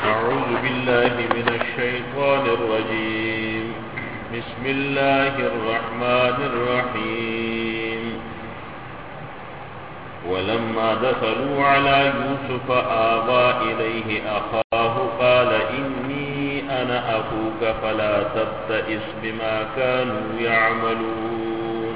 أعوذ بالله من الشيطان الرجيم. بسم الله الرحمن الرحيم. ولما دخلوا على يوسف آوى إليه أخاه قال إني أنا أخوك فلا تبتئس بما كانوا يعملون.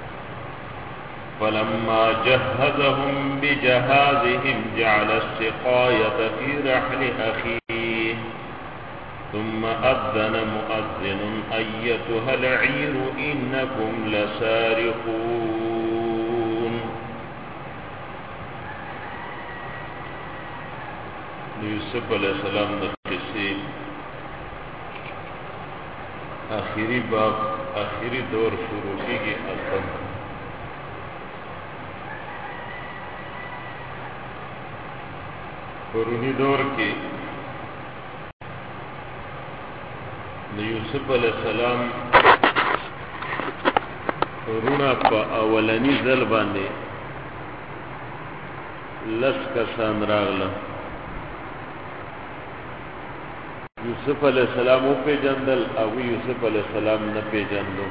فلما جهزهم بجهازهم جعل السقاية في رحل أخيه ثم أذن مؤذن أيتها العير إنكم لسارقون. یوسف علیہ السلام نے قصے آخری باب آخری دور شروع کی گئی. اتم قرونی دور کی یوسف علیہ السلام رونا پا اولنی ځل باندې لس کسان راغله. یوسف علیہ السلام او پیجندل او یوسف علیہ السلام نه پیجندو.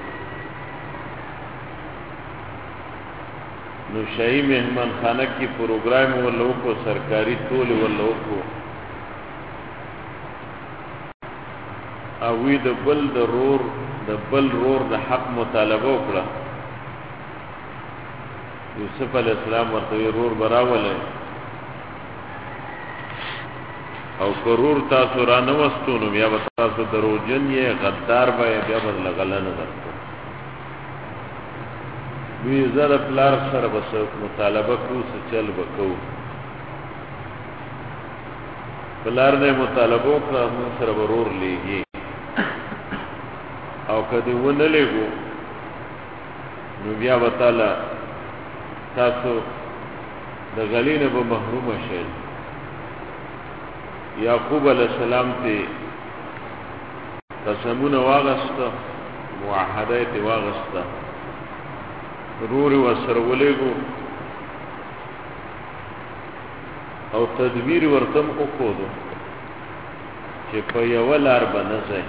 نو شاہی مہمان خانہ کی پروگرام والو کو سرکاری طول والو کو اوی د بل رور د حق مطالبه وکړه. یوسف علیہ السلام ورته رور براوله او کرور تاسو را نوستونو بیا به تاسو دروجن یې غدار به بیا به لغلنه درکو. دوی زره پلار سره بس مطالبه کو څه چل وکاو. پلار نه مطالبه وکړه موږ سره ورور لیږي او کدی ونه لګو نو بیا به تعالی تاسو د غلینه به محروم شئ. یعقوب علیہ السلام تی قسمون واغستا معاہدات واغستا رور و سرولگو او تدبیر ورتم اکودو چه پا یو لار بنزه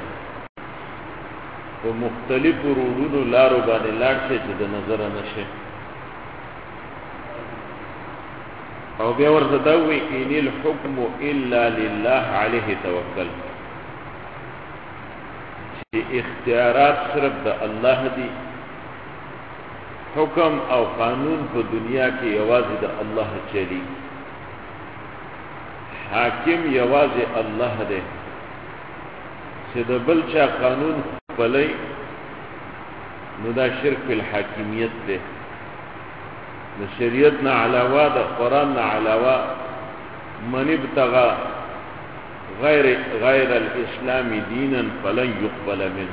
پا مختلف رورونو لارو بانی لار چه چه ده نظر نشه او بیا ورته دوی ان الحكم الا لله عليه توکل چې اختیارات صرف د الله دی. حکم او قانون په دنیا کې یوازې د الله چلی. حاکم یوازې الله دی چې د بل چا قانون خپلوي نو دا شرک فی الحاکمیت دی. د شریعت نه علاوه د قرآن نه علاوه من ابتغى غیر الاسلام دینا فلن يقبل منه.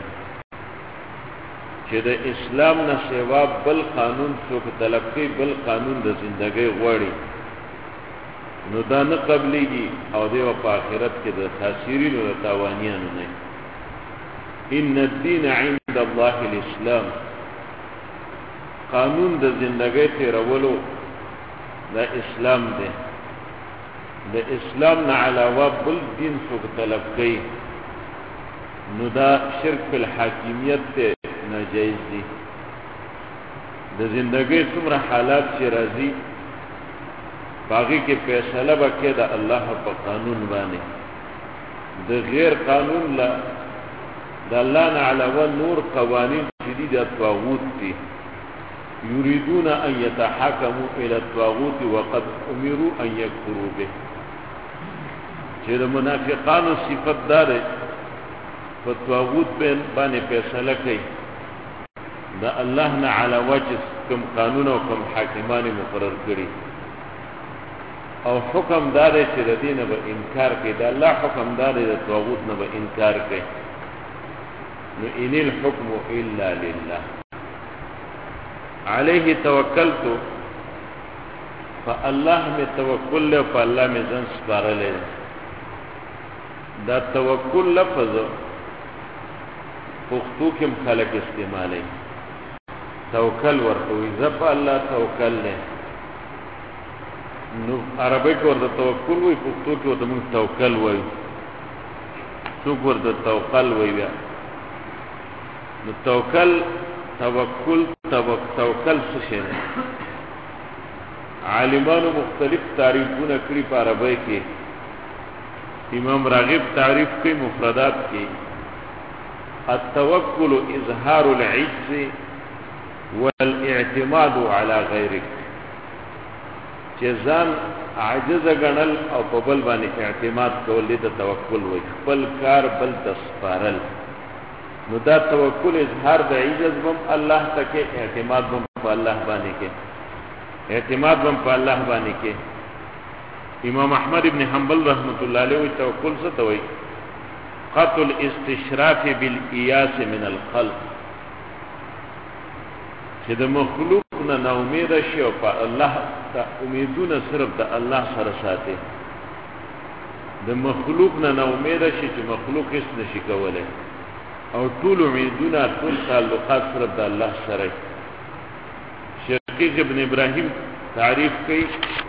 چې د اسلام نه سوا بل قانون څوک طلب کوي بل قانون د زندګۍ غواړي نو دا نه قبلېږي او دی په آخرت کې د خاسرینو د تاوانیانو نه. ان الدین عند الله الاسلام. قانون د زندګۍ تیرولو د اسلام دی. د اسلام نه علاوه بل دین څوک طلب کوي نو دا شرک فی الحاکمیت ته ناجایز دی. د زندګۍ څومره حالات چې راځي باقی کې فیصله وکړي د الله په قانون باندې. د غیر قانون لا د الله نه علاوه نور قوانین چې دي د طاغوت دي. يريدون ان يتحاكموا الى الطاغوت وقد امروا ان يكفروا به. چې د منافقانو صفت دار په طاغوت باندې فیصله کوي د الله نه علاوه چې کوم قانون او کوم حاکمان مقرر کړي او حکم دار چې د دین به انکار کوي د الله حکم دار د طاغوت نه به انکار کوي نو ان الحكم الا لله علیه توکلتو. فالله میں توکل لے فالله میں ځان سپارلے. دا توکل لفظ پښتو کې خلک استعمالي. توکل ورته وي زپ الله توکل لے. نو عربی کې ورته توکل وي پښتو کې ورته موږ توکل وایو. څوک ورته توکل وایي بیا نو توکل توکل څه شی دی عالمانو مختلف تعریفونه کړي په عربی کې امام راغب تعریف کوي مفردات کې التوکل اظهار العجز والاعتماد على غيرك چې ځان عاجز ګڼل او په بل باندې اعتماد کول دې ته توکل وایي خپل کار بل ته سپارل نو دا توکل اظهار د عجز بم الله ته کې اعتماد بم په الله باندې کې اعتماد بم په الله باندې کې امام احمد ابن حنبل رحمت الله علیه توکل څه ته وایي قطع الاستشراف بالإياس من الخلق چې د مخلوق نه نا امید شي او په الله ته امیدونه صرف د الله سره ساتي د مخلوق نه نا امید شي چې مخلوق هیڅ نشي کولای او ټول امیدونه ټول تعلقات صرف د الله سره شقیق ابن ابراهیم تعریف کوي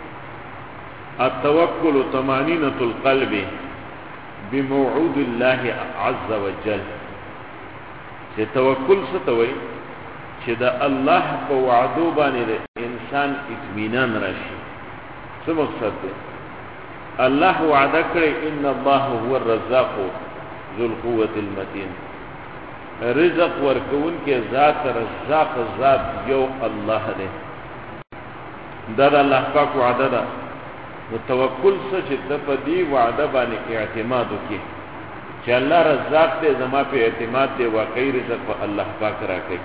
التوکل طمانینة القلب بموعود الله عز وجل چې توکل څه ته وایي چې د الله په وعدو باندې انسان اطمینان راشي څه مقصد دی الله وعده کړی ان الله هو الرزاق ذو القوة المتين رزق ورکون کې ذات رزاق ذات یو الله دی دا د الله پاک وعده ده نو توکل څه چې د په دې وعده باندې اعتماد وکړي چې الله رزاق دی زما په اعتماد دی واقعي رزق په الله پاک راکړي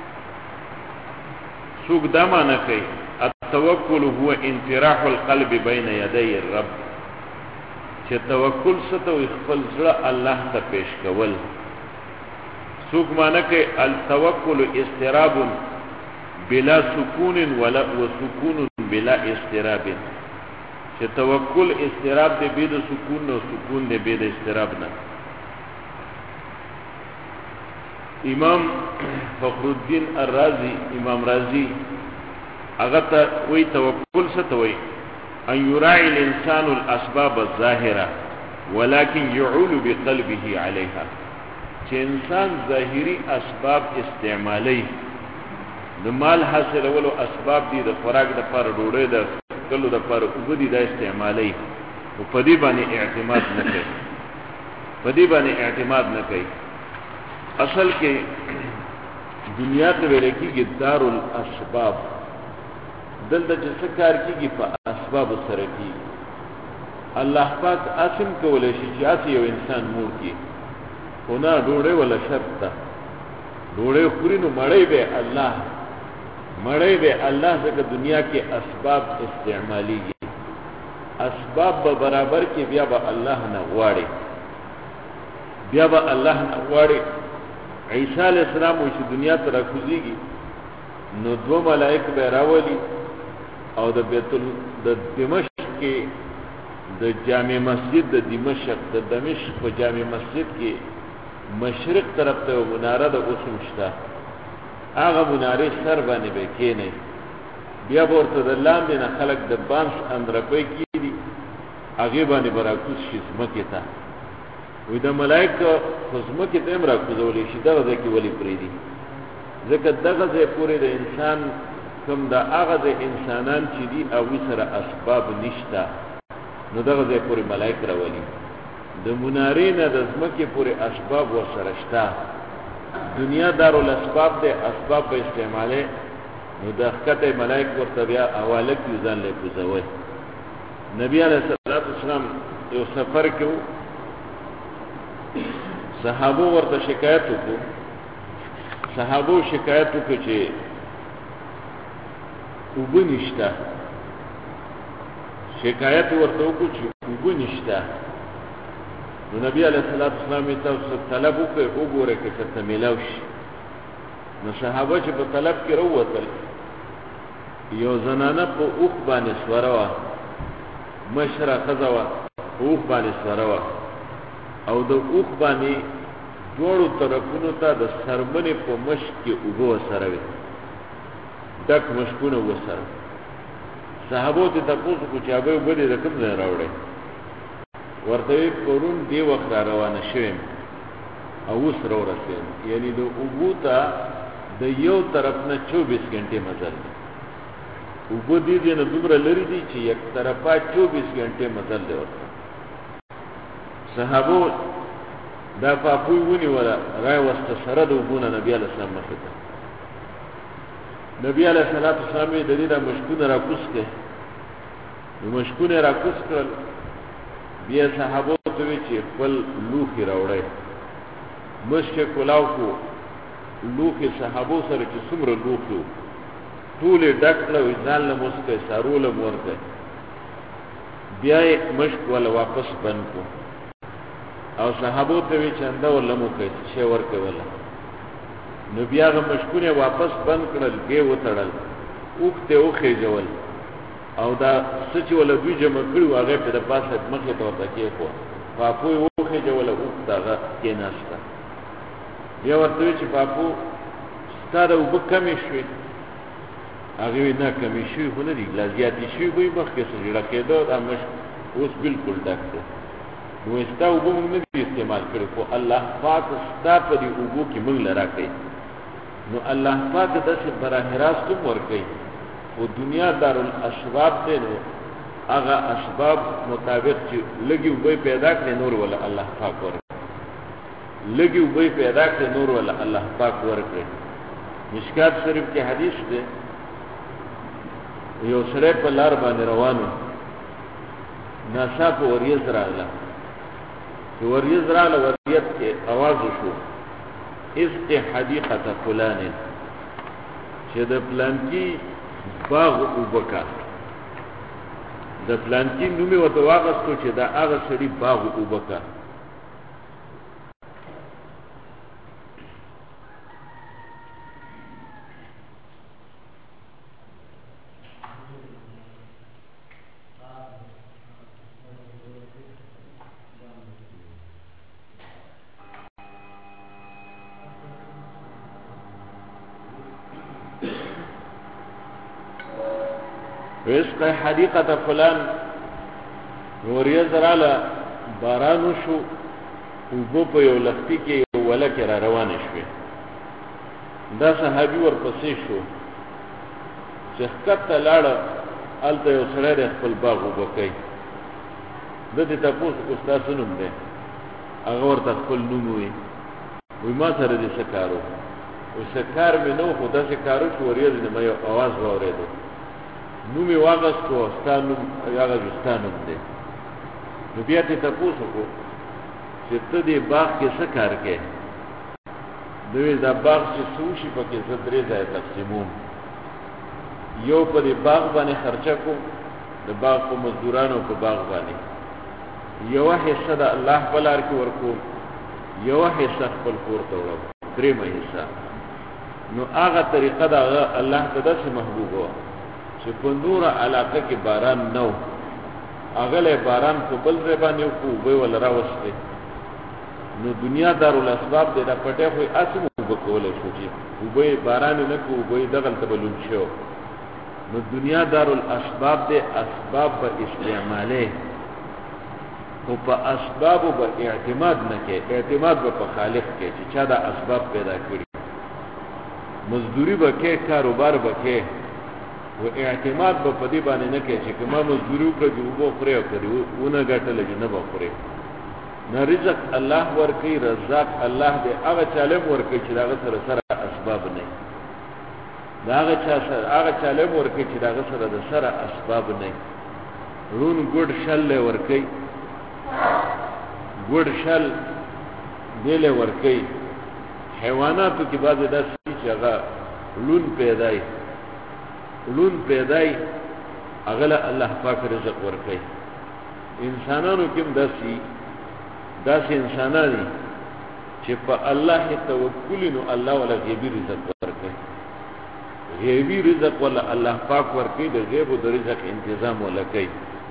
څوک دا معنی کوي التوکل هو انطراح القلب بين يدي الرب چې توکل څه ته خپل زړه الله ته پیش کول څوک معنی کوي التوکل استراب بلا سکون ولا وسکون بلا استراب چې توکل استراب دی بيد سکون او سکون دی بيد استراب نه امام فخر الدین الرازی امام رازی هغه ته وی توکل څه ته وی ان يراعي الانسان الاسباب الظاهره ولكن يعول بقلبه عليها چې انسان ظاهری اسباب استعمالي د مال حاصلولو اسباب دي د خوراک د پر ډوډۍ د کلو د پر وګړي د استعمالي او په دې باندې اعتماد نه کوي په دې باندې اعتماد نه کوي اصل کې دنیا ته ویل کېږي دار الاسباب دلته چې څه کار کېږي په اسباب سره کېږي الله پاک اسم کولای شي چې اسی یو انسان مور کې خو نه ډوډۍ ولا شرط ده ډوډۍ خوري نو مړی به الله ځکه دنیا کې اسباب استعماليږي اسباب به برابر کې بیا به الله نه غواړي عیسی علیہ السلام چې دنیا ته راکوزیږي نو دو ملائک به راولي او د دمشق کې د جامع مسجد د دمشق په جامع مسجد کې مشرق طرف ته مناره د اوسم شته هغه مناره سر باندې به کېنه بیا ورته د لاندې نه خلق د بانس اندرپې کیږي هغه باندې براکوس شي زمکه ته وې د ملائکه خزمکه ته امر کوزولې شي دغه ځکه ولی پری دي ځکه دغه ځکه پوره د انسان کوم د هغه د انسانان چې دي او سره اسباب نشته نو دغه ځکه پوره ملائکه راولي د منارې نه د زمکه پوره اسباب وسره شته دنیا دارالاسباب ده اسباب په استعماله نو د حقیقت ملائک ورته بیا حواله کی ځان له کوزوي نبی علیہ الصلوۃ والسلام یو سفر کې صحابه ورته شکایت وکړو چې وبنشتا شکایت ورته وکړو چې وبنشتا نو نبی علیہ الصلوۃ والسلام ته طلب وکړ وګوره کې څه ملاو شي نو صحابه چې په طلب کې وروتل یو زنانه په اوخ باندې سوروا مشره خزوا اوخ باندې سوروا او د اوخ باندې دوړو طرفونو ته د سرمنې په مشک کې اوبو سره وي دک مشکونه وسره صحابه ته تاسو کو چې هغه وبدي د کوم ځای راوړي ورته پرون دی وخت را روانه شوم او اوس را ورسېدم. یعنی د اوبو ته د یو طرف نه 24 غنټې مزل دی. اوبو دې نه دومره لري دي چې یک طرفه 24 غنټې مزل دی ورته. صحابو دا پاپوی ونیوله رای وسته سره د اوبو نه نبي علیه السلام مخې ته. نبي علیه السلام یې د دې د مشکونه راکوز کړې. نو مشکونه راکوز کړل. بیا صحابو ته وی چې خپل لوښي راوړئ. مشکې کلاو کو لوښي صحابو سره چې څومره لوښي وو ټول یې ډک کړه، ځان له موسکۍ سارو له ورکړ. بیا یې مشک ولا واپس بند کو او صحابو ته وی چې انده ولا مو کوي چې ورکړ ولا. نو بیا هغه مشکونه واپس بند کړل، بیا وتړل، اوخته اوخه جوړل او دا سچ ولا دوی جمع کړو هغه په د پاسه مخې ته ورته کې کو پاپو اوخه جوړل اوخته هغه کې ناشته. بیا ورته چې پاپو ستاره وبکمې شوې. هغه نه کمی شوی خو نه دی، لا زیاتې شوی به مخکې سره کېدو دا مشک اوس بالکل ډک دی. نو ستا اوبه موږ نه دي استعمال کړي، خو الله پاک ستا په دې اوبو کې موږ له راکوي. نو الله پاک داسې براه راست هم ورکوي. خو دنیا دارالاسباب دی، نو هغه اسباب مطابق چې لږې اوبه پیدا کړي نور ولا الله پاک ورکوي، لږې اوبه پیدا کړي نور ولا الله پاک ورکوي. مشکات شریف کې حدیث دی، یو سړی په لار باندې روانو، ناڅاپه وریځ راغله. چې وریځ راغله وریځ کې اواز وشو اسقي حدیقة فلان، چې د پلانکي باغ اوبکا. د پلانکي نومې ورته واغستو چې دا هغه سړي باغ اوبکا. ویسقی حدیقة فلان، وریځ راله، باران وشو، اوبه په یو لښتي کې یو ولکې را روانې شوې. دا صحابي ورپسې شو چې ښکته لاړه، هلته یو سړی دی خپل باغ اوبه کوي. ده دې تپوس وکړو ستا څه نوم دی؟ هغه ورته خپل نوم ووایي. وایي ما سره دې څه کار و؟ وایي څه کار مې نه و، خو داسې کار و چې وریځ نه مې یو اواز واورېدو، نوم یې واغستو، ستا نوم هغه ستا نوم دی. نو بیا ترې تپوس وکړو چې ته دې باغ کې څه کار کوې؟ ده ویل دا باغ چې څه وشي پکې زه 3 ځایه تقسیموم. یو په دې باغ باندې خرچه کوم، د باغ په مزدورانو په باغ باندې، یوه حصه د الله په لار کې ورکوم، یوه حصه خپل کور ته وړم، 3مه حصه. نو هغه طریقه د الله ته داسې محبوبه وه چې په نوره علاقه کې باران نه و، هغه له باران په بل ځای باندې وکړو، اوبه وله راوستې. نو دنیا دارالاسباب دی، دا پټی خو یې هسې اوبه کولی شو چې اوبه یې باران یې نه کړو، اوبه یې دغلته به لوند شو. نو دنیا دارالاسباب دی، اسباب به استعمالی، خو په اسبابو به اعتماد نه کوي، اعتماد به په خالق کوي چې چا دا اسباب پیدا کړي. مزدوري به کوي، کاروبار به کوي، و اعتماد به په دې باندې نه کوي چې که ما مزدوري وکړه چې اوبه خورې او که دې ونه ګټله چې نه به خورې. نه، رزق الله ورکوي، رزاق الله دی. هغه چاله هم ورکوي چې د هغه سره اسباب نه وي، د هغه چاله هم ورکوي چې د هغه سره د سره اسباب نه وي. رون ګوډ شل له ورکوي، ګوډ شل دی له ورکوي. حیواناتو کې بعضې داسې دي چې هغه لون پیدای، لون پیدای، هغه له الله پاک رزق ورکوي. انسانانو کې هم داسې انسانان دي چې په الله توکل، نو الله ولا غیبي رزق ورکوي. غیبي رزق ولا الله پاک ورکوي، د غیب او د رزق انتظام ولا کوي.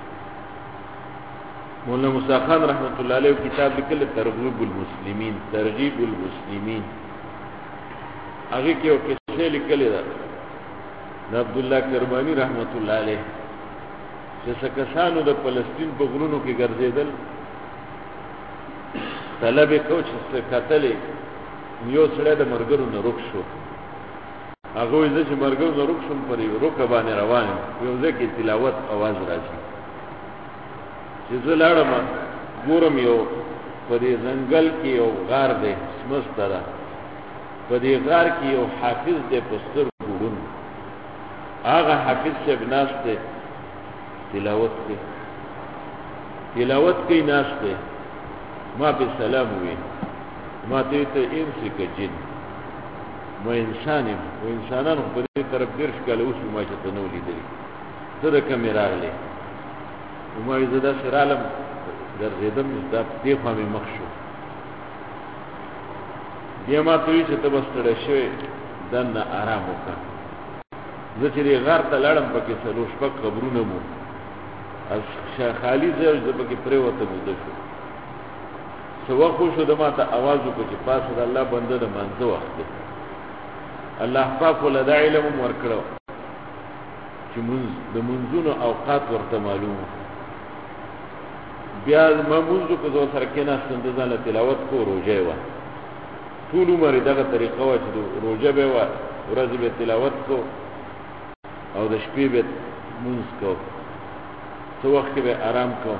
مولانا موسی خان رحمت الله علیه کتاب لیکل ترغیب المسلمین، ترغیب المسلمین، هغه کې یو کیسه لیکلې ده د عبدالله کرمانی رحمت الله علیه چې څه کسانو د فلسطین په غرونو کې ګرځېدل، طلب کو چې کتلې یو سړی د مرګرو نه روک شو هغه وایي چې مرګرو نه روک شم پر یو روکه باندې روان یو ځای کې تلاوت اواز راځي چې زه لاړم ګورم یو په دې ځنګل کې یو غار دی سمسته ده په دې غار کې یو حافظ دی په سترګو ړوند هغه حافظ صاحب ناست دی تلاوت کوي ناست دی ما به سلام وی ما ته انسي که جن ما انسان یم و انسانانو په دې طرف دېرش کاله اوس ما چې ته نه ولیدلي ته د کومې راغلې ما وایي زه داسې رالم ګرځېدم دا دې خوا مې مخ شو بیا ما ته وایي چې ته به ستړی شوې دننه ارام وکړه زه چې دې غار ته لاړم پکې څلور شپږ قبرونه مو خالي ځای زه پکې پرېوتم وده شو څه وخت وشو د ما ته اواز وکړو چې پاسه د الله بنده د مانځه وخت دی الله پاک وله دا علم هم ورکړو چې د منځونو اوقات ورته معلوم بیا ما مونځ وکړو زه ورسره کېناستم د ځان له تلاوت کو روژه وه ټول عمر یې دغه طریقه وه چې روژه به وه ورځې به تلاوت کو او د شپې به مونځ کو څه وخت کې به ارام کو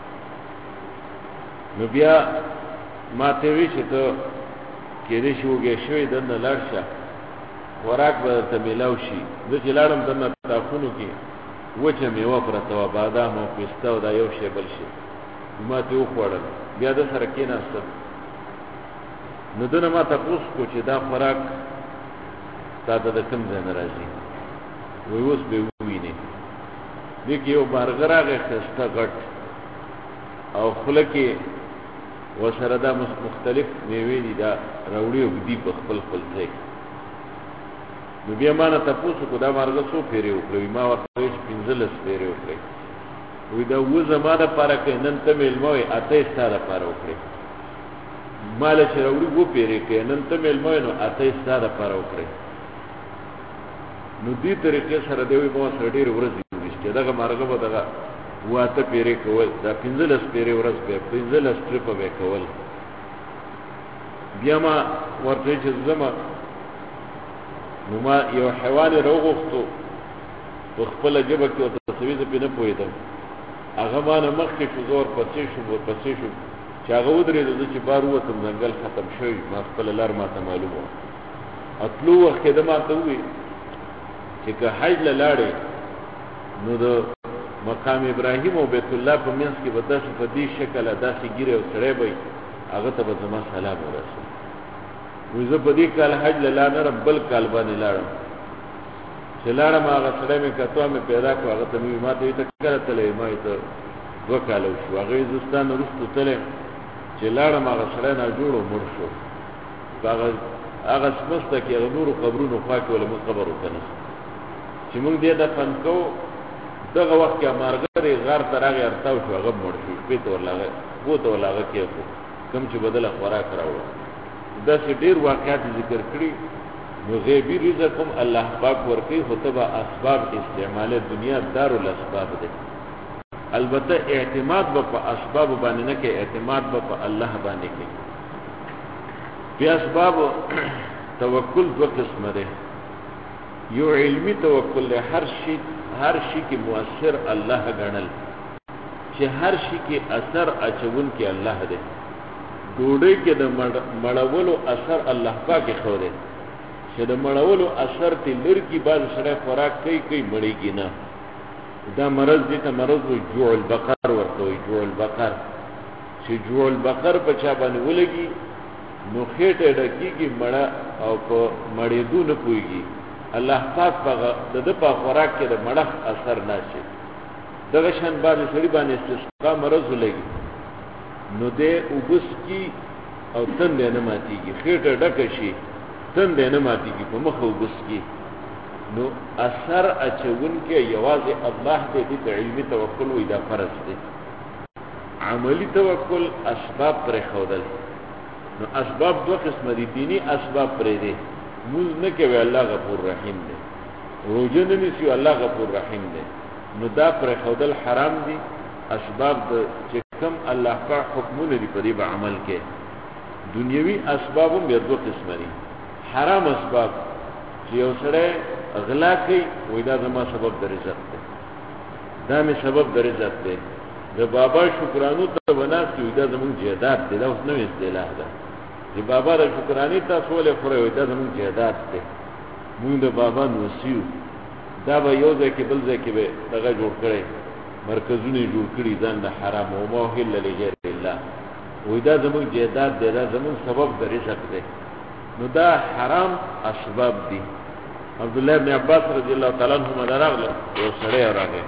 نو بیا ما ته وی چې ته کېدې شي وږی شوی دننه لاړ شه خوراک به درته میلاو شي زه چې لاړم دننه طاقونو کې وچه میوه پرته وه بادام او پسته او دا یو شی بل شی ما ته وخوړل بیا د سره کېناستم نو دنه ما تپوس کو چې دا خوراک تا ته د کوم ځای نه راځي وایي اوس به ووینې دې کې یو بارګر راغی ښایسته غټ او خوله کې ورسره دا مختلف میوې دي دا راوړي اوږدي په خپل ځای نو بیا ما نه تپوس وکړو دا مارغه څو پېرې وکړوي ما ورته وایي چې 15 پېرې وکړئ وایي دا اووه زما دپاره کوې نن ته مېلمه وې اته یې ستا دپاره وکړې ما له چې راوړي 2 پېرې کوې نن ته مېلمه وې نو اته یې ستا دپاره وکړې نو دې طریقې سره دی وایي ما ورسره ډېرې ورځې وویستې دغه مارغه به دغه 8 پېرې کول دا 15 پېرې ورځ به 15 ټریپه به کول بیا ما ورته چې زما نو ما یو حیوان راوغوښتو په خپله ژبه کې ورته څه وي زه پرې نه پوهېدم هغه ما نه مخکې شو زه ورپسې شوم چې هغه ودرېده زه چې بار ووتم ځنګل ختم شوی ما خپله لار ما ته معلومه وه او تلو وخت کې ده ما ته ووایي چې که حج له لاړې نو د مقام ابراهیم او بیت الله په منځ کې به داسې په دې شکله داسې ګیرې او سړی به هغه ته به زما سلام ورسوي وایي زه په دې کال حج له لاړ نه رم بل کال باندې لاړم چې لاړم هغه سړی مې کتوا مې پیدا کړو هغه ته مې وایي ما ته وایي ته کله تللی ما وایي ته 2 کاله وشو هغه وایي زه ستا نه وروسته تللی چې لاړم هغه سړی ناجوړ و مړ شو په هغه سمسته کې هغه نورو قبرونو خوا کې ولې موږ قبر ورته نشته چې موږ دې دفن کوو دغه وخت کې مارګرې غار ته راغی ارتاو شو هغه مړ شو شپې ته ورلاغه بو ته ورلاغه کېښو کوم چې بدله خوراک راوړه داسې ډېر واقعات ذکر کړي نو غیبي رزق هم الله پاک ورکوي خو ته به اسباب استعماله دنیا دارالاسباب دی البته اعتماد به په اسباب باندې نه کوي اعتماد به په الله باندې کوي بیا اسباب توکل 2 قسمه دی یو علمی توکل دی هر شي کې مؤثر الله ګڼل چې هر شي کې اثر اچون کې الله دی ډوډۍ کې د مړولو اثر الله پاک خو دی چې د مړولو اثر ته لرګي بعض سره خوراک کوي مړیږي نه دا مرض دي ته مرض وي جوع البقر ورته وي جوع البقر چې جوع البقر په چا باندې ولګي نو خېټه ډکیږي مړه او په مړېدو نه پويږي الله پاک د په خوراک کې د مړه اثر نشي دغه شان باندې سړي باندې استسقا مرض ولګي نو دې وبس کی او تند نه ماتيږي خېټه ډکه شي تند نه ماتيږي په مخ وبس کی نو اثر اچون کې یوازې الله دې ته علمي توکل وي دا فرض دی عملی توکل اسباب پر خودل نو اسباب 2 قسم دي دینی اسباب پر دي موږ نه کوي الله غفور رحیم دی روزه نه نیسي الله غفور رحیم دی نو دا پر خودل حرام دي اسباب د چې کوم الله کا حکمونه دي په دې عمل کې دنیوي اسباب هم بیا دوه قسمه دي. حرام اسباب چې یو سړی غلا کوي وای دا زما سبب د رزق دی، دا مې سبب د رزق دی. د بابا شکرانو ته وناستي وای دا زمونږ جیداد دی، دا اوس نوې اصطلاح ده. د بابا د شکرانې تاسو ولې خورئ وای دا زمونږ جیداد دی، مونږ د بابا نوسیو. دا به یو ځای کې بل ځای کې به دغه جوړ کړی، مرکزونه جوړ کړي ځان د حرام او ما احل لغیر الله، وای دا زمونږ جیداد دی، دا زمونږ سبب د رزق دی. نو دا حرام اسباب دي. عبدالله ابن عباس رضی اللہ تعالی عنہما راغله یو سړی راغی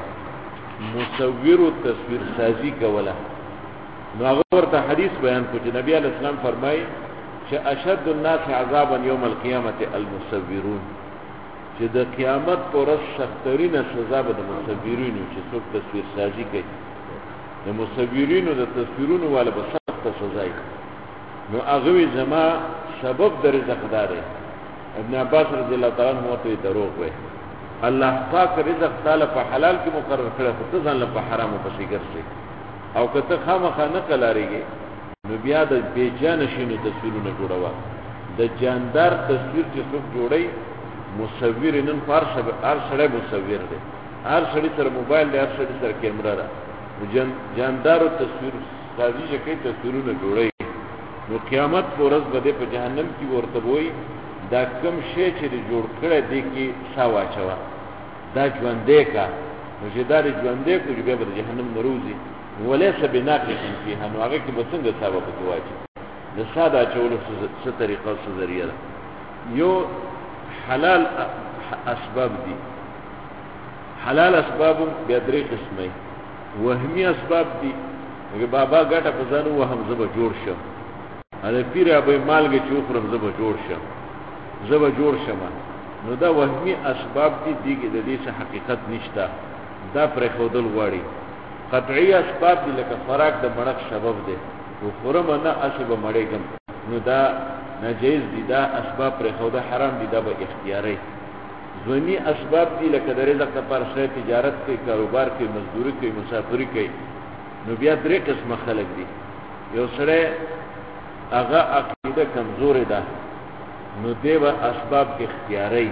مصور او تصویر سازی کوله. نو هغه ورته حدیث بیان کو چې نبی علیہ السلام فرمایي چې اشد الناس عذابا یوم القیامت المصورون، چې د قیامت پر ورځ سخترینه سزا به د مصورینو چې څوک تصویر سازی کوي، د مصورینو د تصویرونو والا به سخت سزا وي. نو هغه زما سبب د رزق داري. ابن عباس رضی اللہ تعالی عنہ ته دروغ وای، الله پاک رزق تعالی په حلال کې مقرر کړی، خو ته ځان له په حرامو پسې ګرځې، او که ته خامخا نه قلاریږي نو بیا د بې جانه شینو تصویرونه جوړوه. د جاندار تصویر چې څوک جوړوي مصور نن هر سړی مصور دی، هر سړی سره موبایل دی، هر سړی سره کیمرا ده. جاندارو تصویر سازي چې کوي تصویرونه جوړوي، نو قیامت په ورځ به په جهنم کې ورته وایي دا کم شی چې جوړ کړی دی کې سا واچوه، دا ژوندی کا. نو چې دا ژوندی کو چې بیا به د جهنم نه روځي، ولیس بناقص فیها، نو هغه کې به څنګه سا به پکې واچي. د سا د اچولو څه طریقه څه ذریعه ده. یو حلال اسباب دي. حلال اسباب بیا درې قسمه. وهمي اسباب دي، چې بابا ګټه په ځان وهم زه به جوړ شم، هله پیر ابي مالګه چې وخورم زه به جوړ شم، زه به جوړ شم. نو دا وهمي اسباب دي، دیګه د دې څه حقیقت نشته، دا پرې خودل غواړي. قطعي اسباب دي لکه فراق د مړک سبب دي، او خورم نه اسبه مړېږم، نو دا ناجیز دي، دا اسباب پرې خوده حرام دي، دا به اختیاري. ځونی اسباب دي لکه د رزق لپاره شې تجارت کوي، کاروبار کوي، مزدوري کوي، مسافري کوي. نو بیا درې قسمه خلک دي. یو سره هغه عقیده کمزوري ده، نو دی به اسباب کې اختیاري،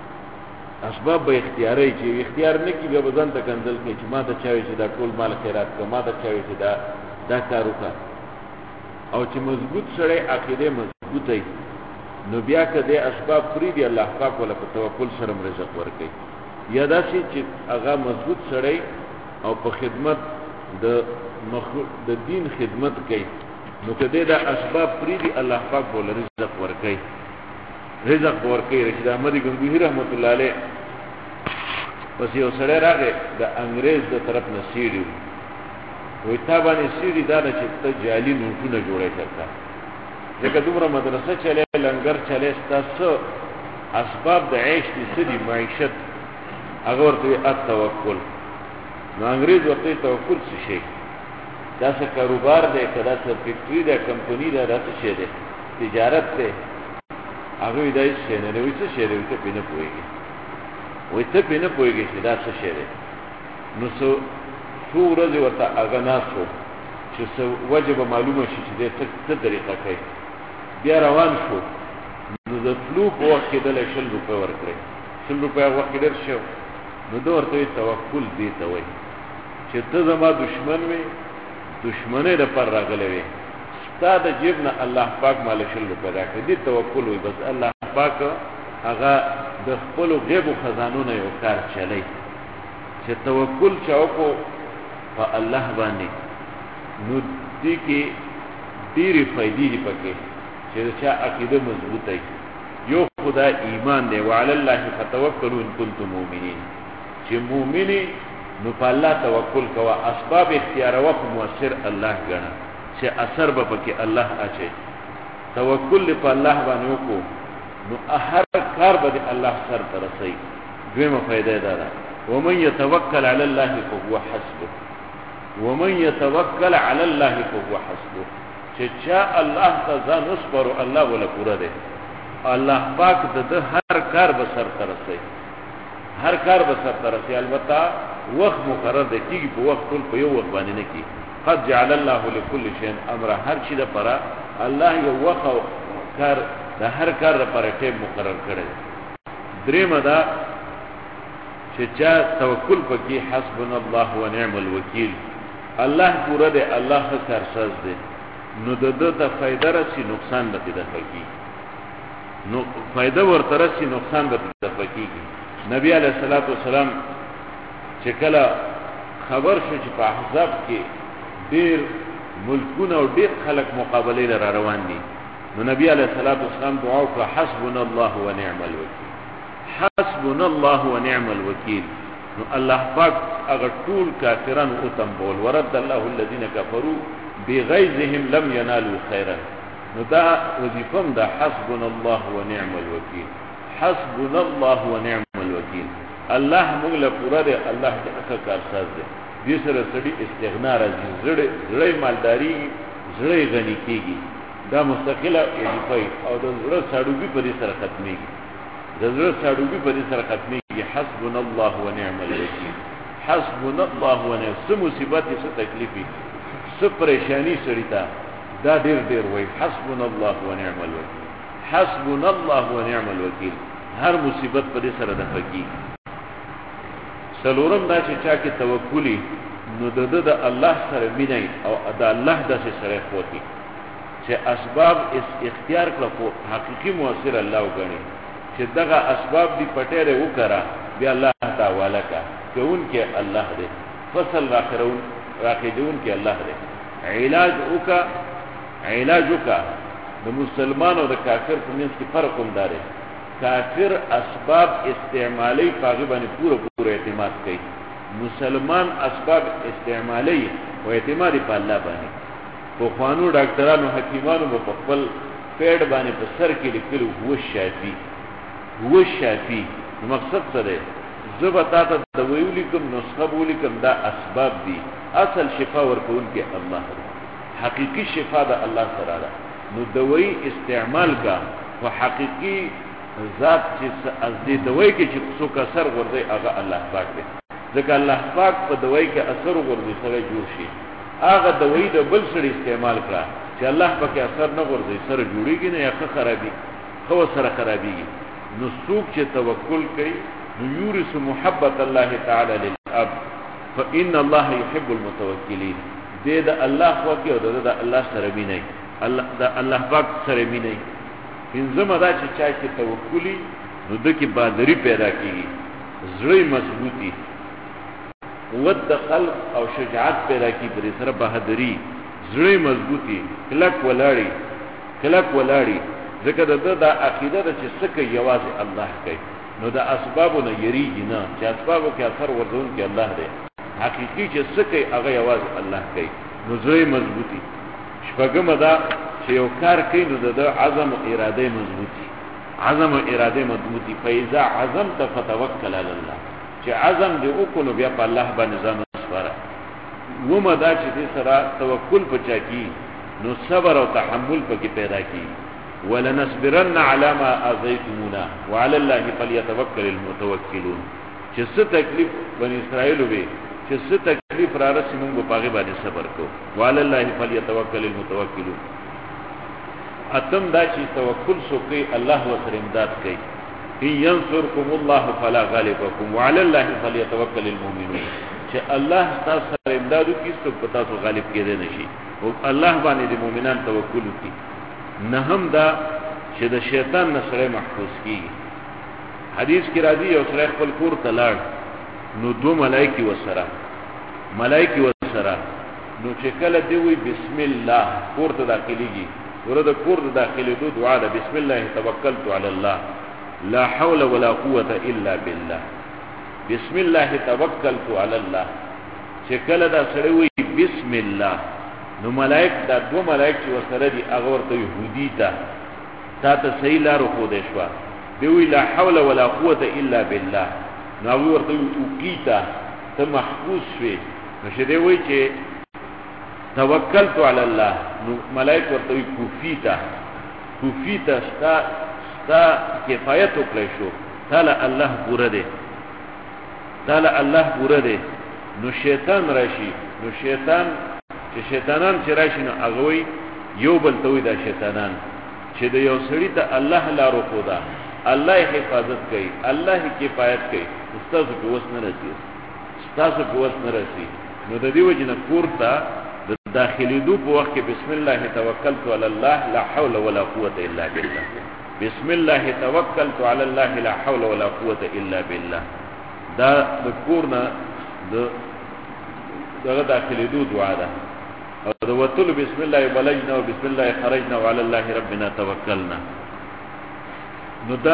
اسباب به اختیاري، چې اختیار نه کی بیا ځان ته کنځل کوي چې ما ته چاوي چې دا ټول مال خیرات کړه، ما ته چاوي چې دا کار وکړه. او چې مضبوط سره عقیده مضبوطه نو بیا کده اسباب پری دی الله پاک ولا په توکل سره رزق ورکړي. یا داسې چې هغه مضبوط سره او په خدمت د دین خدمت کوي، نو کده دا اسباب پری دی الله پاک ولا رزق ورکړي. رزق ورکړي. رشید احمدی گنگوہی رحمت الله علیه پس یو سره راغی د انګريز د طرف نه سیډي وي، تا باندې سیډي دا چې ته جعلي نوټونه جوړې کړه، ځکه دومره مدرسه چلے، لنګر چلے، تاسو اسباب د عيش دي سدي معیشت، هغه ورته التوکل. نو انګريز ورته توکل څه شي؟ دا څه کاروبار دی، کدا څه فیکټری ده، کمپنی ده، دا څه شي ده، تجارت ده. هغه دای څه نه وي، څه شي دی ته پینې پويږي، وای ته پینې پويږي چې دا څه شي دی. نو څو ورځې ورته هغه ناسو چې څه وجب معلومه شي چې دې څه طریقه کوي. بیا روان شو، نو د فلو په وخت کې د 100 روپے ورکړي، 100 روپے وخت ډېر شو. نو دا ورته توکل دی ته وای چې ته زما دشمن وي، دشمنه د پر راغلې وي، ستا د جیب نه الله پاک مال 100 روپے راکړي، دې توکل وي. بس الله پاک هغه د خپل غیب او خزانو نه یو کار چلی، چې توکل چاوکو په الله باندې. نو دې کې ډېرې فائدې دي پکې، چې چا عقیده مضبوطه وي. یو خدا ایمان دی، وعلى الله فتوکلوا ان کنتم مؤمنین، چې مؤمنی نو په الله توکل کوه، اسباب اختیار او مؤثر الله غنا، چې اثر به پکې الله اچي. توکل په الله باندې وکړو نو هر کار به الله سره ترسي. دویمه فائدہ ده، ومن يتوکل على الله فهو حسبه، ومن يتوکل على الله فهو حسبه، چې چا الله ته ځان وسپارو الله ولا پورا دی، الله پاک د هر کار به سر ترسي، هر کار به سر ترسي. البته وخت مقرر دی، کیږي په وخت ټول په یو وخت باندې نه کی، قد جعل الله لكل شيء امر، هر شي د پره الله یو وخت کار د هر کار لپاره ټیم مقرر کړی. درېمه دا چې چا توکل پکې حسبنا الله ونعم الوکیل، الله پورا دی، الله کارساز دی، نو د دې ته فائدہ رسی نقصان به د فقې، نو فائدہ ورته رسی نقصان به د فقې. نبی علیہ الصلوۃ والسلام چې کله خبر شو چې په احزاب کې ډېر ملکونه او ډېر خلک مقابله لپاره روان دي، نو نبی علیہ الصلوۃ والسلام دعا وکړه حسبنا الله ونعم الوکیل، حسبنا الله ونعم الوکیل. نو الله پاک هغه ټول کافرانو او تنبول ورد الله الذين كفروا بغيظهم لم ينالوا خيرا. نو دا وظیفم دا حسبنا الله ونعم الوکیل، حسبنا الله ونعم الوکیل. الله موږ له پورا دی، الله دې اکه کارساز دی. دې سره سړي استغنا راځي، زړه مالداري، زړه غني کیږي. دا مستقله وظیفه او د زړه ساړوبي په دې سره ختميږي، د زړه ساړوبي په دې سره ختميږي. حسبنا الله ونعم الوکیل، حسبنا الله ونعم. څه مصیبت څه تکلیفي څه پریشانی سړی ته دا ډېر وای حسبنا الله ونعم الوکیل، حسبنا الله ونعم الوکیل. هر مصیبت په دې سره د فقې. څلورم دا چې چا کې توکلی، نو د الله سره مینه او د الله داسې سره خوتي چې اسباب اختیار کړو، خو حقيقي مؤثر الله وګڼي چې دغه اسباب دی پټېره وکړه، بیا الله تعالی کا کون کې الله دې فصل راخرون کې الله دې علاج وکا. د مسلمان او د کافر په منځ کې فرق هم دی. کافر اسباب استعمالی پاغي باندې پورا اعتماد کوي، مسلمان اسباب استعمالی او اعتماد په الله باندې. خو خوانو ډاکټرانو حکیمانو په خپل پیډ باندې په سر کې لیکلو هو شافی. مقصد څه دی؟ زبتا ته د ویلي کوم نسخه بولی کوم دا اسباب دي، اصل شفا ورکون کې الله دی، حقیقی شفا د الله سره ده. نو دوی استعمال کا او حقیقی ذات چې از دې دوی کې چې څوک اثر ورځي هغه الله پاک دی. ځکه الله پاک په دوی کې اثر ورځي سره جوړ شي. هغه دوی د بل سره استعمال کړه چې الله پاک اثر نه ورځي سره جوړیږي نه یا خرابي، خو سره خرابيږي. نو څوک چې توکل کوي نو یورث محبت الله تعالی للعبد فإن الله يحب المتوکلین. دې د الله خو کې او د الله سره مینه، الله د الله پاک سره مینه. پنځمه دا چې چا کې توکلی نو د کې بادری پیدا کیږي، زړه مضبوطی، قوت د قلب او شجاعت پیدا کی، پر سره بہادری، زړه مضبوطی، کلک ولاړی. ځکه د عقیده چې څه یوازې الله کوي، نو د اسبابو نه یریږي نه، چې اسبابو کې اثر ورزون کې الله دی. حقیقي چې څه کوي هغه یوازې الله کوي، نو زړه مضبوطی. شپږمه دا چې یو کار کوي نو د عزم او اراده مضبوطی. فإذا عزمت فتوکل علی الله، چې عزم دې وکړو بیا په الله باندې ځان وسپاره. ومه دا چې دې سره توکل پچا کی نو صبر او تحمل پکې پیدا کی. ولنصبرن على ما اذيتمونا وعلى الله فليتوكل المتوکلون. چې څه تکلیف بنی اسرائیل وي، چې څه تکلیف را رسي موږ په هغه باندې صبر کوو. وعلى الله فليتوكل المتوکلون. اتم دا چې توکل سوکي الله وسره امداد کوي. ان ينصركم الله فلا غالب لكم وعلى الله فليتوكل المؤمنون. چې الله تاسو سره امداد وکړي څوک په تاسو غالب کېدای نشي، او الله باندې د مؤمنان توکل وکړي. نه هم دا چې د شیطان نه سره محفوظ کیږي. حدیث کې راځي یو سره خپل کور ته لاړ، نو دو ملائکه وسره نو چې کله دی وی بسم الله کور ته داخليږي، ورته کور ته داخلي دو دعا ده بسم الله توکلت علی الله لا حول ولا قوه الا بالله. بسم الله توکلت علی الله چې کله دا سره وی بسم الله، نو ملائک دا دو ملائک چې وسره دي هغه ورته يهودي تا ته صحیح لار خو دې شو، دی وی لا حول ولا قوه الا بالله، نو ورته وکیتا ته محفوظ شوي. نو شه دی وی چې توکلت علی الله، نو ملائک ورته کوفیتا ستا کفایت وکړي شو، تعالی الله پوره دی. نو شیطان راشي، نو شیطان چې شیطانان چې راشي نو هغه وي یو بل ته وي دا شیطانان چې د یو سړي ته الله لارو خدا الله حفاظت کوي الله کفایت کوي استاسو په وس نه رسی استاسو په وس نه رسی نو د دې وجه نه کور ته د داخلي دو په وخت کې بسم الله توکلت علی الله لا حول ولا قوه الا بالله بسم الله توکلت علی الله لا حول ولا قوه الا بالله دا د کور نه دغه داخلي دو دعا ده او د وتل بسم الله بلجنا وبسم الله خرجنا وعلى الله ربنا توکلنا نو دا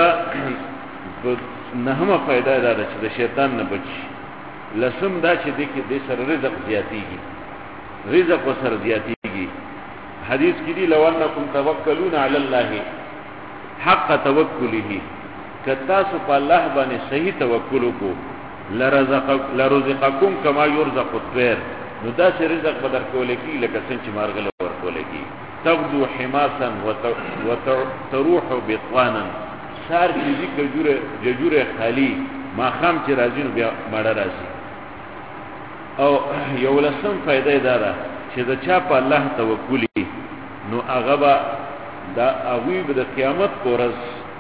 نهمه فائدہ ده چې د شیطان نه بچي لسم دا چې د کې د سر رزق زیاتیږي رزق وسر زیاتیږي حدیث کې دی لو انکم توکلون علی الله حق توکله کتا سو په الله باندې صحیح توکل کو لرزقکم کما یرزق الطير نو دا چې رزق بدر کول کی لکه څنګه چې مارغله ور کول کی تغدو حماسا وتروح بطوانا سار چې جوره خالی ما خام چې راځي نو بیا ماړه راځي او یو لسم فائدہ ده چې دا چا په الله توکلی نو هغه دا اوی به د قیامت پورس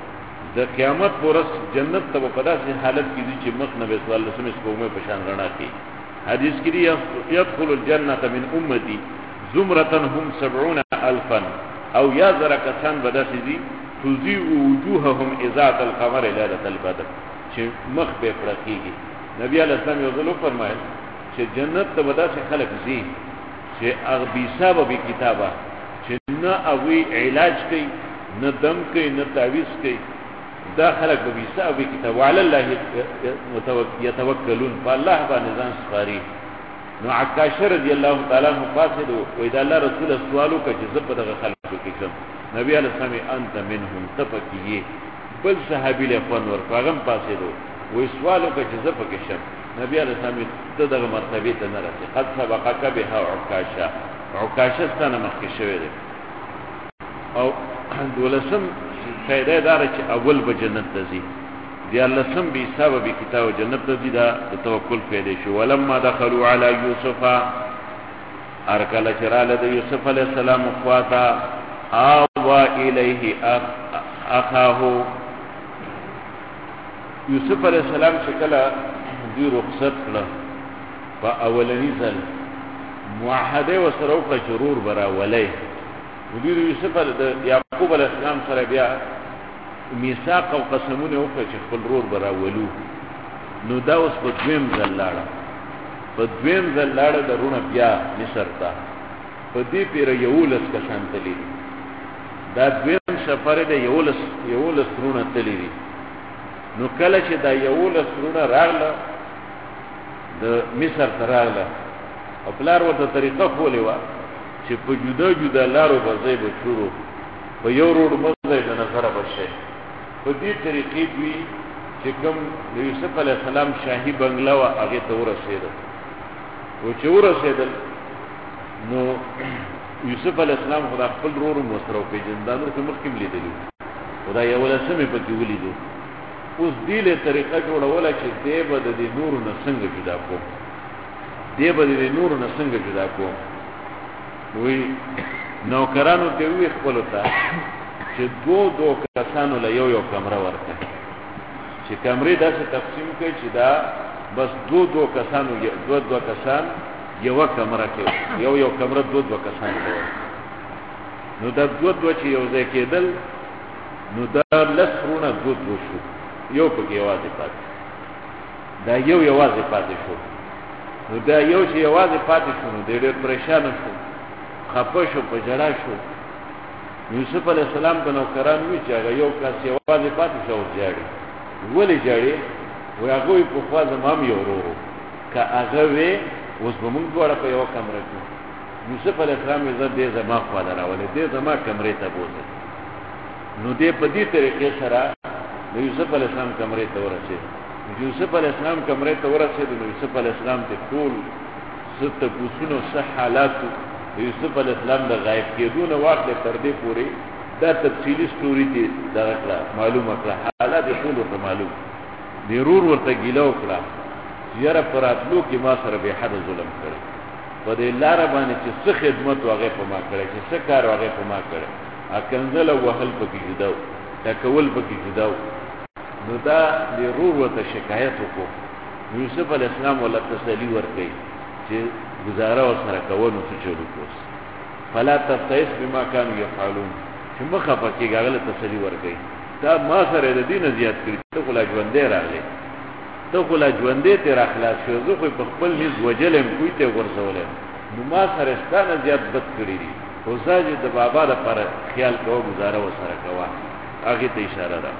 جنت ته په داسې حالت کې دي چې مخ نبی صلی الله علیه وسلم سپوږمۍ په شان رڼا کوي حدیث کې دی يدخل الجنه من امتي زمره هم 70,000 او یا ذرا کسان بداسې دي تضيء وجوههم اذاعه القمر ليله البدر چې مخ به پرکیږي نبی علیہ السلام یو ځل فرمایل چې جنت ته بداسې خلک زی چې اغبی حساب به کتابه چې نه اوی علاج کوي نه دم کوي نه تعویذ کوي دا خلق به حساب کتاب وعلى الله يتوکلون فالله باندې ځان سپاري نو عکاشه رضی الله تعالی عنہ فاسد و اذا الله رسول سوالو کا جذب دغه خلق کې کوم نبی علیہ السلام انت منهم تفکیه بل صحابی له فن ور پیغام فاسد و سوالو کا جذب کې شم نبی علیہ السلام دغه مرتبه ته نه راځي قد سبقك بها عکاشه ستنه مخکې شوی دی او دولسم فائدہ دار چې اول به جنت ته ځي دی الله سم به حساب به کتاب جنت ته ځي دا د توکل فائدې شو ولما دخلوا على يوسف ارکل چراله د یوسف علی السلام خواتا آوا الیه اخاه یوسف علی السلام شکلا دی رخصت کړه په اولنی ځل موحده وسره او ضرور برا ولای مدیر یوسف یعقوب علیہ السلام سره بیا میثاق او قسمونه وکړه چې خپل رور براولو نو دا اوس په دویم ځل لاړه درونه بیا مصر ته په دې پیر یولس کسان تللی دا دویم سفر دی یولس رونه تللی نو کله چې دا یولس رونه راغله د مصر ته راغله او بلار ورته طریقه خولې وه چې په جدا لارو بځای به شروع په یو روډ مزه د نظر بشه په دې طریقې دوی چې کوم د یوسف علی السلام شاهي بنگلا وا هغه ته ورسېدل او چې ورسېدل نو یوسف علی السلام خدا خپل رور مسرو په جندانو کې مخکې لیدلی خدا یو لسمه په کې ولیدو اوس دې له طریقه جوړوله چې دې به د نور نه څنګه جدا کو وی نوکرانو ته وی خپل ته چې دو کسانو له یو کمره ورته چې کمرې داسې تقسیم کړي چې دا بس دو کسانو دو کسان یو کمره کې یو کمره دو کسان ته نو دا دو چې یو ځای کېدل نو دا لسرونه دو شو یو پکې یوازې پاتې دا یوازې پاتې شو نو دا یو چې یوازې پاتې شو نو ډېر پریشان شو خپه شو په جړا شو یوسف علی السلام په نوکران وی چې هغه یو کس یوازې پاتې شو ځاړي ولې ځاړي وی هغه په خوا زمام یو ورو که هغه وی اوس به موږ دواړه په یو کمره کې یوسف علی السلام عزت دې زما خوا راولې دې زما کمرې ته بوزه نو دې په دې طریقې سره د یوسف علی السلام کمرې ته ورسېد یوسف علی السلام کمرې ته ورسېد نو یوسف علی السلام ته ټول ست پوسونو صح حالات یوسف علی السلام د غایب کېدو نه واخلې تر دې پورې دا تفصیلی سټوري دي دا معلومه کړه حالات ټول ورته معلوم ضرور ورته ګیله وکړه یاره پراتلو کې ما سره به حد ظلم کړی په دې لار باندې چې څه خدمت واغې په ما کړې چې څه کار واغې په ما کړې اکنزل وهل پکې جدا تکول پکې جدا نو دا د رور وته شکایت وکړو یوسف علی السلام ولا تسلی ورکړي چې گزاره وسره کوونو څه چلو کوس فلا تبتئس بما كانوا يفعلون چې مخه پکې غاغله تسلی ورکړي دا ما سره د دین زیات کړی ته خلا ژوندې راغلی ته خلا ژوندې تیر اخلاص شو زه خو په خپل هیڅ وجلم کوی ته ورسولم نو ما سره ستانه زیات بد کړی دي او زاجه د بابا لپاره خیال کوو گزاره وسره کوه هغه ته اشاره ده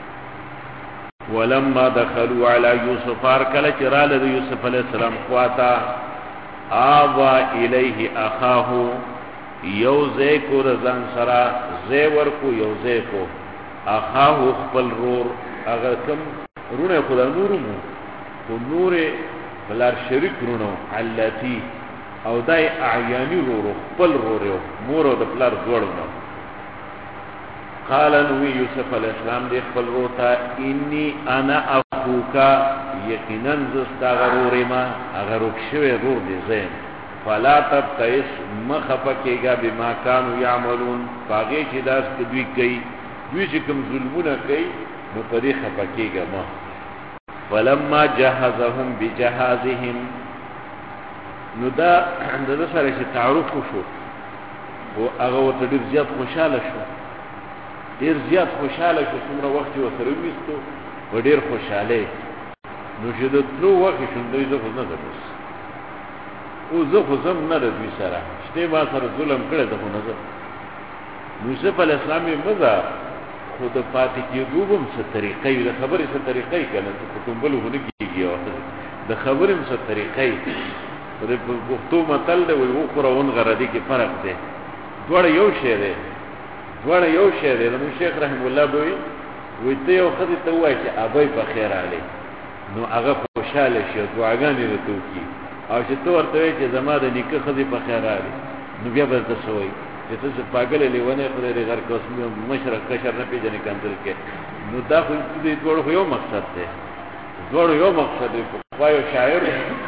ولما دخلوا على يوسف اركل چرال يوسف عليه السلام خواتا آوا الیه اخاه یوزے کو رضان سرا زیور کو یوزے کو اخاه خپل رور اگر کم رونه خدا نورمو کو نور بلار شریک رونو علتی او دای اعیانی رور خپل رور مورو د بلار جوړو قال نبی یوسف علیہ السلام دی خپل روتا انی انا اخوکا یقینا زستا غرور ما اگر وکشوی رور دی زین فلا تبتئس مخفکیگا بما کانو یعملون باغی چی داس کدوی کئی دوی چی کم ظلمونا کئی نو پدی خفکیگا ما فلما جهزهم بجهازهم نو دا سره چی تعرف شو و اغا ورطا دیر زیاد خوشحال شو ډیر زیات خوشاله شو څومره وخت یې وسره وېستو و ډیر خوشاله نو چې د تلو وخت شوندوی زه خو نه ده بس او زه خو زم نه ده دوی سره شتې ما سره ظلم کړی زه خو نه ځم یوسف علیه السلام یې مزه خو د پاتې کېدو به هم څه طریقه وي د خبرې څه طریقه یې که نه په کوم بل خو نه کېږي د خبرې هم څه طریقه یې د پښتو متل دی وایي وخوره ونغره دې کې فرق دی دواړه یو شی دی دواړه یو شی دی نو شیخ رحم الله بوي وي ته یو ښځې ته ووایه چې ابۍ په خیر راغلی نو هغه خوشحاله شي دعاګانې درته وکړي او چې ته ورته وایې چې زما د نیکه ښځې په خیر راغلی نو بیا به درته څه وایي چې ته څه پاګلې لیونی خدای دې غر کوس مشره کشر نه پېژنې کنځل کې نو دا خو دې دواړو خو یو مقصد دی دواړو یو مقصد دی پخوا یو شاعر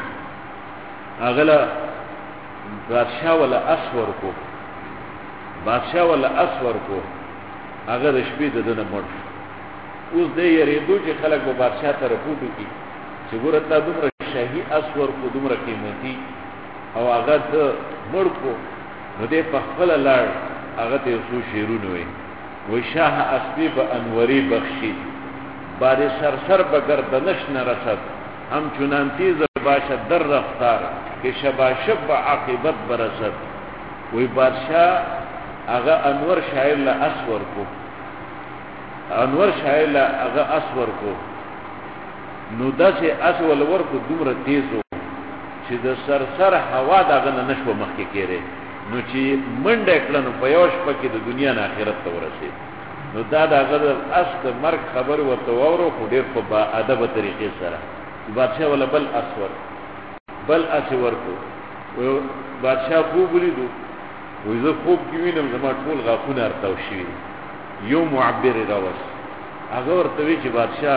هغه له بادشاه ولا اس ورکو بادشاہ ولا اسور کو اگر شپې د دنه مړ اوس دې یریدو چې خلک به بادشاہ ته رپورټ وکړي چې ګوره تا دومره شاهي اسور کو دومره قیمتي او هغه د مړ کو نو دې په خپل لاړ هغه ته څو شیرونه وي شاه اسبی به انوری بخشید بار سرسر به گردنش نرسد هم چنان تیز باشد در رفتار که شباشب به عاقبت برسد وی بادشاہ اغا انور شاعر لا اسور کو انور شاعر لا اغا اسور کو نو داسې اسول ورکو دومره تیزو چې د سرسر هوا دغه نه نشو مخکې کېره نو چې منډه کړه نو په یو شپه کې د دنیا نه آخرت ته ورسېد نو دا دغه د اس د مرګ خبر ورته واورو خو ډېر په با ادبه طریقې سره بادشاہ ولا بل اسور بل اسور کو بادشاہ خوب ولیدو وی زه خوب کې وینم زما ټول غاښونه ارتاو شوي یو معبر راوست هغه ورته وی چې بادشاہ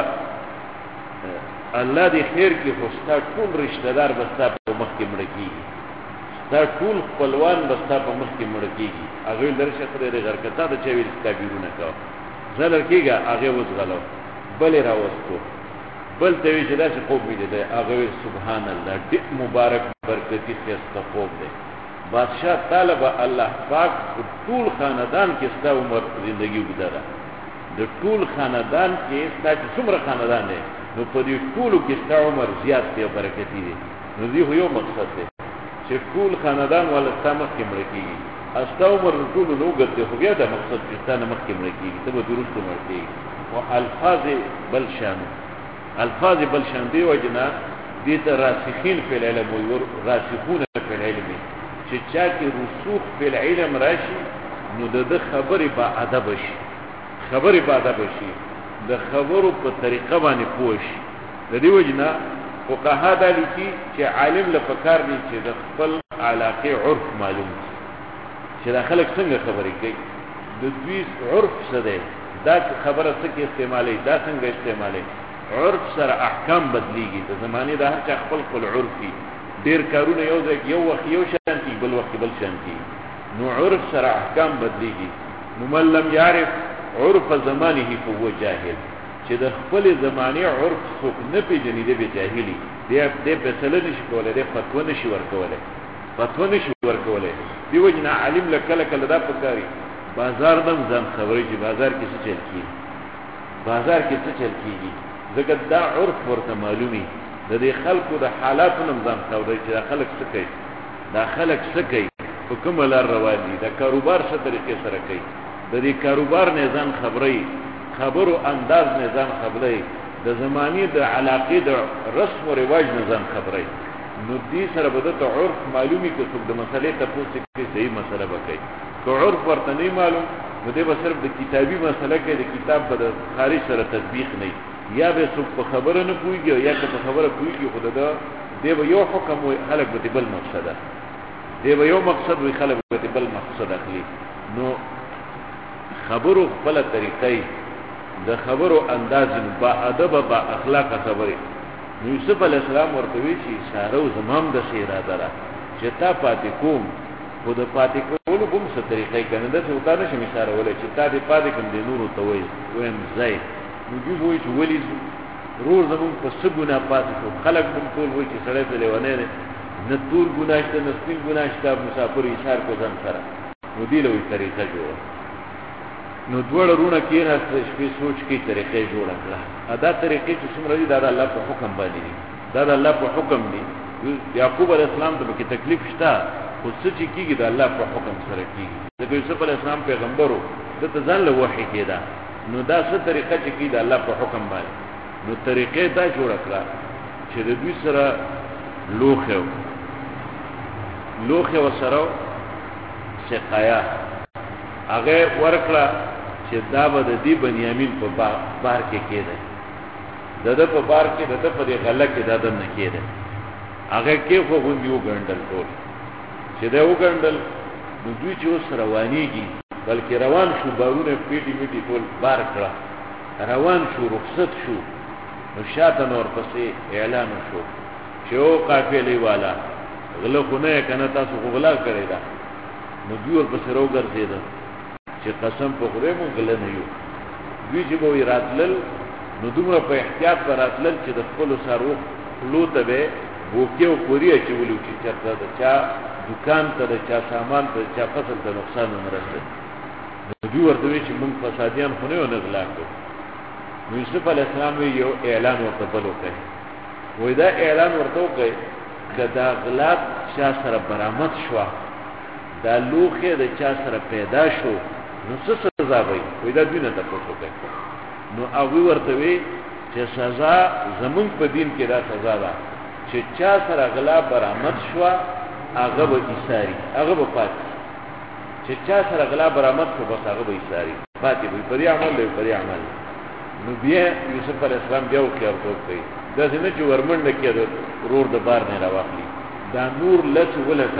الله دې خیر کې خو ستا ټول رشتہ دار به ستا په مخ کې مړه کېږي ستا ټول خپلوان به ستا په مخ کې مړه کېږي هغه ویل درشه خدای دې غر کړه تا د چا ویل تعبیرونه کوه زه لړکېږه هغې وزغلو بل یې راوستو بل ته وی چې داسې خوب مې لیدی هغه ویل سبحان الله ډېر مبارک برکتي ښایسته خوب دی بادشاہ طالب الله پاک ټول خاندان کې ستا عمر زندگی گزاره د ټول خاندان کې ستا چې څومره خاندان دی نو په دې ټولو کې ستا عمر زیات دی او برکتي دی نو دې خو یو مقصد دی چې ټول خاندان والا ستا مخکې مړه کېږي ستا عمر د ټولو نه اوږد دی خو بیا دا مقصد چې ستا نه مخکې مړه کېږي ته به درسته مړه کېږي خو الفاظ بل شان الفاظ بل شان دی وجه نه دې ته راسخین فی العلم وایي راسخون فی العلم چې چا کې رسوخ فی العلم راشي نو د خبرې با ادب شي خبرې با ادب شي د خبرو په طریقه باندې پوه شي د دې وجه نه فقها دا لیکي چې عالم له پکار دی چې د خپل علاقې عرف معلوم چې دا خلک څنګه خبرې کوي د دوی عرف څه دی دا خبره څه کې استعمالي دا څنګه استعمالي عرف سره احکام بدلیږي د زمانه د هر چا خپل عرفي ډیر کارونه یو ځای یو وخت یو شان کی بل وخت بل شان کی نو عرف سره احکام بدلیږي نو من لم يعرف عرف زمانه فهو جاهل چې د خپل زمانه عرف څوک نه پیژني دی به جاهلی دی په سره نشي کولای دی فتوا نشي ورکولای دی وجنه عالم لکله کله دا پکاري بازار دم ځان خبرې چې بازار کې څه چل کیږي ځکه دا عرف ورته معلومي د دې خلکو د حالاتو نظام خبرې چې دا خلک څه کوي په کومه لار روان دي د کاروبار څه طریقې سره کوي د دې کاروبار نظام خبرو انداز نظام خبرې د زماني د علاقې د رسم او رواج نظام خبرې نو دې سره به د عرف معلومي کې څوک د مسلې تاسو کې صحیح مسله وکړي که عرف ورته نه معلوم نو دې به صرف د کتابي مسله کې د کتاب په خارج سره تطبیق نه یا به څوک په خبره نه پوهیږي یا که په خبره پوهیږي خو دا دې به یو حکم وي خلک به بل مقصد دې به یو مقصد وي خلک به بل مقصد اخلي نو خبرو خپل طریقې د خبرو انداز با ادب با اخلاق خبرې یوسف علی السلام ورته وی چې سارو زمام د سیرا دره چې تا پاتې کوم خو د پاتې کولو کوم څه طریقې کنه د څه وتا نشم اشاره ولې چې تا دې پاتې کوم د نور ته ویم زای نو دی وای چې ولی روز زمون په سګونه پاتې کو خلک هم ټول وای چې سړی ته لیونه نه ټول ګناشته نه سپین ګناشته مسافر اشاره کو ځم سره نو دی له طریقه جوړ نو دوړه رونه کې راځي شپې سوچ کې طریقې جوړ کړه ادا طریقې چې څومره دي دا د الله په حکم باندې دي دا د الله په حکم دي یعقوب علیه السلام ته کې تکلیف شته خو څه چې کیږي د الله په حکم سره کیږي د یوسف علیه السلام پیغمبرو د ځان له وحی کېدا نو دا څه طریقه چې کیږي د الله په حکم باندې نو طریقې دا جوړ کړه چې د دوی سره لوخه وسره سقایا هغه ورکړه چې دا به د دې بنیامین په بار کې کېده د په بار کې د په دې غله کې دا نه کېده هغه کې خو غوندي وګڼل ټول چې دا وګڼل د دوی چې اوس روانيږي بلکې روان شو بارونه پیټي میټي ټول بار کړه روان شو رخصت شو نو شاته نور پسې اعلان شو چې او قافلې والا غله خو نه کنه تاسو غلا کړی دا نو دوی ورپسې راوګرځېده چې قسم په خدای مونږ غله نه یو دوی چې به راتلل نو دومره په احتیاط به راتلل چې د خپلو سارو خلو ته به بوکې او کوري اچولو چې چېرته د چا دکان ته د چا سامان ته د چا فصل ته نقصان ونه رسېد نو دوی ورته وایي چې مونږ فسادیان خو نه یو نه غلا کړو نو یوسف علیه السلام یو اعلان ورته بل وکړی وایي دا اعلان ورته وکړی که دا غلا چا سره برآمد شوه دا لوخه د چا سره پیدا شو نو څه سزا وي وای دا دوی نه تاسو کوي نو هغه ورته وی چې سزا زمون په دین کې دا سزا ده چې چا سره غلا برآمد شو هغه به ایثاری هغه به پات چې چا سره غلا برآمد شو بس هغه به ایثاری پاتې وي پرې عمل نو بیا یوسف علی السلام بیا وکړ کوي دا څنګه چې ورمنډ کېد رور د بار نه راوخلی دا نور لته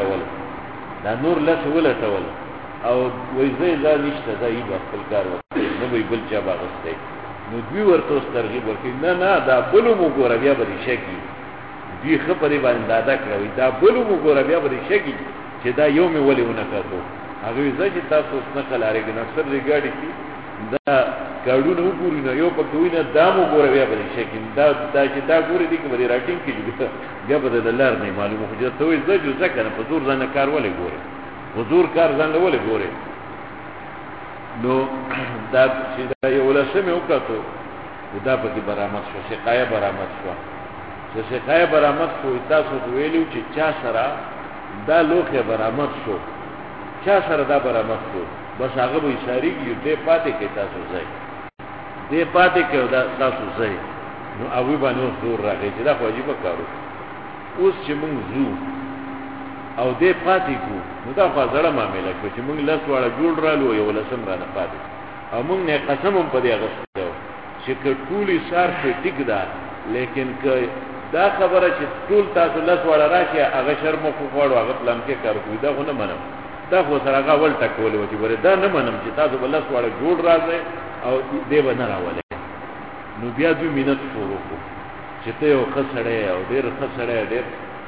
ولټول او وایي دا نشته دا یې خپل کار وکړي نو به بل چا باغسته نو دوی ورته ترغیب ورکړي نه دا بل مو ګور بیا به شکی دوی خبرې باندې دادا کړوي دا بل مو ګور بیا به شکی چې دا یو مې ولې ونه کاته هغه ځکه تاسو څنګه لارې کنه اکثر ریګاډي کې دا کارونه وګورئ نو یو په دوی نه دا مو ګور بیا به شکی دا چې دا ګوري دي کې راټینګ کیږي بیا به د لار نه معلومه خو ته وایي ځکه نه په زور ځان کار ولې ګوري حضور کار ځان ولې ګوري نو دا چې دا یو لسمه وکړو دا په کې برآمد شو سقایا برآمد شو چې سقایا برآمد شو تاسو ویلو چې چا سره دا لوخه برآمد شو چا سره دا برآمد شو بس هغه به اشاره کیږي دې پاتې کې تاسو ځای دې پاتې کې دا تاسو ځای نو هغه باندې زور راغی چې دا واجب کارو اوس چې موږ زو او دې پاتې کو نو دا خو زړه معاملې کو چې موږ لاس واړه جوړ رالو یو لسم را نه پاتې او موږ نه قسم هم په دې غوښتو چې ټولي سار په ټیک ده لیکن که دا خبره چې ټول تاسو لاس واړه راشي هغه شرم خو غواړو هغه پلان کې کار کوي دا خو نه منم دا خو سره هغه ول ټکول و چې ور دا نه منم چې تاسو بل لاس واړه جوړ راځي او دې و نه راولې نو بیا دوی مينت شروع کو چې ته یو خسړې او ډېر خسړې ډېر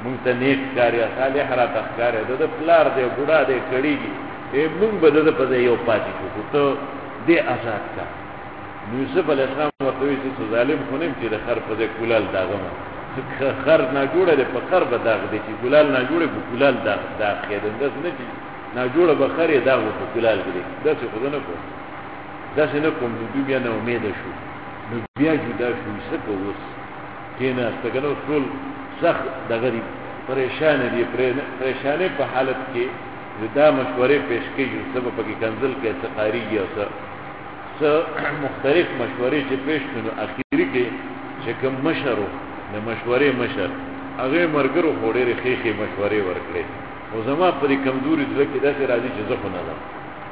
مونږ ته نیک ښکاري صالح راته ښکاري د پلار دی بوډا دی کړیږي مونږ به د په ځای یو پاتې شو ته دې آزاد کا نو یوسف علیه السلام ورته وایي چې ظالم خو نه یم چې د خر په ځای کولال داغم خر ناجوړه دی په خر به داغ دی چې کولال ناجوړه په کولال داغ کېدم داسې نه چې ناجوړه به خر یې داغ په کولال کې دی داسې خو زه نه کوم داسې نه کوم نو دوی بیا نه امیده شو نو بیا جدا شو څه کوو اوس کېناسته که نه اوس ټول سخت دغه دي پریشانه دي پریشانې په حالت کې دا مشورې پیش کېږي څه به پکې کنزل کې څه قاریږي او څه مختلف مشورې چې پیش کړي نو اخري کې چې کوم مشر د مشورې مشر هغه مرګرو خو ډېرې ښې مشورې ورکړې او زما په دې کمزوري زړه کې داسې راځي چې زه خو نه ځم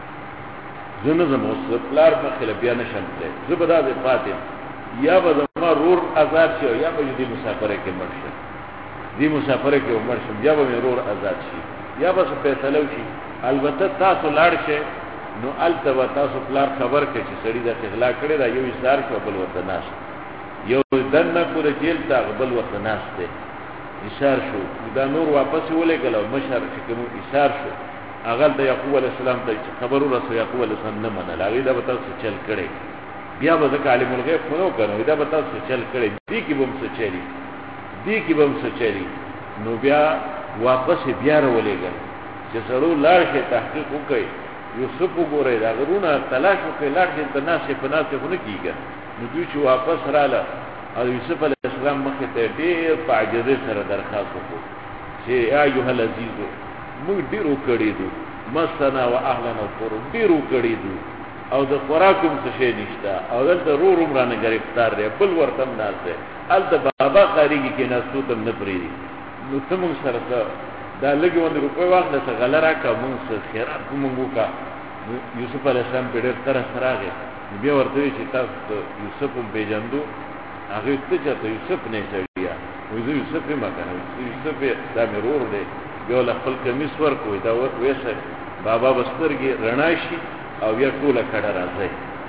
زه نه ځم اوس پلار مخکې له بیا نه شم تللی زه به داسې پاتې یا به زما رور آزاد شي یا به دې مسافرۍ کې مړ شم دې مسافرۍ کې مړ شم یا به مې رور آزاد شي یا به څه فیصله وشي البته تاسو لاړ شئ نو هلته به تاسو پلار خبر کړي چې سړي داسې غلا کړې ده یو ایثار شو بل ورته ناست یو دننه پورې جیل ته بل ورته ناست دی ایثار شو دا نور واپس ولېږل او مشر چې کوم ایثار شو هغه د یعقوب علیه السلام ته خبر ورسو یعقوب علیه السلام نه منل هغې دا به تاسو چل کړی بیا به ځکه عالم الغیب خو نه وکړو دا به تاسو چل کړی دې کې به هم څه چلي دې کې به هم څه چلي نو بیا واپس بیا راولېږل چې سړو لاړ شي تحقیق وکړي یوسف وګورئ دا غرونه تلاش وکړي لاړ شي ته ناستې په ناستې خو نه کېږي نو دوی چې واپس راله او یوسف علیه السلام مخې ته ډېر په عاجزۍ سره درخواست وکړو چې یا ایها العزیزو موږ ډېر وکړي دو مسنا و اهلنا الضر ډېر وکړي دو او د خوراک هم څه شی نشته او دلته رور هم رانه ګرفتار دی بل ورته هم ناست دی هلته بابا قاریږي کېناستو ته هم نه پرېږدي نو ته موږ سره څه دا لږې غوندې روپۍ واخله څه غله راکړه موږ څه خیرات خو موږ وکړه یوسف علیه السلام پرې ډېر ترس راغی نو بیا ورته وایي چې تاسو یوسف هم پېژندو هغې ته چېرته یوسف نه یې سړیا وایي زه یوسف یم که نه یوسف دا مې رور دی بیا له خپل کمیس ورکوي دا ویسه بابا به سترګې رڼا شي او بیا ټوله کډه راځئ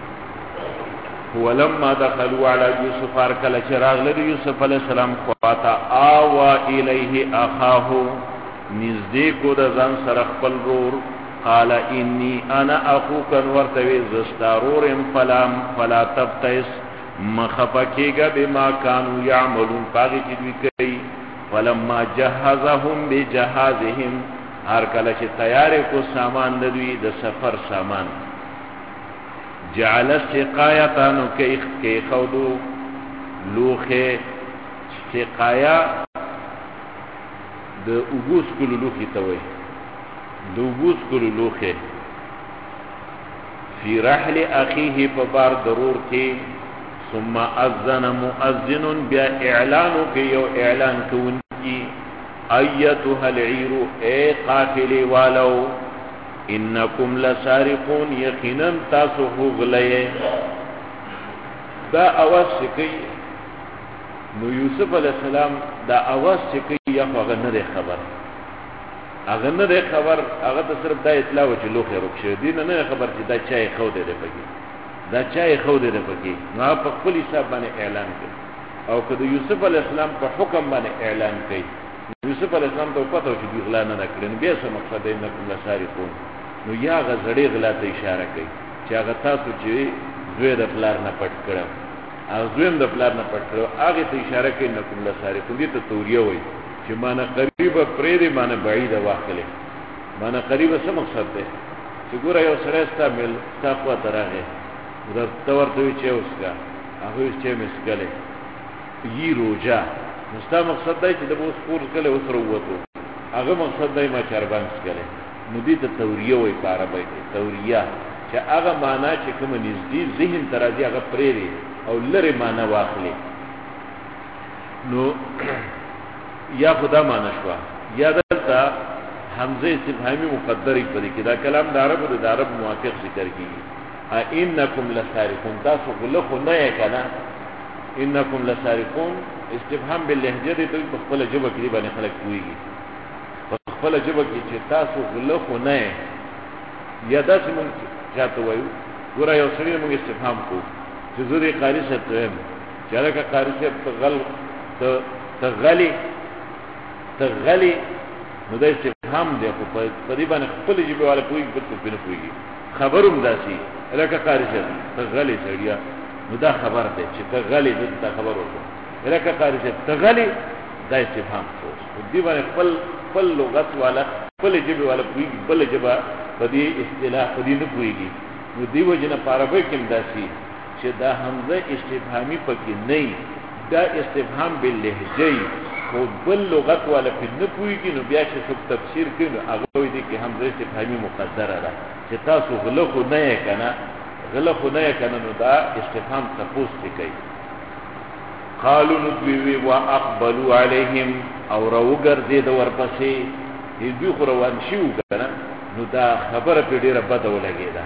ولما دخلوا على يوسف اركل چراغ لري یوسف علیہ السلام خواته آوا الیه اخاه نزدې کو د ځان سره خپل رور قال انی انا اخوک ورتوي زستارور فلا تبتئس مخفکیگا بما كانوا يعملون پاگی چې دوی کوي فلما جهزهم بجهازهم هر کله چې تیار کو سامان د دوی د سفر سامان جعل سقایتانو کې خودو لوخه سقایا د اوګوس کولو لوخي ته وای د اوګوس کولو لوخه فی رحل اخیه په بار ضرور کې ثم اذن مؤذن بیا اعلان کې یو اعلان کوونکی ایتها العیر اے قافله والو انکم لسارقون یقینا تاسو غلئ دا اواز شکی نو یوسف علیہ السلام دا اواز شکی یا هغه نه خبر هغه نه خبر هغه ته صرف دا اطلاع و چې لوخه روک شه دین نه خبر چې دا چای خو دې پکې دا چای خو دې پکې نو په خپل حساب باندې اعلان کړ او کله یوسف علیہ السلام په حکم باندې اعلان کړ یوسف علیہ السلام ته پته و چې دوی غلا نه کړن بیا څه مقصد یې نه کوم لسارقون نو یا غزړې غلا ته اشاره کوي چې هغه تاسو چې زوی د پلار نه پټ کړو او زویم د پلار نه پټ کړو هغه ته اشاره کوي نه کوم لسارقون دې ته توریه وایي چې معنی قریبه پرې دې معنی بعیده واخلې معنی قریبه څه مقصد دی چې ګوره یو سړی ستا مل ستا خواته راغی ته ورته وایي چې وڅښه هغه وایي چې مې څښلې یي روژه نو ستا مقصد دی چې د به اوس کور څښلی اوس راووتو هغه مقصد دی ما چربان څښلی نو دې ته توریه وایي په عربی کې توریه چې هغه معنا چې کومه نږدې ذهن ته راځي هغه پرېږدي او لرې معنا واخلي نو یا خدا معنا شوه یا دلته حمزه استفهامي مقدرې په دې کې دا کلام د عربو د عرب موافق ذکر کېږي انکم لسارقون تاسو غله خو نه یې که نه انکم لسارقون استفهام باللهجه دې ته په خپله ژبه کې باندې خلک پوهېږي په خپله ژبه کې چې تاسو غله خو نه یې یا داسې مونږ چاته وایو ګوره یو سړي مونږ استفهام کوو چې زه دې قاري صاحب ته وایم چې هلکه قاري صاحب ته غلې تغلی نو دا استفهام دی خو په دې باندې خپل جبه والا پوهیږي بل څه نه پوهیږي خبروم داسي لکه قاری شه تغلی سړیا نو دا خبر دی چې تغلی دې خبر ورته لکه قاری شه تغلی دا استفهام شو دې باندې خپل لغت والا خپل جبه والا پوهیږي بل جبه په دې اصطلاح په دې نه پوهیږي نو دی وجنه په عربی کې داسي چې دا حمزه استفهامي پکې نه دا استفهام باللهجه خو بل لغت والا په نه پوهیږي نو بیا چې څوک تفسیر کوي نو هغه دې کې حمزه استفهامي مقدره ده چې تاسو غلط نه یې کنه نو دا استفهام تفوس کوي قالوا ندوي واقبلوا عليهم او روغر دې د ورپسې دې خو روان شو کنه نو دا خبره په ډیره بده ولګیدا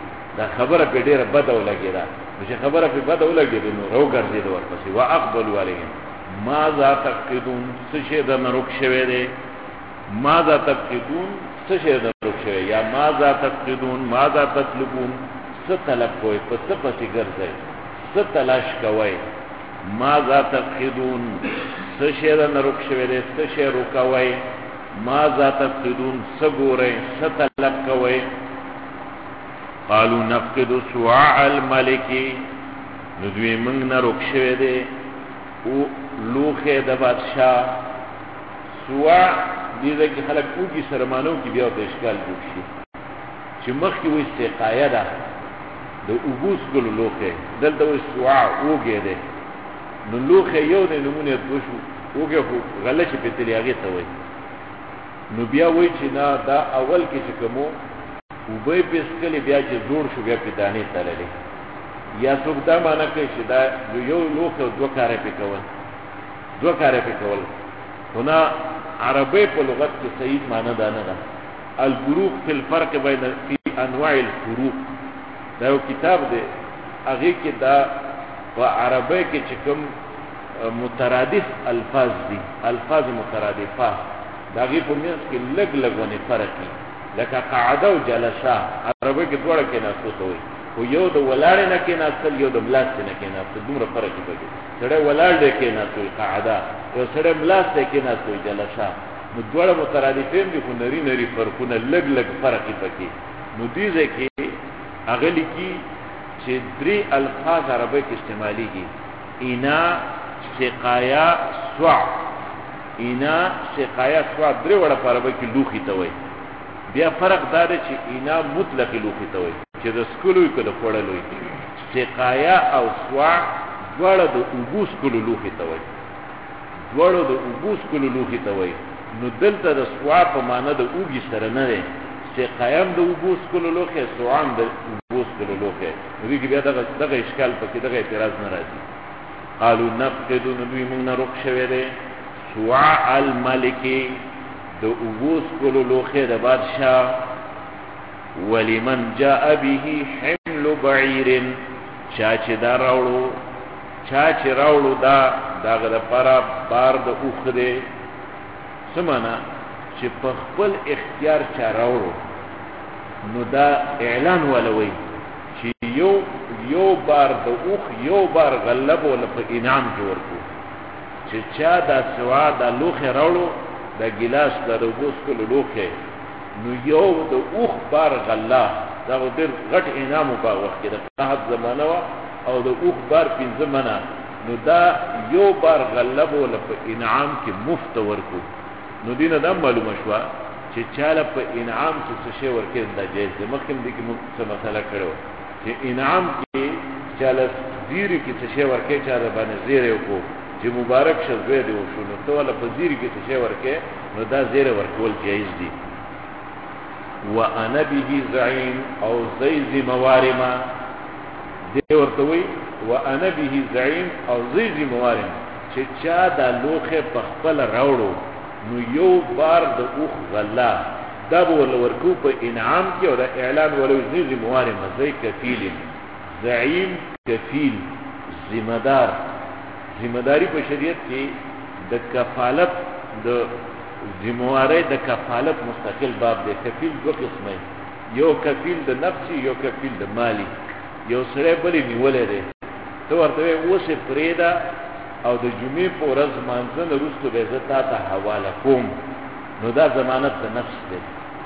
چې خبره په بده ولګیدا نو روغر دې د ورپسې واقبلوا عليهم ماذا تفقدون سشه د نروک شوه دې ماذا تفقدون سشه د نروک شوه یا ماذا تفقدون ماذا تطلبون ستلب کوئی پس پسی ګرځي ستلاش کوي ماذا تفقدون سشه د نروک شوه دې سشه روکوي ماذا تفقدون سګوري ستلب کوي قالوا نفقد سواع الملك ندوی من نروک شوه دې او لوخه د بادشاہ سوا دې کې خلک اوږي سرمانو کې بیا د اشکال جوړ شي چې مخکې وي سقایا ده د اوګوس ګل لوخه دلته وي سوا اوګه ده نو لوخه یو د نمونه دوشو اوګه خو غلط په تلیاغه ته وي نو بیا وي چې دا اول کې چې کومو وبې پسکلي بیا چې جوړ شو بیا په دانه تللې یا څوک دا معنی کوي چې دا یو لوخه دوه کارې پکول هنا عربی په لغت کې صحیح معنی دا نه ده الفروق فی الفرق بین فی انواع الفروق دا یو کتاب دی هغه کې دا په عربی کې چې کوم مترادف الفاظ دي الفاظ مترادفه دا غي په میاس کې لګ ونی فرق دي لکه قعده او جلسه عربی کې ډوړه کې نه څه او یو د ولاړ نه کې ناستل یو د ملاس نه کې ناستل دومره فرق دی سره ولاړ دی کې ناستل قاعده یو سره ملاس دی کې ناستل جلسه نو دوړه مترادفین دي خو نری فرقونه لګ فرق پکې نو دې ځکه هغه لیکي چې درې الفاظ عربی کې استعماليږي انا سقایا سوا درې وړه په عربی کې لوخي ته وایي بیا فرق دا دی چې انا مطلق لوخي ته وایي چې د سکولوي کله خوړلوي سقایا او سوا دواړه د اوبوس کولو لوخي ته وایي نو دلته د سوا په معنا د اوګي سره نه دی سقایم د اوبوس کولو لوخي سوام د اوبوس کولو لوخي دوی کې بیا دغه اشکال پکې دغه اعتراض نه راځي قالو نفقد نبی موږ نه روک شوی دی سوا الملک د اوبوس کولو لوخي د بادشاہ ولمن جاء به حمل بعير چاچ راوړو دا داغه د پارا بار د اوخره سمانا چې په خپل اختیار چا راوړو نو دا اعلان ولوي چې یو بار د اوخ یو بار غلب ول په انعام کې ورکو چې چا دا سوا دا لوخه راوړو دا ګلاس د روبوس کولو لوخه نو یو د اوخ بار غلا دا ډېر غټ انعام په وخت کې د قحط زمانه او د اوخ بار 15 منه نو دا یو بار غلب ول په انعام کې مفت ورکو نو دینه دا معلومه شو چې چاله په انعام کې څه شی ورکې دا جایز دی مخکې دې کې موږ څه مسله کړو چې انعام کې چاله زیری کې څه شی ورکې چاله باندې زیره کو چې مبارک شوه دی او شو نو ته ولا په زیری کې څه شی ورکې نو دا زیره ورکول جایز دی وانا به زعيم او زيز موارما دی ورته وی وانا به زعيم او زيز موارم چې چا دا لوخه په خپل راوړو نو یو بار د اوخ غلا دا ول ورکو په انعام کې او دا اعلان ولو زيز موارم زي کفیل زعيم کفیل ذمہداری په شریعت کې د کفالت د ذمہواری د کفالت مستقل باب دی کفیل دو قسمه یو کفیل د نفسي یو کفیل د مالی یو سره بلی نیولې دی تو ورته اوسه پریدا او د جمعې په ورځ مانځه نه وروسته به زه تا ته حواله کوم، نو دا ضمانت د نفس دی،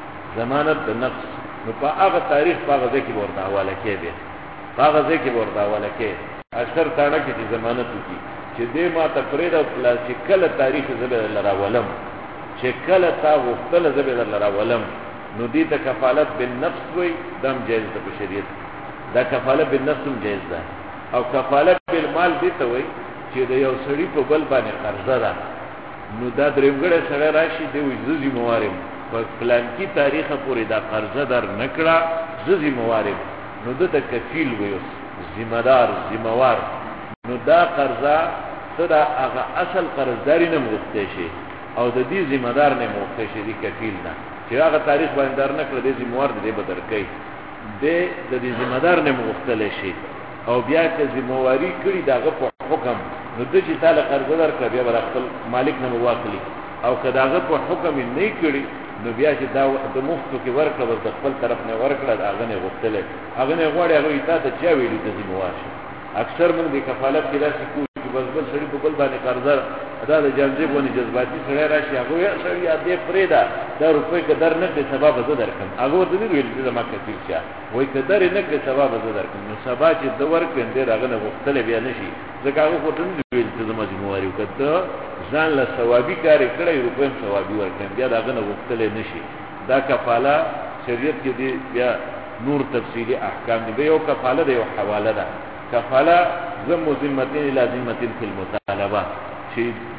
ضمانت د نفس. نو په هغه تاریخ په هغه ځای کې به ورته حواله کېدی، په هغه ځای کې به ورته حواله کې اکثر تاړه کې چې ضمانت وکړي چې دې ما ته پرېږده پلاس چې کله تاریخ زه به درله راولم، چې کله تا غوښتله زه به درله راولم، نو دې ته کفالت بالنفس وایي. دا هم جایز ده په شریعت کې، دا کفالت بالنفس هم جایز ده. او کفالت بالمال دې ته وایي چې د یو سړي په بل باندې قرضه ده، نو دا درېمګړی سړی راشي دی وایي زه ذمهوار یم، په پلانکي تاریخه پورې دا قرضه در نه کړه، زه ذمهوار یم، نو ده ته کفیل وایي، ذمه دار، ذمهوار. نو دا قرضه ته د هغه اصل قرضداري نه مغوښتی شي او د دې ذمه دار نه مغوښتی شي، دې کفیل نه چې هغه تاریخ باندې در نه کړه، دې ذمهوار دی به درکوي، دی د دې ذمه دار نه مغوښتلی شي. او بیا که ذمهواري کړي د هغه په حکم، نو ده چې تا له قرضه درکړه بیا به د خپل مالک نه واخلي، او که د هغه په حکم یې نه کړي نو بیا چې دا د مفتو کې ورکړه بس د خپل طرف نه ورکړه، د هغه نه غوښتلی، هغه نه غواړي هغه یې تا ته چا ویلي ته ذمهوار شي. اکثر موږ د کفالت کې داسې کوو چې بس بل سړي په بل باندې قرضه دا د جانځې باندې جذباتي سړی راشي، هغه وایي سړي دې پرېږده دا روپۍ که در نه کړې سبا به زه درکړم، هغه ورته نه ویل چې زما کفیل شه، وایي که در یې نه کړې سبا به زه درکړم. نو سبا چې ده ورکړې دی د هغه نه غوښتلی بیا نه شي، ځکه هغه ورته نه ویل چې زما ذمهواري وکړه، ته ځان له ثوابي کار یې کړی، روپۍ هم ثوابي ورکړم، بیا د هغه نه غوښتلی نه شي. دا کفاله شریعت کې دی بیا نور تفصیلي احکام دي. به یو کفاله ده یو حواله ده. کفاله ذم ذمتین الی ذمتین فی المطالبه، چې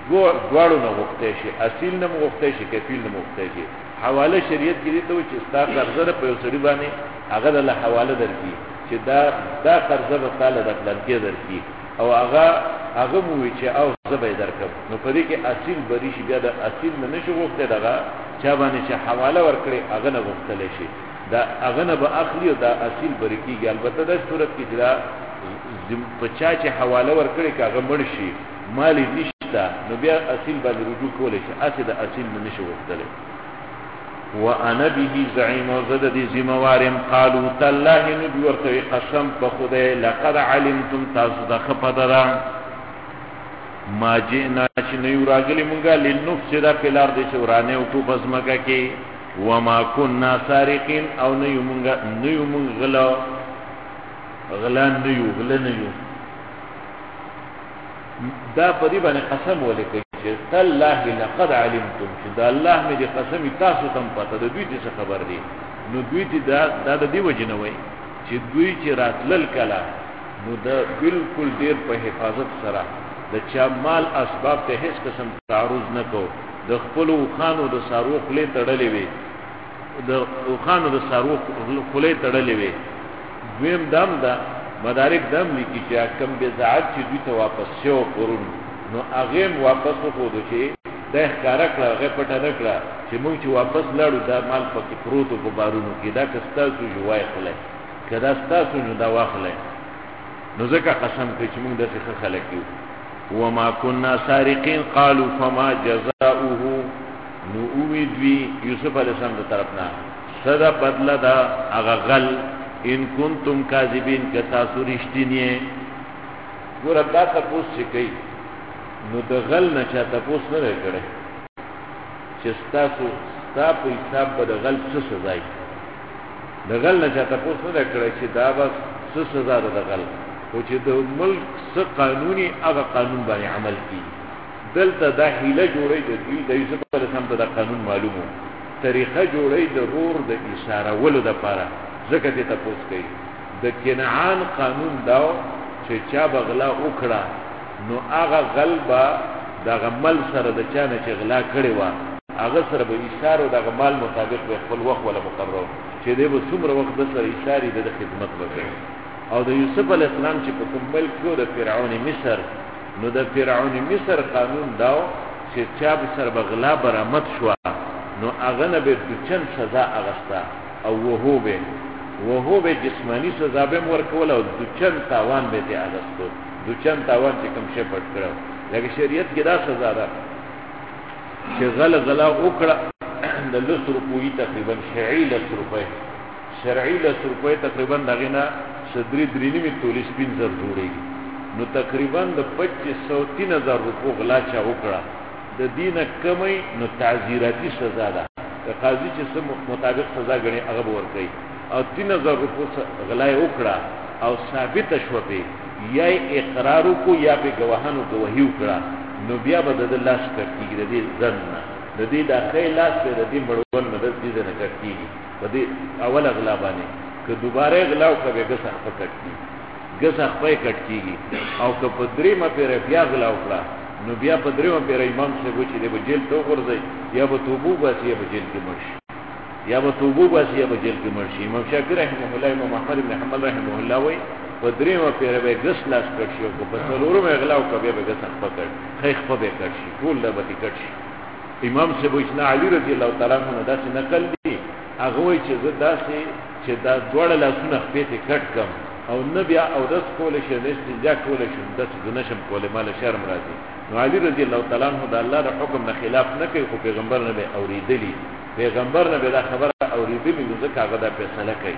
دواړو نه غوښتی شي، اصیل نه غوښتی شي، کفیل نه غوښتی شي. حواله شریعت کې دي ته وایي چې ستا قرضه ده په یو سړي باندې، هغه درله حواله درکړي چې دا قرضه به تا له د پلانکي درکړي، او هغه مو وایي چې او زه به یې درکړم، نو په دې کې اصیل بری شي، بیا د اصیل نه نشي غوښتی دغه چا باندې چې حواله ورکړي هغه نه غوښتلی شي، دا هغه نه به اخلي او دا اصیل بری کېږي. البته دا صورت کې چې دا په چا چې حواله ورکړي که هغه مړ شي مال یې نشته، نو بیا اصیل باندې رجوع کولی شي، هسې د اصیل نه نشي غوښتلی. وانا به زعیم، او زه د دې ذمهوار یم. قالو تالله، نو دوی ورته وایي قسم په خدای، لقد علمتم، تاسو ته ښه پته ده، ما جئنا چې نه یو راغلي مونږه لنفسد فی الارض چې ورانې وکړو په ځمکه کې، وما كنا سارقین، او نه یو مونږ غلا نه یو، غله نه یو. دا په دې باندې قسم ولې کوي چې تالله لقد علمتم، چې دا الله مې دې قسم تاسو ته هم پته ده، دوی دې څه خبر دي. نو دوی دې دا د دې وجې نه وایي چې دوی چې راتلل کله، نو دا بالکل ډېر په حفاظت سره د چا مال اسباب ته هیڅ قسم تعرض نه کو، د خپلو اوښانو د څاروو خولې تړلې وې، د اوښانو د څاروو خولې تړلې وې. دویم دم ده مدارک دم لیکي چې کم بضاعت چې دوی ته واپس شو پرون، نو هغې هم واپس وښودو چې دا یې ښکاره کړه، هغې پټه نه کړه چې موږ چې واپس لاړو دا مال پکې پروت و په بارونو کې، دا که ستاسو جو واخلئ، که دا ستاسو نو دا واخلئ. نو ځکه قسم کوي چې موږ داسې ښه خلک یو. وما كنا سارقین، قالوا فما جزاؤه، نو اوی دوی یوسف علیہ السلام د طرف نه صدا بدله دا هغه غل، ان کنتم کاذبین، که تاسو رښتینی یې. ګوره دا تپوس چې کوي نو د غل نه چا تپوس نه دی کړی چې ستا په حساب به د غل څه سزا وي، د غل نه چا تپوس نه دی کړی چې دا به څه سزا ده د غل، خو چې د ملک څه قانوني هغه قانون باندې عمل کیږي. دلته دا حیله جوړی د دوی د یوسف علیه السلام ته دا قانون معلوم و، طریقه جوړی د رور د اشارولو دپاره، ځکه دې تپوس کوي. د کنعان قانون دا چې چا به غلا وکړه نو هغه غل به دغه مل سره د چا نه چې غلا کړې وه هغه سره به ایثار و دغه مال مطابق به خپل وخت ولا مقرر چې دی به څومره وخت د سره ایثاري د خدمت وکړي. او د یوسف علیه السلام چې په کوم ملک کې د فرعون مصر، نو د فرعون مصر قانون دا چې چا به سره به غلا برآمد شوه نو هغه نه به دوچن سزا اغسته، او وهو به جسمانی سزا به هم ورکول، او دوچن تاوان به دې اغستو، دوچن تاوان چې کوم شی پټ کړو. لکه شریعت کې دا سزا ده چې غلا وکړه د 10 روپۍ تقریبا شرعي 10 روپۍ تقریبا دغه نه 3.5 تولې سپین زر جوړېږي، نو تقریبا د 2500 روپو غلا چا وکړه د دینه کمی نو تعزیراتی سزا ده د قاضي چې سم مطابق سزا غني هغه ورکړي او 3000 روپو غلا وکړه او ثابت شوه په یا اقرار کو یا په گواهانو گواهی وکړه نو بیا به د لاس کټیږي د دې ځن د دې د خیلاس په د دې مړون مدد دې نه کټیږي په دې اول غلا باندې که دوباره غلا وکړي ګسه پکټي ګسه خپې کټیږي او که په درې ما پر بیا غلا وکړه نو بیا په درې ما پر امام صاحب چې د جیل ته ورځي یا به توبو باسي یا به جیل کې مرشي یا به توبو باسي یا به جیل کې مرشي امام شاکر رحمه الله امام احمد بن حنبل رحمه الله وای په درې ما پر به ګس لاس کټ شي او په څلورم غلا وکړي به ګسه پکټ خیخ په به کټ شي ټول لا به کټ شي امام صاحب چې علی رضی الله تعالی عنہ داسې نقل دي هغه وای چې زه داسې چې دا دوړه لاسونه خپې ته کټ کم او نبی او داس کول شي د استنجا کول شي د نشم کول مال شرم راځي نو علی رضی الله تعالی عنہ د الله د حکم نه خلاف نه کوي خو پیغمبر نه به اوریدلی پیغمبر نه به دا خبره اوریدلی نو ځکه هغه د فیصله کوي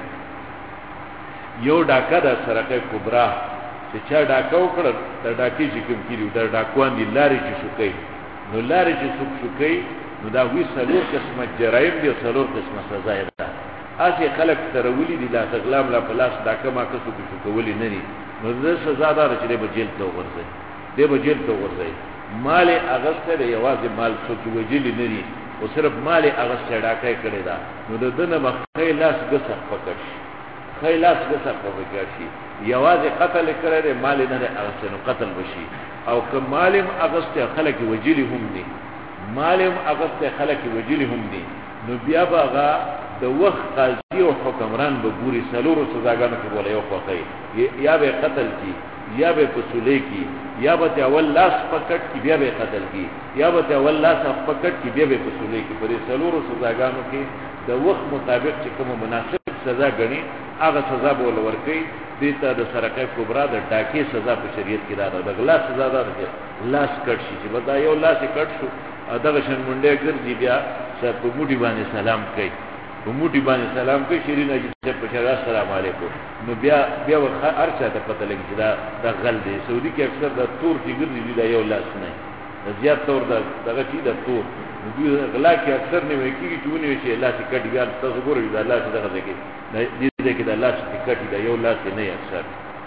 یو ډاکا د سرقه کبرا چې چا ډاکا وکړ د ډاکی چې کوم کیږي د ډاکوان دی لارې چې شو کوي نو لارې چې شو کوي نو دا وی څلور قسمه جرایم دي او څلور قسمه سزا ده اسی خلق ترولی دي لا تغلام لا پلاس دا کما کسو کې کولی نه دي نو د سزا دار چې به جیل ته ورځي دی به جیل ته ورځي مال اغسطه دی یوازې مال څوک وجلی نه دي او صرف مال اغسطه ډاکای کړی دا نو د دنه مخې لاس ګسه پکړ شي خیلاس ګسه پکړ شي یوازې قتل کړی دی مال نه اغسطه نو قتل وشي او که مالم اغسطه خلک وجلی هم دي مالم اغسطه خلک وجلی هم دي نو بیا باغا د وخت قاضي او حکمران به ګوري سلورو سزاګانو کې بوله یو خوخی یا به قتل کی یا به پسولې کی یا به اول لاس پکټ کی بیا به قتل کی یا به اول لاس پکټ کی بیا به پسولې کی پر سلورو سزاګانو کې د وخت مطابق چې کوم مناسب سزا غني هغه سزا بوله ورکي دیتا د سرقه کبرا د ډاکی سزا په شریعت کې دا د غلا سزا ده لاس کټ شي چې بدا یو لاس کټ شو دغه شن منډه ګرځي بیا په موټي باندې سلام کوي په موټي باندې سلام کوي شیرین اجي په شرع السلام علیکم نو بیا ارچا ته پته لګي چې دا غل دی سعودي کې اکثر د تور چې ګرځي دا یو لاس نه زیات تور دغه چې د تور دوی غلا کې اکثر نه وي کیږي چې ونی شي لاس کټ بیا تاسو ګورئ دا لاس دغه ځکه دې کې دا لاس کټ دا یو لاس نه اکثر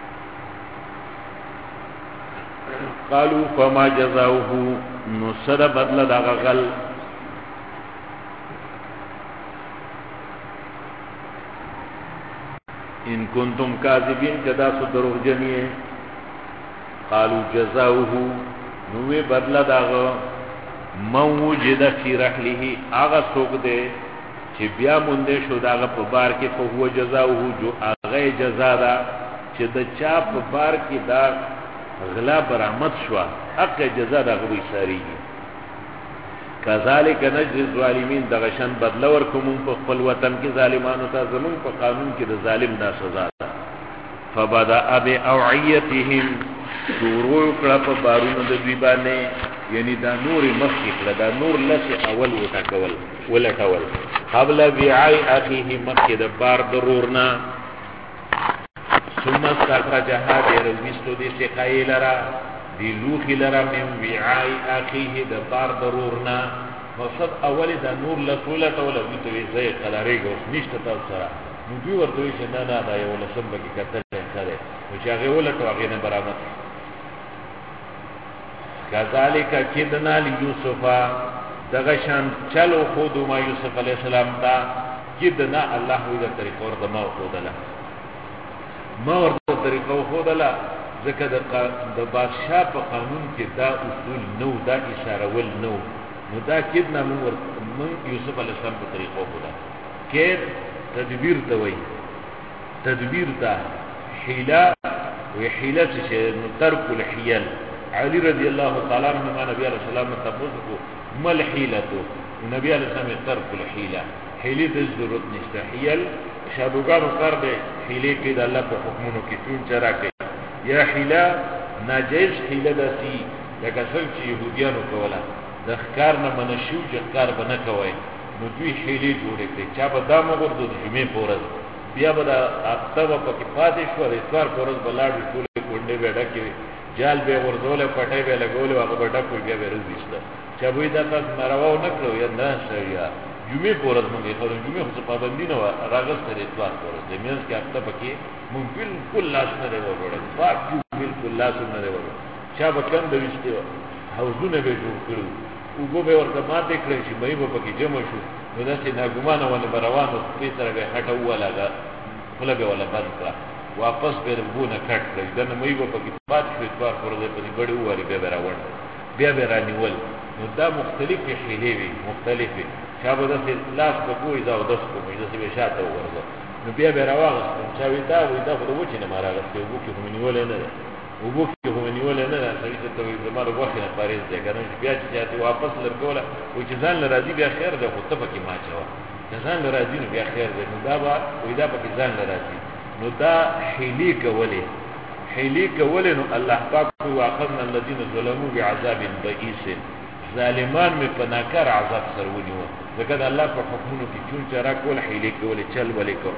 قالوا فما جزاؤه نو سره بدل دا غل ان کنتم کاذبین جدا سو دروغ جنیه قالوا جزاؤه نو بدل دا موجد فی رحله اغه سوق دے چې بیا مونږ شو داغه په بار کې په هو جزاؤه جو اغه جزا دا چې د چا په بار کې دا غلا برآمد شو حق جزا دا غوي ساریږي کذالک نجزی الظالمین دغه شان بدل ورکوم په خپل وطن کې ظالمانو ته زمون په قانون کې د ظالم دا سزا ده فبدا باوعیتهم شروع کړه په بارونو د دوی باندې یعنی دا نور مخکې کړه دا نور لسی اول وټکول ولټول قبل وعاء اخیه مخکې د بار ضرورنا ثم استخرجها بیرویستو دی سقای لرا دی لوخی لرا من وعاء اخیه د بار ضرورنا مقصد اولی دا نور لټول دوی زی قلاریږي اوس نشته تاسو سره نو دوی ورته چې نه دا یو لسم بګی کتل سره نو چې هغه ولټو هغه نه برابر کذالک کدنا لیوسف دغشان چلو خود ما یوسف علیہ السلام تا کدنا الله وی د طریقو ورته ما خودله ما ورته طریقو خودله ځکه د بادشاہ په قانون کې دا اصول نو دا اشاره ول نو دا کدنا من یوسف علیہ السلام په طریقو خودله کې تدبیر ته وای تدبیر ته حیله و حیله چې نو ترک الحیل علی رضی الله تعالی عنہ نبی علیہ السلام تبوذ مل حیلته نبی علیہ السلام ترک الحیله حیله د ضرورت نشته حیل شابوګانو کار دی حیله کې د الله په حکمونو کې چون چرا کوي یا حیله ناجیز حیله دسی لکه څنګه چې يهوديانو کوله د ښکار نه منشو چې ښکار بنه کوي نو دوی حیله جوړې کړي چا به دا مګر د جمعې پورز بیا به د اختر په کې پاتې شو د اتوار پورز بلاړ ټول کونډې وډه کې جال به ورزول پټای به لګول هغه بټا کوي بیا ورز دسته چې وې دا تاسو ناروا نه کړو یا نه سړیا جمعې پورز مونږ یې خورو جمعې خو پابندی نه و راغسته د اتوار پورز د میز کې هفته پکې مونږ بالکل لاس نه وروړل پاک بالکل لاس نه وروړل چا به کم د وشته حوضونه به جوړ کړو او به ورته ماته کړی چې مې به پکې جمع شو نو داسې ناګمانه ونه روانو په سره به هټه ولاګه خپل به ولا بند کړ واپس به ربونه کټ کړی دنه مې به پکې پات شو اتوار پورز په دې ګړې وری به راوړل بیا به رانیول نو دا مختلفې حیلې وي مختلفې چا به داسې لاس په کوی دا او داس په کوی داسې به شاته وګرځه نو بیا به راواغستم چا وی دا خو د وچې نه ما راغستې اوبو کې خو مې نیولی نه دی اوبو کې خو مې نیولی نه ده سړي ته وایي زما د غوښې نه پارېز دی که نه بیا چې چاته واپس لرګوله وایي چې ځان له راځي بیا خیر دی خو ته پکې ما اچوه که ځان له راځي نو بیا خیر دی نو دا به وایي دا پکې ځان له راځي نو دا حیلې کولې نو الله پاک وایي واخذنا الذین ظلموا بعذاب بئیس ظالمان میں پناکار عذاب سر ونیو ځکه د الله په حکمونو کې چون چرا کول حیلې کولې چل ولې کو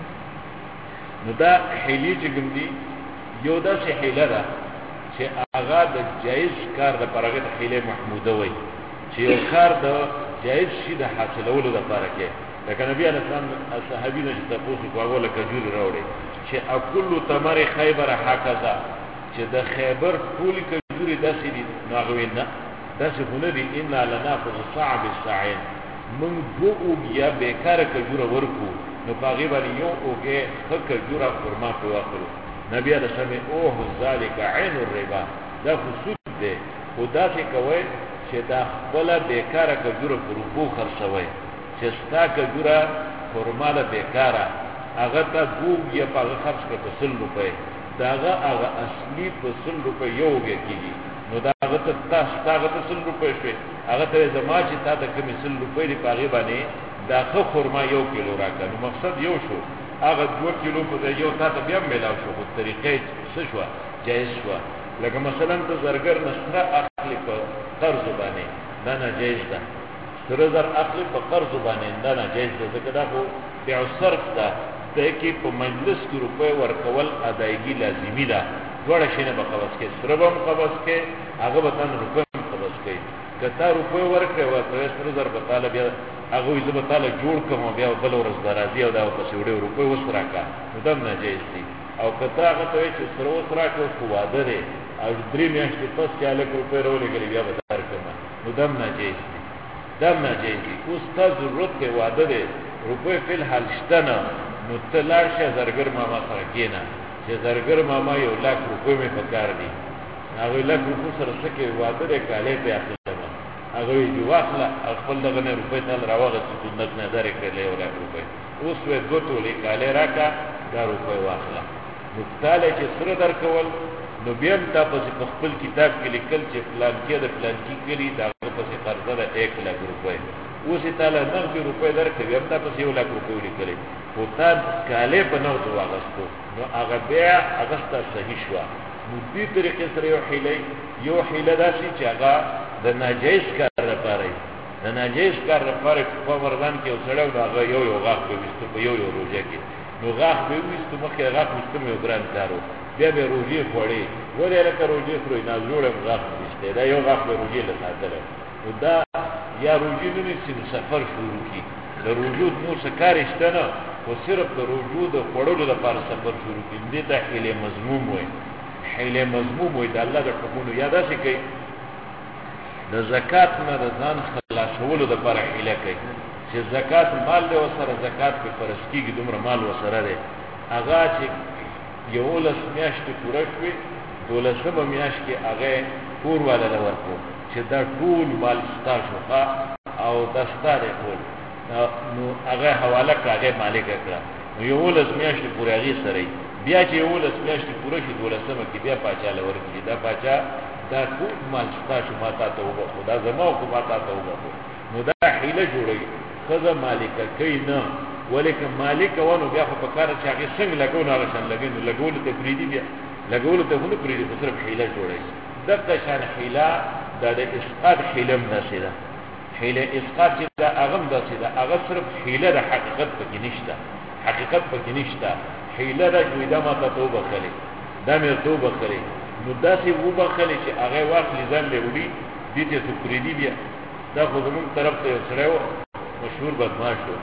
نو دا حیلې چې کوم دي یو داسې حیله ده چې هغه د جایز کار د پرغه د حیله محموده وي چې یو کار د جایز شي د حاصلولو لپاره کې لکه نبی علیه السلام صحابي نه تاسو کوو لکه جوړ راوړي چې اکل تمر خیبر هکذا چې د خیبر ټول کجوري داسې دي ناغوي نه داسې هونه دي ان لناخذ صعب الساعين من بو یا بیکاره کجوره ورکو نو پاغي باندې یو اوګه خک کجوره خرما په واخلو نبی علیہ السلام اوه ذالک عین الربا دا خصوص ده خدا څخه کوي چې دا خپل بیکاره کجوره پر وبو خرڅوي چې ستا کجوره خرما ده بیکاره هغه ته بو یا پاغه خرڅ کړ په 100 روپے داغه هغه اصلي په 100 روپے یوګه کیږي نو دا هغه ته تاسو 100 روپے شوي هغه ته زما چې تا د کمی 100 روپے دی پاغي باندې دا خو خرما 1 کیلو راکړه نو مقصد یو شو هغه 2 کیلو په یو تا ته بیا ملاو شو په طریقې څه شو جایز شو لکه مثلا ته زرګر نسره اخلي په قرض باندې دا نه جایز ده تر زر اخلي په قرض باندې دا نه جایز ده ځکه دا خو بيع صرف ده ته کې په مجلس کې روپے ورکول ادایګي لازمي ده دوړ شینه به قبض کې سره به قبض کې هغه به تن روپے قبض کې کته روپے ورکړې و ته سره زر په طالب هغه یې زما تعالی جوړ کوم بیا بل ورځ درازي او دا په سیوړې روپے وسره کا نو دم نه جایز دي او کته هغه ته چې سره وسره کو خو واده ده او درې میاشتې پس چې الک روپے رولې غلي بیا به دار کما نو دم نه جایز دي دم نه جایز دي اوس ته ضرورت ته واده ده روپے فل حال شتنه نو تلار شه زرګر ماما سره کېنا چې زرګر ماما یو لاک روپے مې پکار دي هغه لاک روپے سره سکه واده ده کاله په اخر هغه یې واخله خپل دغه نه روپے تل راوغه چې سنت نه درې کړلې ولا روپے اوس وې دوه ټولې کاله راکا دا روپے واخله نو تعالی چې سره درکول نو بیا تاسو په خپل کتاب کې لیکل چې پلان کې د پلان کې کلی دا په قرضه ده 1 لک روپے اوس تعالی نغد روپے درکې بیا تاسو 1 لک روپے لیکلې او تاسو کاله په نو دوه واغستو نو هغه بیا اغسطه صحیح شو نو دې طریقې سره یو حیله داسي چې هغه د ناجایز کار لپاره د ناجایز کار لپاره په ورځان کې وسړیو هغه یو غاښ به وستو په یو روزه کې نو غاښ به وستو مخه غاښ وستو یو ګران کارو بیا به روزي خوړې ولې لکه روزي خوري نه جوړم غاښ وسته دا یو غاښ به روزي له ساتل نو دا یا روزي نه چې سفر شروع کی د وجود نو سکارشته نه او صرف د وجود خوړلو لپاره سفر شروع کی دې ته حیله مذموم وي حیله مذموم وي د الله د حکمونو یاده شي کوي د زکات نه د ځان خلاصولو د پر حیله کوي چې زکات مال له وسره زکات په فرض کیږي دومره مال وسره ده هغه چې یو لس میاشتې پوره شوي 12 میاشت کې هغه پور والا ورکو چې دا ټول مال ستاسو او دستاره ټول نو هغه حواله کاغه مالک کړه نو یو لس میاشتې پوره هغه سره بیا چې یو لس میاشتې پوره شي 12 کې بیا پاچاله ورکړي دا پاچا دا ټول مال ستاسو ماته ته وګو خدا زما او ماته ته وګو نو دا حیله جوړي خزه مالک کوي نه ولیکن مالک ونه بیا په کار چې هغه څنګه لګونه راځي لګینو لګول ته فریدي بیا لګول ته هونه فریدي په صرف حیله جوړي دغه شان حیله د اسقاط حیله مناسبه حیله اسقاط دا اغم داسې دا هغه صرف حیله د حقیقت پکې نشته حقیقت پکې نشته حیله د جوړه ماته توبه کړي دا مې توبه کړي نو داسې وبخلې چې هغه واخلي ځان له وړي دې ته سکرېدي بیا دا خو زموږ طرف ته یو سړی و مشهور بدمعاش و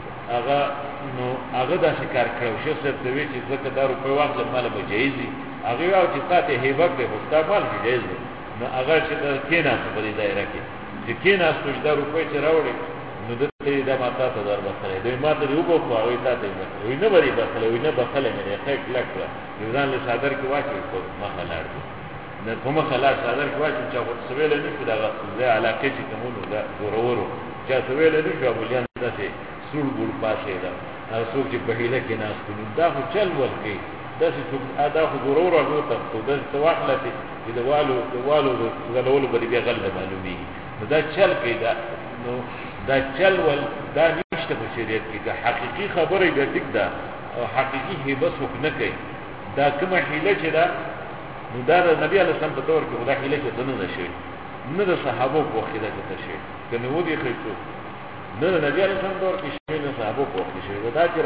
هغه داسې کار کړی و شیخ صاحب ته ویل چې ځکه دا روپۍ واخلم ماله به جایز وي هغې وایي چې تا ته هیبه کړې خو ستا مال چې جایز دی نو هغه چې کېناستو په دې دایره کې چې کېناستو چې دا روپۍ چې راوړې نو دلته یې دا ما تا ته در بخلی دوی ما ته دې وبخلو هغوی تا ته یې بخلی وایي نه به دې بخلی وایي نه بخلی مې دی ښه یې کلک کړه یو ځان له څادر کې واچوي په مخه لاړ دی په مخه لاړ څادر کې واچوي چا خو څه ویلی نه شو دغه علاقې چې کومونو دا زورورو چا څه ویلی نه شو ابولیان داسې سوړ ګوړ پاڅېده هغه څوک چې په هیله کې ناست وي نو دا خو چل ول کوي داسې څوک دا خو زورور هغو ته خو داسې ته واخله چې د والو د غلولو به دې بیا غل نه معلومېږي نو دا چل کوي نو دا چل ول دا نشته په شریعت کې که حقیقي خبره بیا ټیک ده او حقیقي هیبه څوک نه کوي دا کومه هیله چې ده نو دا د نبي علیه السلام په دور کې خو دا هیله چې ده نه ده شوې نه د صحابو په وخت کې دا کته شوې که نه ودې ښی څوک نه د نبي علیه السلام دور کې شوې نه صحابو په وخت کې شوې دا چې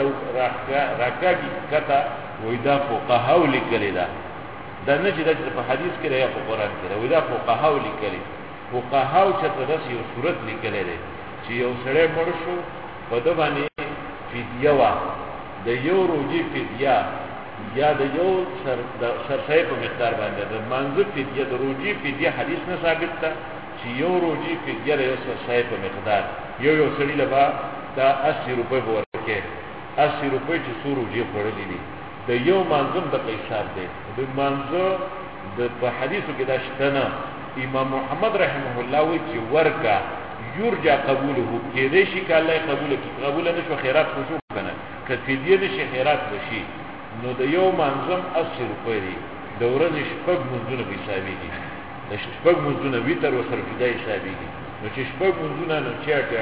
راکاږي کته وایي دا فقهاو لیکلې ده دا نه چې دا چې په حدیث کې ده یا په قرآن کې ده وایي دا فقهاو لیکلې فقهاو چېرته داسې یو صورت لیکلی دی چې یو سړی مړ شو په ده باندې فدیه وه د یو روجې فدیه یا د یو سرسایې په مقدار باندې د مانځه فدیه د روجې فدیه حدیث نه ثابت ده چې یو روجې فدیه د یو سرسایې په مقدار یو سړي له به دا 80 روپۍ به ورکوې 80 روپۍ چې څو روجې خوړلي دي د یو مانځه دغه حساب دی د مانځه په حدیثو کې دا شته نه امام محمد رحمه الله وایي چې ورکه یرجع قبوله کېدی شي که الله یې قبوله کړي قبوله نه شو خیرات خو شو که نه که فدیه نه شي خیرات به شي نو د یو مانځم 80 روپۍ دی د ورځې شپږ مونځونه به حسابېږي د شپږ مونځونه ویتر ورسره فدیه حسابېږي نو چې شپږ مونځونه نو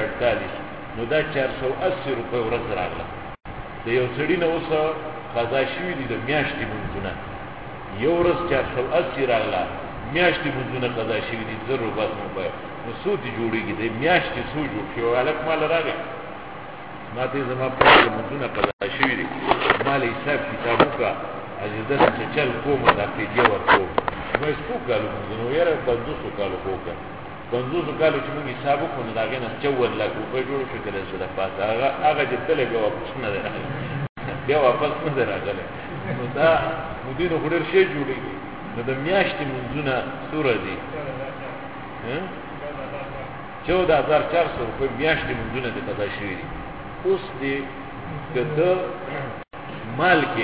48 نو دا 480 روپۍ ورځ راغله د یو سړي نه اوس قضا شوي دي د میاشتې مونځونه یو ورځ 480 راغله میاشتې مونځونه قضا شوي دي 1000 روپۍ نو څو دې جوړېږي د میاشتې څو جوړ شي او هلک ماله راغی ما ته یې زما پلار مونځونه قضا شوي دي ما له حساب کتاب وکړه چې داسې چې چل کوم دا فدیه ورکوم ما یې څو کالو مونځونه ویل 500 کالو خو وکړه 500 کالو چې موږ حساب وکړو نو د هغې نه 54 لک روپۍ جوړ شو که د څه دپاسه هغه چې تللی بیا واپس نه دی راغلی بیا واپس نه دی راغلی نو دا مدینو خو ډېر شی جوړېږي نو د میاشتې مونځونه څومره دي 14400 روپۍ میاشتې مونځونه دې قضا شوي دي اوس دې که د مال کې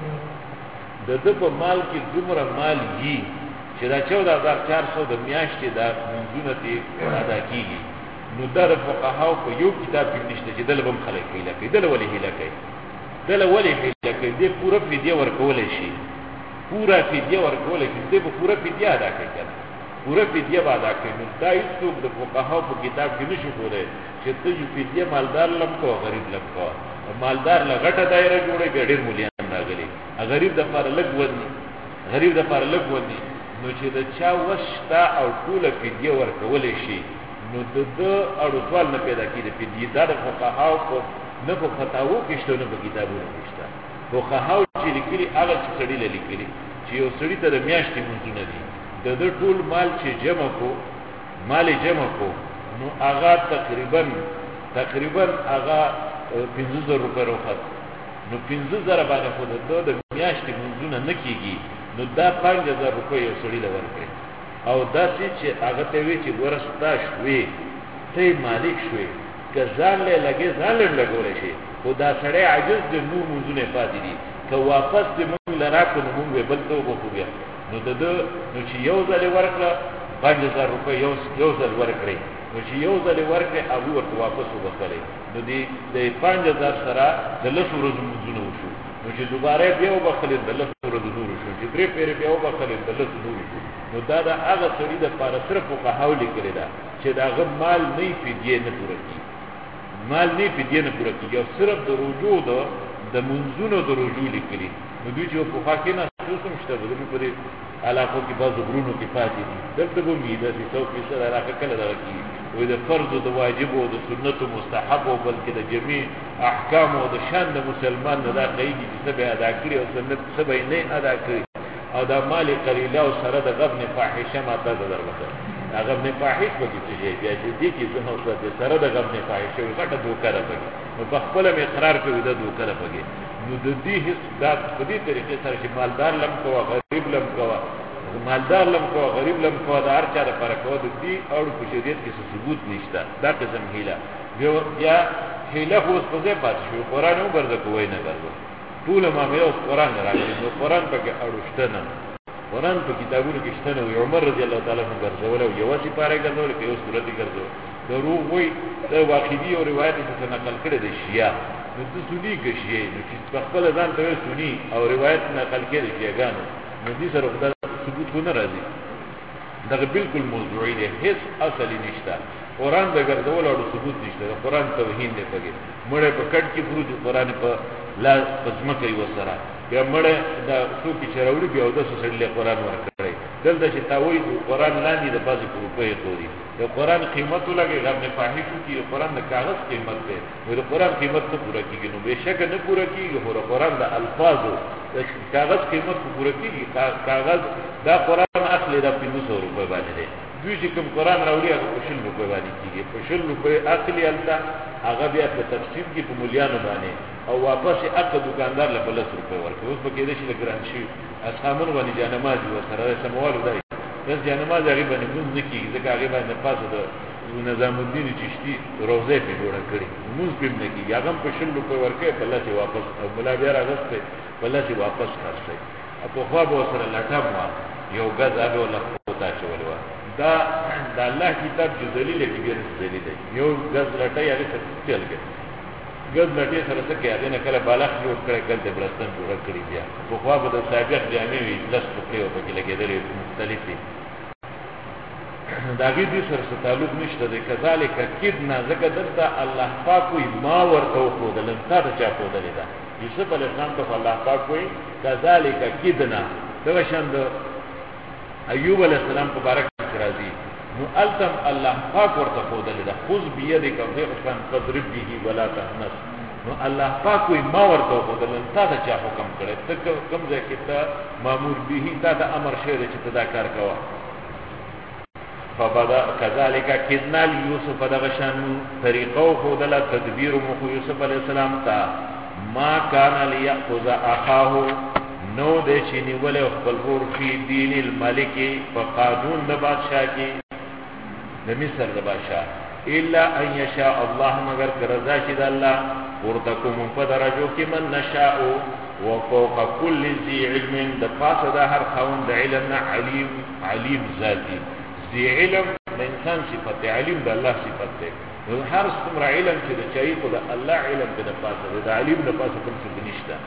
د ده په مال کې دومره مال وي چې دا 14400 د میاشتې دا مونځونه دې ادا کېږي نو دا د فقهاو په یو کتاب کې نشته چې دله به هم خلک هیله کوي دله ولې هیله کوي دله ولې هیله کوي دې پوره فدیه ورکولی شي پوره فدیه ورکولی شي دې به پوره فدیه ادا کوي که نه پوره فدیه به ادا کوي نو دا هېڅوک د فقهاو په کتاب کې نه شي کولی چې ته فدیه مالدار لم کوه غریب لم کوه مالدار له غټه دایره جوړوي بیا ډېر مولیان راغلي غریب دپاره لږ ودني غریب دپاره لږ ودني نو چې د چا وس شته او ټوله فدیه ورکولی شي نو د ده اړو سوال نه پیدا کېږي فدیه دا د فقهاو په نه په فتاوو کې شته نه په کتابونو کې شته فقهاو چې لیکلي هغه چې سړي له لیکلي چې یو سړي ته د میاشتې مونځونه دي د ده ټول مال چې جمع کو مال یې جمع کو نو هغه تقریبا هغه 15000 روپۍ روخت نو 15000 باندې خو د ده د میاشتې مونځونه نه کېږي نو دا 5000 روپۍ یو سړي له ورکړي او داسې چې هغه ته وایي چې ګوره ستا شوې ته یې مالک شوې که ځان له لګې ځان له لګولی شي خو دا سړی عاجز دی نور مونځونه یې پاتې دي که واپس دې مونږ له راکړو نو مونږ به بل ته وبخو بیا نو د ده نو چې یو ځل یې ورکړه 5000 روپۍ یو ځل ورکړئ نو چې یو ځل یې ورکړئ هغوی ورته واپس وبخلی نو د 5000 سره د 10 ورځو مونځونه وشو نو چې دوباره بیا وبخلی د 10 ورځو نور شو چې 3 پیرې بیا وبخلی د 10 نور شو نو دا د هغه سړي دپاره صرف فقهاو لیکلې ده چې د هغه مال نه فدیې نه پوره کېږي مال نه فدیه نه پوره کېږي او صرف د رجوع د منځونو د رجوع لیکلي نو دوی چې پخوا کې ناست اوس هم شته زموږ په دې علاقو کې بعضو غرونو کې پاتې دي دلته به هم وي داسې 100% علاقه کله دغه کېږي وایي د فرضو د واجبو او د سنتو مستحبو بلکې د جميع احکامو او د شان د مسلمان نه دا ښایېږي چې څه به یې ادا کړي او څه به یې نه ادا کړي او دا مال قلیله او سره د غبن فاحشه ما ته دربته غبن فاحش بګی څه شي بیا چې دې کې زنه اوسه سره د غبن فاحشه غټه دوکره بګی نو په خپل اقرار کوي دا دوکره بګی نو د دې هیڅ دا په دې طریقې سره چې مالدار لم کوه غریب لم کوه مالدار لم کوه غریب لم کوه دا هر چا لپاره کوه د دې او په شریعت کې ثبوت نشته دا قسم هیله بیا هیله خو اوس په ځای پاتې شو قرآن وګرځه کوی نه ګرځو ټول معامله اوس قرآن راغلی نو قرآن پکې اړوشته نه قرآن په کتابونو کې شته نه وي عمر رضی الله تعالی عنہ ګرځول او یوه سپاره ګرځول کې یو سورت ګرځول دروغ وایي دا واقعي او روایت څخه نقل کړي د شیعه نو ته سني کې شیعه نو چې په خپل ځان ته سني او روایت نقل کړي شیعهګانو نو دې سره خدای ثبوت نه راځي دا بالکل موضوعي دی هیڅ اصلي نشته قرآن د ګرځول او ثبوت نشته قرآن توهین دی پکې مړه په کټ کې پروت قرآن په لا پزمکه یو سره بیا مړه دا څوک چې راوړي بیا د سړي قرآن ورکړي دلته چې تاوي د قرآن لاندې د بازي پروپې خوري د قرآن قیمت لګي غو نه فاحشو کې قرآن د کاغذ قیمت دی نو د قرآن قیمت ته پوره کیږي نو بهشکه نه پوره کیږي هو قرآن د الفاظو د کاغذ قیمت پوره کیږي کاغذ دا قرآن اصلي د 500 روپے باندې دی دوی چې کوم قرآن راوړي هغه په 100 روپے باندې کیږي په 100 روپے اصلي الته هغه بیا په تفسیر کې په مليانو باندې او واپس اکه دکاندار له 200 روپے ورکوي اوس په کې دې چې ګران شي اسامن باندې جنماز و سره سموال دی بس جنماز هغه باندې ګوند نکي ځکه هغه باندې پاسه د نظام الدین چشتی روزه په جوړه کړی موږ په نکي هغه په 100 روپے ورکوي په لاسه واپس او ملا بیا راغسته په لاسه واپس خرڅي په خوا به سره لټه مو یو غز هغه ولا پتا چولې و دا د الله کتاب چې دلیل دی ګر دلیل دی یو غز لټه هغه څه تلګي غز لټه سره څه کې هغه نه کله بالغ جوړ کړي کله د بلستان جوړ کړی بیا په خوا به د سابق جامع وي لس په یو په لګیدلې مختلفي دا دې سره تعلق نشته د کذالک کدنا زکه دلته الله پاک وي ما ورته خو دلته تا چا خو دلته یوسف علی السلام ته الله پاک وي کذالک کدنا دا شند ایوب علیہ السلام مبارک راضی نو التم الله پاک ورته خودل ده خذ بيدک ضعفا فضرب به ولا تحنث نو الله پاک وي ما ورته خودل تا ته چا حکم کړی ته کوم ځای کې ته مامور به تا ته امر شوی چې تدا کار کوه فبدا كذلك كدنا يوسف دغشان طریقو خودل تدبیر مخ یوسف علیہ السلام تا ما كان ليأخذ اخاه نو دې چې نیولې خپل ور فی دین الملک په قانون د بادشاہ کې د مصر د بادشاہ الا ان یشاء الله مگر رضا چې د الله ورته کوم په درجو کې من نشاء وفوق كل ذي علم د پاسه د هر خوند د علم علیم ذاتی ذی علم د انسان صفت علیم د الله صفت ده نو هر څومره علم چې د چای په د الله علم د پاسه د علیم د پاسه کوم څه نشته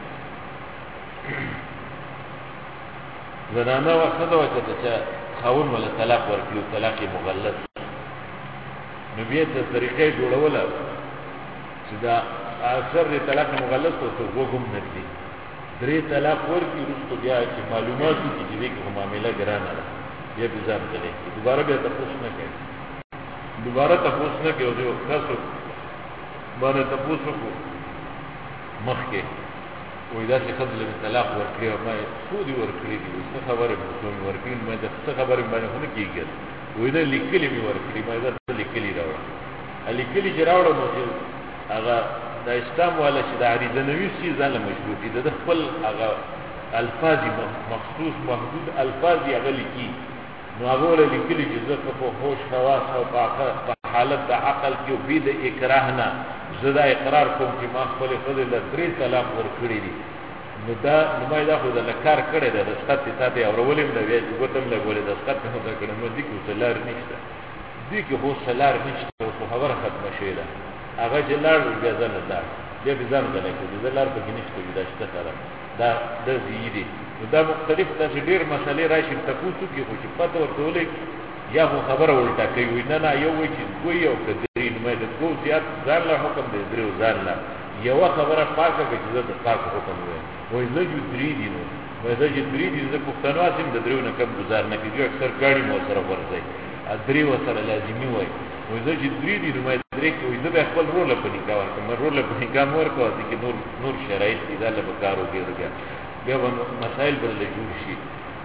زنانه وخت وخت چې خاون ولا طلاق ورکړي طلاق مغلظ نو بیا د طریقې جوړول چې دا اکثر طلاق مغلظ ته وګم نه دي درې طلاق ورکړي رسو بیا چې معلومات دي چې دې کومه معاملې ګرانه ده بیا به ځان کوي دوباره بیا تاسو نه کوي دوباره تاسو نه کوي او تاسو باندې تاسو کو مخکې وې دا چې خپل طلاق ورکړي او ما سودي ورکړي دي څه خبره کوم ورکړي ما دا څه خبره باندې نه کیږي وې دا لیکلي می ورکړي ما دا لیکلي راوړل لیکلي راوړل نو چې هغه د اسلام والا چې د عریضه نوي شي ځل مشروط دي د خپل هغه الفاظ مخصوص محدود الفاظ یې هغه لیکي نو هغه لیکلي چې زه په هوش حواس او په حالت د عقل کې بيد اکراه نه زدا اقرار کوم چې ما خپل خپل له درې طلاق ورکړي دي نو دا نمای دا خو د لکار کړي د سخت ته اورولم د وی ګوتم له ګولې د سخت نه دا کړم دي کې سلار نشته دي کې هو سلار نشته او خبره ختمه شي دا هغه جلال جزل الله دې بزن غلې کې جلال په کې نشته دا شته دا د زیدي دا مختلف تاسو ډیر مسلې راشي تاسو کې خو چې پته ورته یا خو خبره ولټه کوي نه یو وی چې کوی او کدی نو د کو زیات ځان له حکم دی درو ځان له یو خبره پاکه کې چې د پاک حکم وي زه جو درې دي نو زه جو درې دي زه پښتنو اسیم د درو نه کم گزار نه کیږي اکثر ګاډي مو سره ورځي درې وسره لازمي وي زه جو درې دي نو درې کې وي زه خپل رول په نکاح ورکوم رول په نکاح ورکوم چې نور شرایط دې له بکارو کېږي بیا مسائل بل له جوړ شي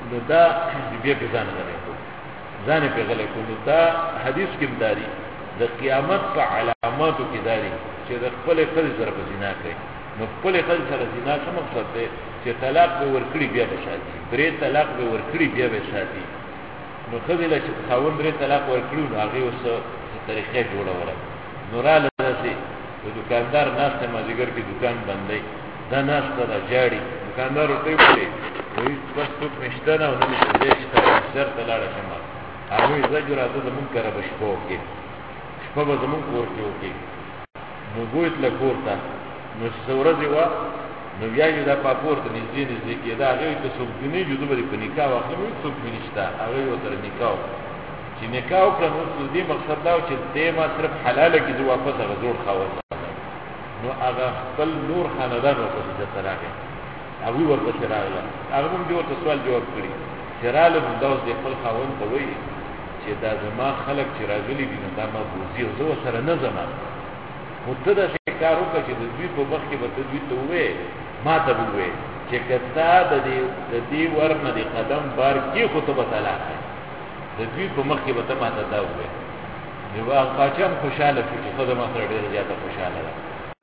نو دا بیا په ځان غلې کو ځان په غلې کو نو دا حدیث کې مداري د قیامت په علاماتو کې داري چې د خپل خل سره په زنا کوي نو خپل خل سره زنا څه مقصد دی چې طلاق به ورکړي بیا به ساتي درې طلاق به ورکړي بیا به ساتي نو خدای چې خاوند درې طلاق ورکړي نو هغه اوس طریقې جوړوله نو را لسی د دکاندار ناس ته مازیګر کې دکان بندي دا ناس ته جاړي دکاندار ورته وایي وایي بس څوک نشته نه او نه دې شته سر ته لاړ شمه هغه زجر راته د منکر بشپو کې شپه به زمون کور کې وکي نو ګوت له کور ته نو څورځي وا نو بیا یې دا پاپور ته نږدې کې دا هغه ته څوک دني جوړ به په نکاح واخلي څوک نشته هغه یو تر نکاح چې نکاح کړو نو دې مقصد دا چې دې ما صرف حلاله کې دوه واپس غزور خاوند نو هغه خپل نور خاندان واپس ته راغی هغه ورته راغله هغه موږ دې ورته سوال جواب کړی چې رااله دوز دې خپل خاوند ته وایي چې دا زما خلک چې راغلي دي نو دا ما بوزي او زه سره نه زما متدا چې کار وکړي چې د دوی په مخ کې به دوی ته وې ما ته وې چې کتا د دې ورنه دې قدم بار کې خو ته بتاله د دوی په مخ کې به ته ما ته دا وې نو هغه قاچم خوشاله شو چې خدای ما سره ډېر زیاته خوشاله ده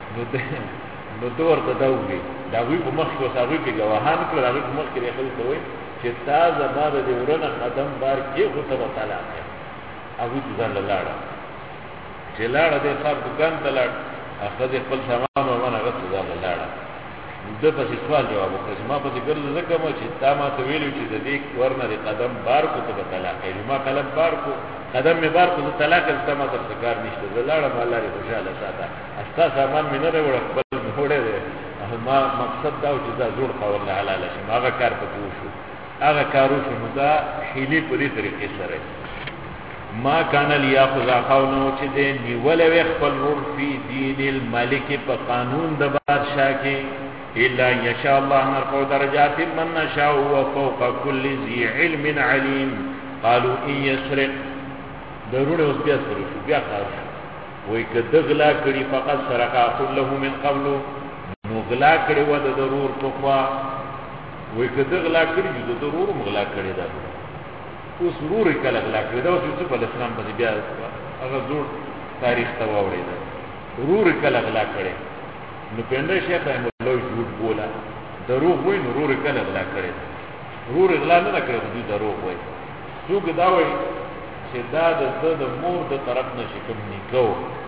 نو دور ته دا وې دا وی په مخ کې وساوي په گواهان کړه هغه په مخ کې خپل ته وې چې تا زما د دې ورنه قدم بار کې خو ته بتاله هغه ځان لاړه چې لاړه د خار دکان ته لاړ اخذ خپل سامان او باندې هغه ځان لاړه د په سوال جواب وکړ ما په دې ګرځ زکه ما چې تا ما ته ویلو چې د دې ورنه د قدم بار کو ته طلاق یې ما قلم بار کو قدم می بار کو طلاق ته ما تر څکار نشته زلاړه ما لري خوشاله ساته استا سامان مې نه وړ خپل وړه ما مقصد دا چې دا جوړ قول حلاله شي ما هغه کار پکې وشو هغه کارو شو نو دا حیلی په دې طریقې سره ما کان لیاخذ اخاونو چې دې نیول وي خپل ور فی دین الملک په قانون د بادشاہ کې الا یشاء الله نرفع درجات من نشاء وفوق كل ذي علم علیم قالوا ان يسرق ضروري اوس بیا سره شو بیا کار وای کده غلا کړي فقط سرقا كله من قبل نو غلا کړي و د ضرور په خوا وای کده غلا کړي د ضرور مغلا کړي دا اوس ضرور کله غلا کړي دا چې په اسلام باندې بیا هغه زوړ تاریخ ته وړي دا ضرور کله غلا کړي نو پنده شیخ الله جوړ بولا دروغ وای نو ضرور کله غلا کړي ضرور غلا نه کړي دوی دروغ وای څوک دا وای چې دا د مور د طرف نشي کوم نکو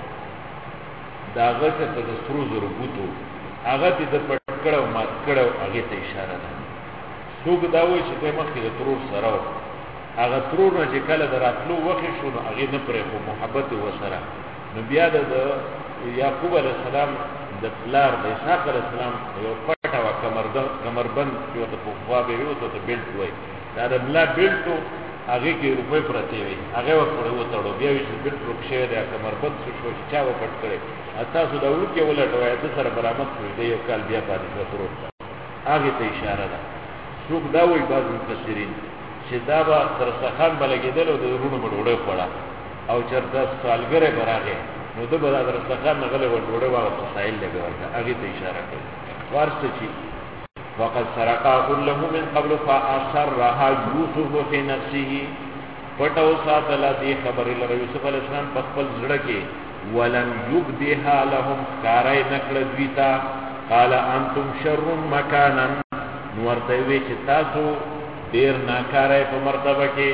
دا هغه ته د سترو زرو بوتو هغه دې د پټکړو مات کړو هغه ته اشاره ده څوک دا وای چې د مخکې د ترور سره هغه ترور نه چې کله دراتلو وخت شو نو هغه نه پرې خو محبت وسره نو بیا د یعقوب علیه السلام د پلار د اسحاق علیه السلام یو پټه وا کمربند یو د پوغوا به یو ته بیلټ وای دا د بلا بیلټو هغه کې روپې پرته وي هغه ورته وتاړو بیا چې بیلټ روښه ده کمربند شو چې چا و پټ کړي تاسو دا ورکه ولټوي د سره برابر شوی دی یو کال بیا پاتې شو هغه ته اشاره ده څوک دا وای بعض مفسرین چې دا به درستخان بلګیدل او د ورونو مړوړې خوړه او چرته سوالګره براغه نو د بل درستخان غلې وړوړې واغه سایل لګي ورته هغه ته اشاره کوي ورسته چې وقد سرقا كله من قبل فاثرها يوسف في نفسه پټو ساتله دې خبرې لره یوسف علی السلام په خپل زړه کې ولم يبدها لهم کارای نکړه دویتا قال انتم شر مكانا ورته وی چې تاسو ډیر ناکاره په مرتبه کې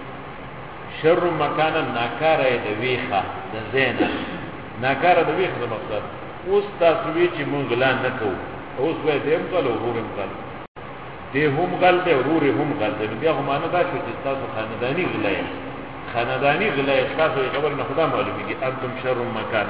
شر مکان ناکاره د ویخه د زینا ناکاره د ویخه مقصد اوس تاسو وی چې مونږ لا نه کوو اوس به دیم کولو ورم کول دې هم غل دې وروري هم غل دې بیا هم نه دا چې تاسو خاندانی غلای تاسو خبر نه خدا معلومیږي انتم شر مکان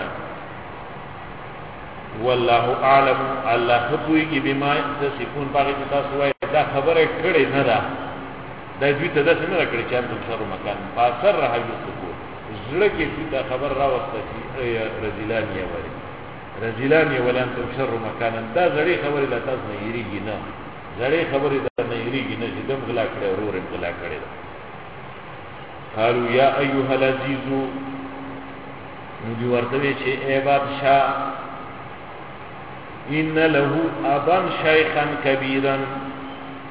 والله اعلم الله خپويږي بما تصفون باغی تاسو وای دا خبره کړي نه ده دا دوی ته دا څنګه کړي چې انتم شر مکان فاثر راه یوسف زړه کې دا خبر راوسته چې رجلان یې ولانتم شر مکان دا زړی خبره لا تاسو نه یریږي نه زړی خبره دا نه یریږي نه چې دم غلا کړي ورور غلا کړي قالوا یا ایها العزیز نو دی ورته چې ای بادشاہ ان له ابا شیخا کبیرا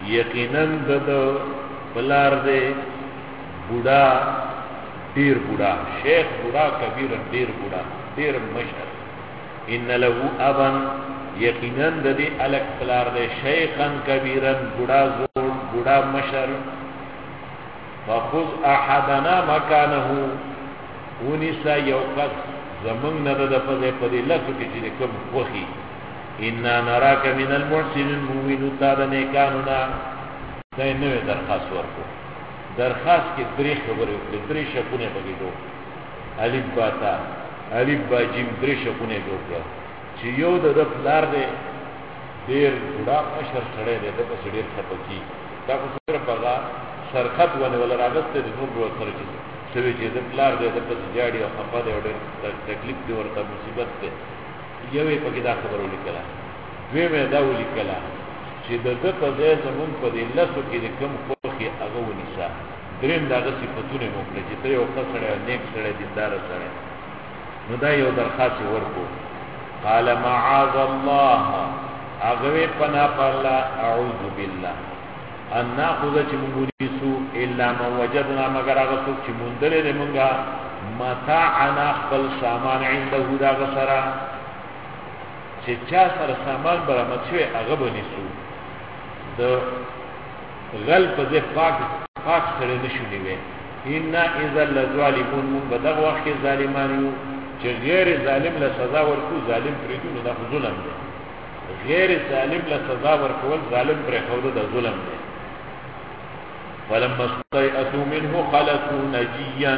یقینا د پلار دے بوڑا دیر بوڑا شیخ بوڑا کبیر دیر بوڑا دیر مشر ان له ابا یقینا د دې الک پلار دے شیخا کبیرا بوڑا زور بوڑا مشر فخذ احدنا مكانه ونسا یوقت زمن نه د پدې پدې لکه چې کوم خوخي ان نراک من المحسنين مومن تابنه قانونا دای نو درخواست ورکو درخواست کې درې خبرې وکړي درې شکونه بګیدو الف باتا الف با جیم درې شکونه وکړه چې یو د پلار دې ډیر بوډا مشر سره دې د په ډیر خپکی دا خو سره پغا سرخط ونه ولا راغسته د نور ورو سره چې سوي چې د پلار دې د په جاړي او خپه دې ډېر تکلیف دې ورته مصیبت ده یوې په کې دا خبر ولیکله دویمه دا ولیکله چې د په ځای زمون په دې لاسو کې کوم خوخي هغه ونیسا دریم داغه صفاتونه مو کړی چې ته یو ښه سره نیک سره دیندار سره نو دا یو درخواست ورکو قال معاذ الله هغه پنا پالا اعوذ بالله ان ناخذ چې موږ ونیسو الا ما وجدنا مگر هغه څوک چې مونږ دلې موږ متاعنا خپل سامان عنده دا غسرا چې چا سره سامان برآمد شوی هغه بنیسو د غل په ځای پاک سره نشو نیوي ان اذا لظالمون من بدغ وخت ظالمان یو چې غیر ظالم له سزا ورکو ظالم پرېږدو نو دا ظلم دی غیر ظالم له سزا ورکول ظالم پرې خوده د ظلم دی فلما استيئسوا منه خلصوا نجيا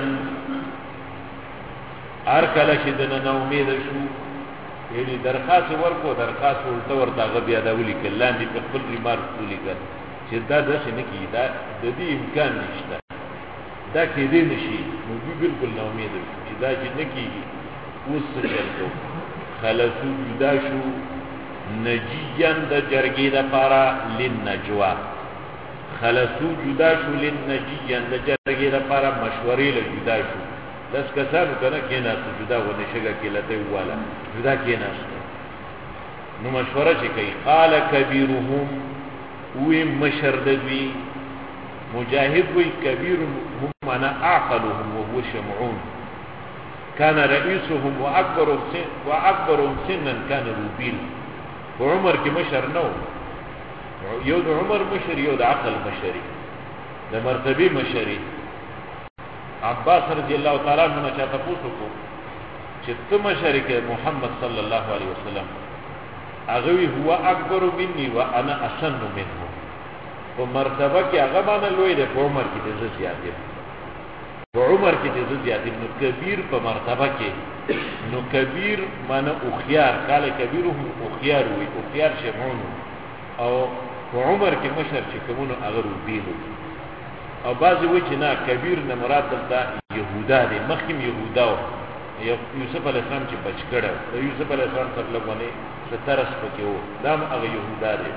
ارکل شدنا امید شو یعنی درخواست ورکو درخواست ولته ورته غبیا دا ولي کله دې په خپل ریمارک ولیکل چې دا د څه نه کی دا د دې امکان نشته دا کې دې نشي نو بالکل نو امید چې دا چې نه کیږي اوس څه چلو خلصو جدا شو نجیان د جرګې لپاره لنجوا خلصو جدا شو لنجیان د جرګې لپاره مشورې له جدا شو لس کسانو کنه کیناست جدا ونه شګه کې لته واله جدا کیناست نو مشوره چې کوي قال کبیرهم وی مشردوی مجاهد وی کبیرهم معنا اعقلهم وهو شمعون كان رئيسهم واكبرهم سنا كان روبيل وعمر کې مشر نو یو د عمر مشر یو د عقل مشري د مرتبه مشري عباس رضی الله تعالی عنہ چاته پوښتنه کو چې تم شریک محمد صلی الله علیه وسلم هغه هو اکبر مني وانا اسن منه په مرتبه کې هغه باندې لوی دی په عمر کې د زیات دی په عمر کې د زیات دی نو کبیر په مرتبه کې نو کبیر معنی او خيار کاله کبیرهم او خيار وي او خيار شمعون او په عمر کې مشر چې کومو هغه روبیلو او بعضی وی چې نه کبیر نه مراد دلته يهودا دي مخکیم يهودا یوسف علی السلام چې بچ کړو یوسف علی السلام سره لګونه سترس پکې وو دا هغه يهودا دي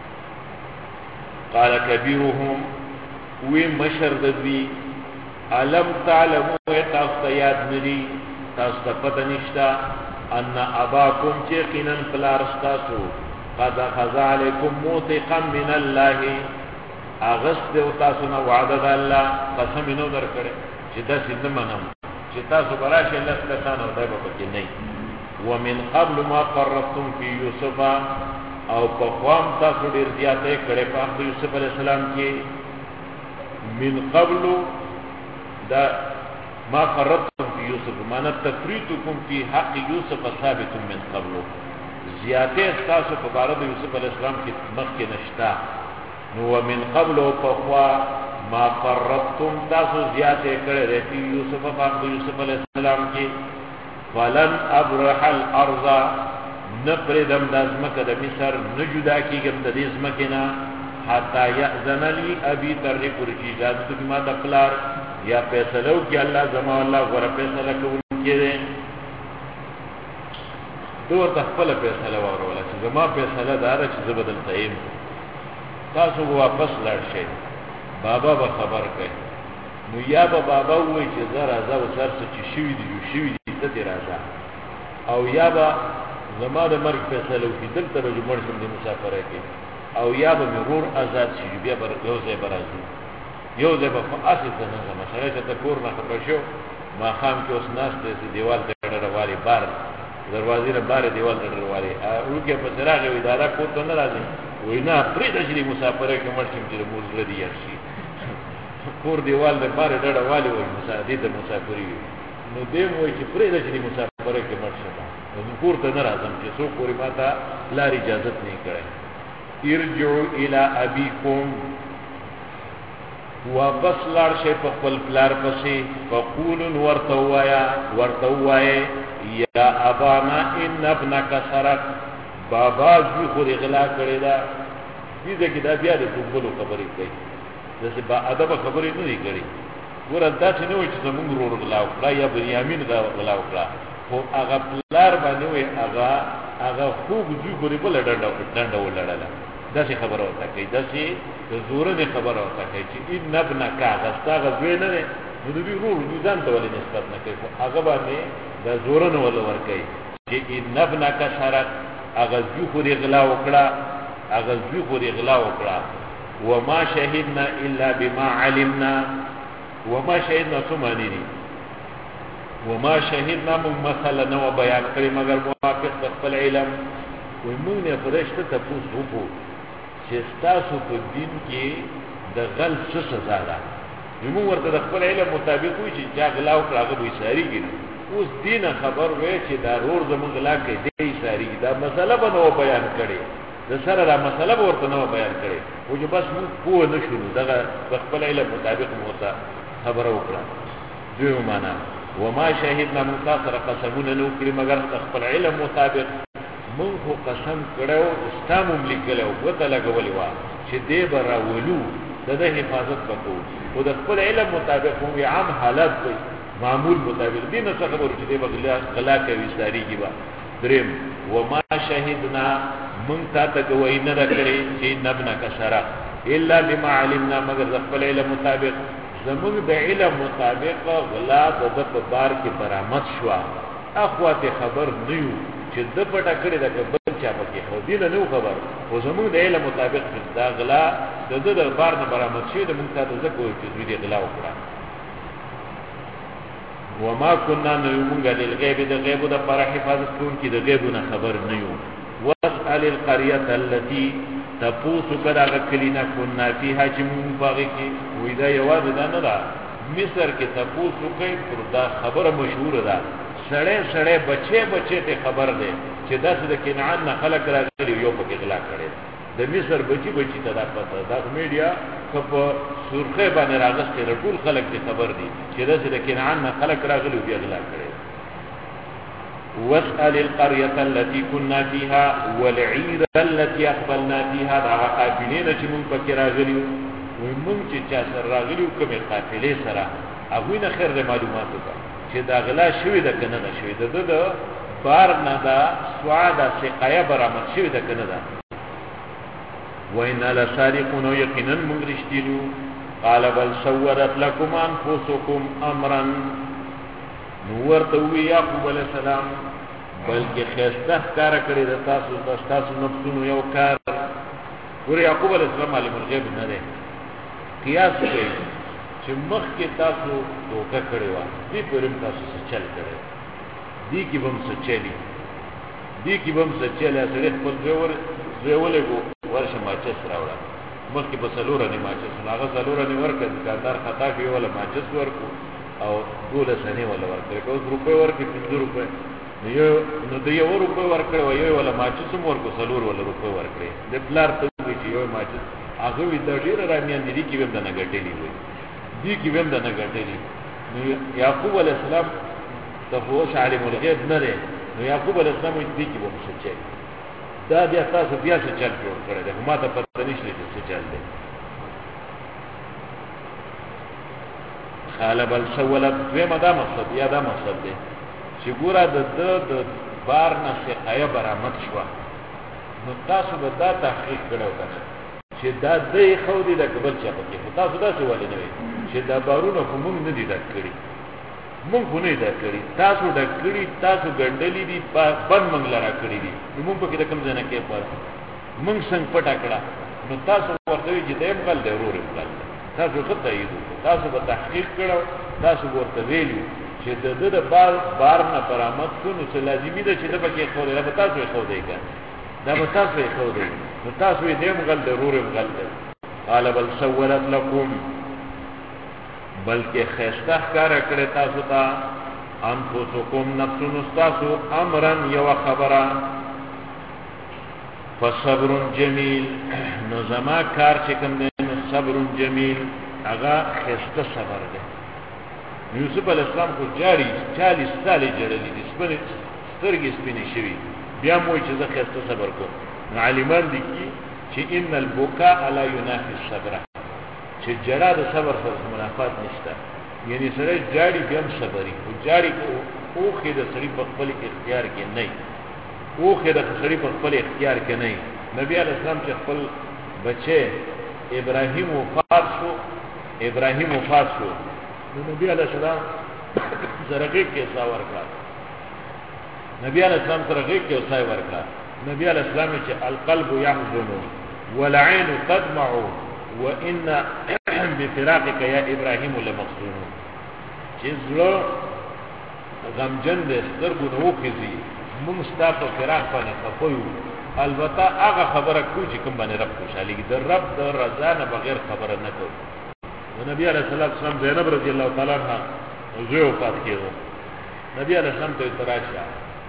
قال كبيرهم وی مشر دوی علم تعلموا تاسو یاد ندی تاسو پته نشتا ان اباکم چې قینن پلارستاسو قد خذ علیکم موثقا من الله اغست دیو تاسو نه وعده د الله قسم نو درکړي چې دا څنګه منم چې تاسو براشه الله ستاسو نه دایو پکې نه ومن قبل ما فرطتم في يوسف او په قوم تاسو ډیر زیاتې کړې په یوسف علی السلام کې من قبل دا ما فرطتم في يوسف معنا تفریطکم في حق يوسف ثابت من قبل زیاتې تاسو په بار د یوسف علی السلام کې مخکې نشتا نو من قبل فخوا ما فرطتم تاسو زیاتې کړې په یوسف علی السلام کې فلن ابرح الارض نپردم د ازمکه د مصر نه جدا کیږم د دې ازمکه نه حتا یاذن لی ابي تر پور کی اجازه کی ما د پلار یا فیصلو کی الله زما الله غره فیصله کوي دوه خپل فیصله وروله چې زما فیصله دار چې زبدل تایم تاسو واپس لاړ شئ بابا به خبر کوي نو یا به بابا وایي چې زرا زو سر چې شوی دی ته راځه او یا به زما د مرګ فیصله وکړي دلته به جمهور شم د مسافره کې او یا به مرور آزاد شي بیا بر یو ځای برازي یو ځای په اساس نه زما سره چې ته کور نه خبر شو ما خام کې اوس ناشته سي دیوال ته ډړوالي بار دروازې نه بار دیوال ته ډړوالي او کې په سراغ اداره کوته نه راځي وینا پرې د شي مسافر کې مرشم چې مور زړه دی شي کور دیوال نه بار ډړوالي وي مسافر د مسافري نو دې وای چې پرې د شي مسافر کې مرشم نو کور ته نه راځم چې څوک پوری ماته لار اجازه نه کړي ارجعوا الى ابيكم واپس لار شي په خپل پلار پسې فقولوا ورتوایا یا ابانا ان ابنك سرق بابا جو خو غلا کړی دا دې کې دا بیا د ټوبلو خبرې کوي دغه با ادب خبرې نه کړي ورته چې نو چې زمونږ ورور غلا وکړه یا بنیامین دا غلا وکړه خو هغه پلار باندې وي هغه خوب جو خو بل ډنډه ولړله داسې خبره ورته کوي داسې زورنه خبره ورته کوي چې ان ابنك غستاغه زوی نه دی نو دوی ورور دوی ځان ته ولې نسبت نه کوي هغه باندې دا زورنه ول ورکوي چې ان ابنك سرق هغه جو خو غلا وکړه وما شهدنا الا بما علمنا وما شهدنا ثمانين وما شهدنا مثلا نو بیان کړی مگر موافق د خپل علم وي موږ نه فرشته ته پوښتنه چې تاسو په دین کې د غل څه سزا ده موږ ورته د خپل علم مطابق وي چې چا غلا او کړه به ساریږي اوس دین خبر وای چې دا رور زموږ غلا کې دی ساریږي دا مسله به نو بیان کړي د سره دا مسله ورته نو بیان کړي او چې بس موږ پوه نشو دغه خپل علم مطابق موته خبر وکړه دوی معنا وما شهدنا مخاطر قسمنا نو کړي مگر خپل علم مطابق مون خو قسم کړو استامم لیکلو وته لګولې وا چې دې براولو د حفاظت وکړو او د خپل علم مطابق هم عام حالات وي معمول مطابق دې نه څه خبر چې دې غلا کوي ساریږي وا دریم وما شهدنا مون تا ته کوي نه کړی چې ابنك سرق الا بما علمنا مگر د خپل علم مطابق زموږ د علم مطابق غلا د بار کې برآمد شو اخواته خبر نیو چې د پټه کړی د بل چا پکې خو دې نه خبر او زموږ د علم مطابق دا غلا د بار نه برآمد شي د مونږ ته ځکه چې دوی غلا وکړه وما كنا نؤمن بالغيب د غیب د پر حفاظت کون کې د غیب نه خبر نه یو واسال القريه التي تپوس کدا کلینا كنا فيها چې مونږ باغ کې وې دا یواد ده نه ده مصر کې تپوس کوي پر دا خبره مشهور ده سړې بچي ته خبر ده چې داسې د کنعان نه خلک راغلي یو په غلا کړي د مصر بچي ته دا پته دا میډیا په سرخه باندې راغستې ټول خلک ته خبر دي چې داسې د کنعان نه خلک راغلي یو غلا کړي واسال القريه التي كنا فيها والعير التي اقبلنا فيها دا قافلين چې مونږ پکې راغلي وي مونږ چې چا سره راغلي کومه قافلې سره هغه نه خیر معلومات وکړه چې دا غلا شوی ده کنه نه شوی ده د بار نه دا سواده سقایا برآمد شوی ده کنه ده وإن لسارقون يقينا مغرشتينو قال بل سورت لكم انفسكم امرا نور توي يعقوب عليه السلام بلکې خسته کار کړی د تاسو نفسونو یو کار ور يعقوب عليه السلام علم الغيب نه ده قياس کوي چې مخکې تاسو دوکه کړی و دې پرم تاسو څه چل کړی دې کې بم څه چلی سره خپل زوړې ورشه ماچس راوړه مخکې په سلوره نه ماچس هغه سلوره نه ورکړ دکاندار خطا کوي ولا ماچس ورکو او دوله سنې ولا ورکړ کوم روپے ورکړي 50 روپے نو د یو روپے ورکړ یو ولا ماچس ورکو سلور ولا روپے ورکړي د پلار ته چې یو ماچس هغه وی د ډیر رامیان دي کې ویم نه غټېلی وي دي کې ویم نه غټېلی نو یعقوب علی السلام ته هو عالم الغیب نه دی نو یعقوب علی السلام دې کې وو څه دا بیا تاسو بیا څه چل جوړ کړی دی ما ته پته نشته چې څه چل دی خاله بل سولت دویمه دا مقصد دی چې ګوره د بار نه سقایا برآمد شوه نو تاسو به دا تحقیق کړو کنه چې دا دې خو دې د قبل چا پکې تاسو دا څه ولې نه وي چې دا بارونه کوم نه دي دا کړی مونږ نه دا کړی تاسو دا کړی تاسو ګندلې دي بند منګل را کړی دي مونږ په کې کوم ځای نه کې پر مونږ څنګه پټ کړه نو تاسو ورته چې دیم غل دی ورور غل تاسو خدای یې تاسو به تحقیق کړو تاسو ورته ویلو چې د بار نه برآمد کو نو څه لازمي ده چې د پکې خو له تاسو یې خو دی کنه دا به تاسو یې خو دی نو تاسو یې دیم غل دی ورور غل دی قال بل سولت لكم بلکې خسته کار کړی تاسو ته انفسکم نفسون استاسو امرن یو خبره فصبر جمیل نو زما کار چې کوم دی نو صبر جمیل هغه خسته صبر دی یوسف علیہ السلام کو جاری 40 سال جړلې دي سترګې سپینې شوی بیا مو چې زه خسته صبر کوم نو عالمان دي چې ان البكاء لا ينافي الصبر چې جړه د صبر سره منافات نشته یعنی سره جاری بیا صبري او جاری او خې د سړي په خپل اختیار کې نه او خې د سړي په خپل اختیار کې نه نبی علیہ السلام چې خپل بچي ابراهیم وفات شو نو نبی علیہ السلام زرغه کې ساور کړ نبی علیہ السلام زرغه کې ساور کړ نبی علیہ السلام چې القلب يحزن والعين تدمع وان بفراقك يا ابراهيم لمحزون چې زړه غمجن دې سترګو نو کېږي موږ ستاسو فراق باندې خپوي البته هغه خبره کو چې کوم باندې رب خوشالي د رب د رضا نه بغیر خبره نه کوي نبی علیہ السلام زینب رضی اللہ تعالی عنہ زوی وفات کېږي نبی علیہ السلام ته تراشه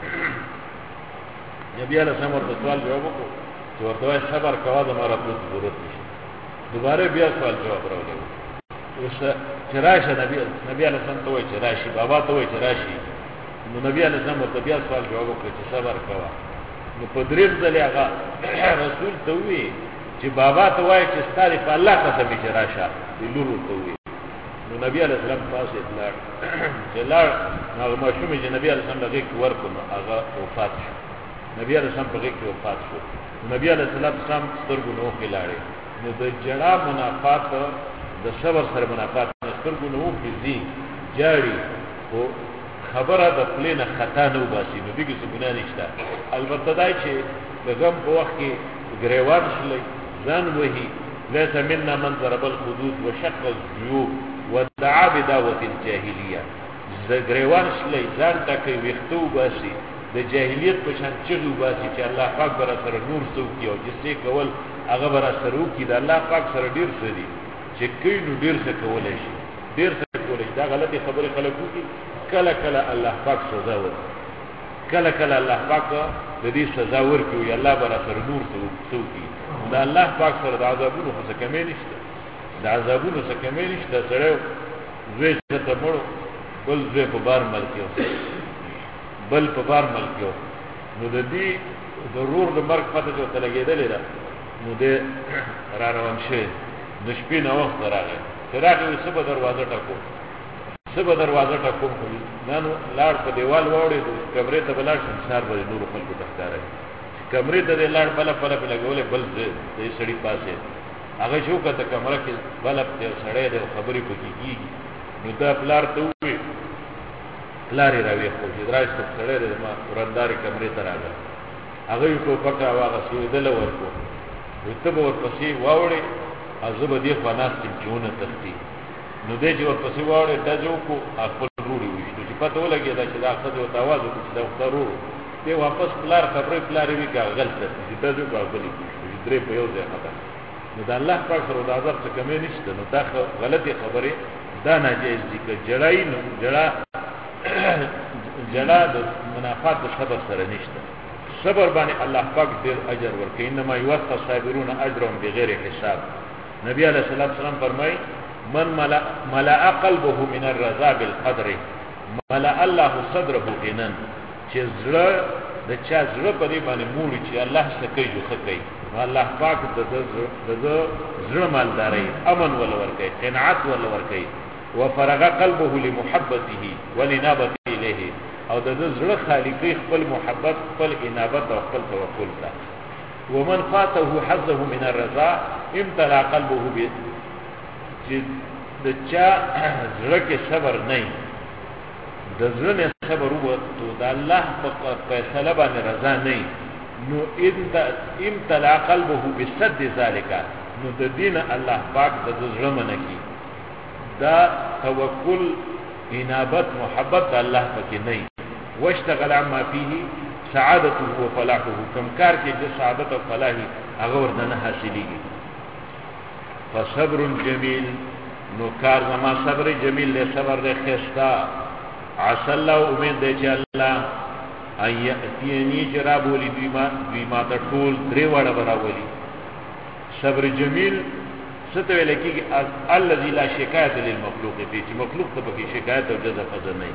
نبی علیہ السلام ورته سوال جواب وکړو چې ورته صبر کوا د ماره په ضرورت نشي دوباره بیا سوال جواب راوړل اوس چراشه نبی علیہ السلام ته وایي چراشي بابا ته وایي چراشي نو نبی علیہ السلام ورته بیا سوال جواب وکړو چې صبر کوا نو په دریم ځل هغه رسول ته وایي چې بابا ته وایي چې ستاره په الله قسم چې راشه لورو ته وایي نو نبی علیہ السلام پاسه اطلاع جلال نو ماشوم چې نبی علیہ السلام لږه ورکو نو هغه وفات شو نبی علیہ السلام په کې وفات شو نبی علیہ السلام سترګو نو خلاړي نو د جړه منافات د صبر سره منافات سترګو نو کې جاری او خبره د پلینه خطا نه وباسي نو دغه څه ګناه نشته البته دا چې د غم په وخت کې ګریوان شلې ځان وਹੀ ليس منا من ضرب الخدود وشق الجيوب ودعا بدعوه الجاهليه ګریوان شلې ځان تکي وختو باسي د جاهلیت په شان چغو باسي چې الله پاک بر سره نور څوکي او جسې کول هغه بر سره وکي د الله پاک سره ډیر سړي چې کینو ډیر څه کولای شي ډیر څه کولای دا غلطي خبره خلکو کی کله کله الله پاک سزا ورکړي کله کله الله پاک د دې سزا ورکړي الله بر سره نور څوکي دا الله پاک سره د عذابونو څخه کمې نشته د عذابونو څخه کمې نشته سره زوی ته مړو بل زوی په بار ملکیو بل په بار ملکیو نو د دې ضرور د مرګ پته جو تلګېدلې ده نو دې را روان شي د شپې نو وخت راغی راغی سبا دروازه ټکو نو لاړ په دیوال وړي د کمرې ته بلار شمشار به نور خلکو تختاره کمرې ته لاړ بل لګولې بل دې سړی پاسه هغه شو کته کمره کې بل په سړی د خبرې پکې کیږي نو دا پلار ته وي لاري راوي خو چې درایسته سره د ما ورنداري کمرې ته راغله هغه په پکا واغه سیدل ورکو وته به ورپسې واوړي ازبه دې خناست چونه تختی نو دې چې ورپسې واوړي د جوکو خپل روړي وشته چې پته ولګي دا چې دا خځه او تاواز وکړي دا ضرور دې واپس پلار خبرې پلاري وی غلط چې د دې باندې چې درې په یو ځای خطا نو د الله پاک سره د عذاب څخه کمې نشته نو دا غلطي خبره دا ناجیز دي چې جړای نو جړه د منافات د صبر سره نشته صبر باندې الله پاک ډیر اجر ورکړي انما یوفى الصابرون اجرهم بغیر حساب نبی علیہ الصلوۃ والسلام فرمای من ملأ قلبه من الرضا بالقدر ملأ الله صدره غنا چې زړه د چا زړه په دې باندې موړي چې الله سکه جو خکې الله پاک د زړه مالداري امن ول ورکړي قناعت ول ورکړي وفرغ قلبه لمحبته ولنابته اليه او د زړه خالقي خپل محبت خپل انابت او خپل توکل ته ومن فاته حظه من الرضا امتلأ قلبه چې د چا زړه کې صبر نه د زړه صبر وو د الله په فیصله باندې رضا نه نو امتلأ قلبه بسد ذلك نو د دین الله پاک د زړه منکی دا توکل انابت محبت الله پکې نه واشتغل عما فيه سعادته وفلاحه کم کار کې د سعادت او فلاح هغه ورته نه حاصلېږي فصبر جمیل نو کار زما صبر جمیل له صبر له خستا عسى الله امید دې چې الله اياتيني جرابولي دوی ما ته ټول درې وړه براولي صبر جمیل ستو لکی الذي لا شکایت للمخلوق فيه چې مخلوق ته پکې شکایت او جزا فضل نه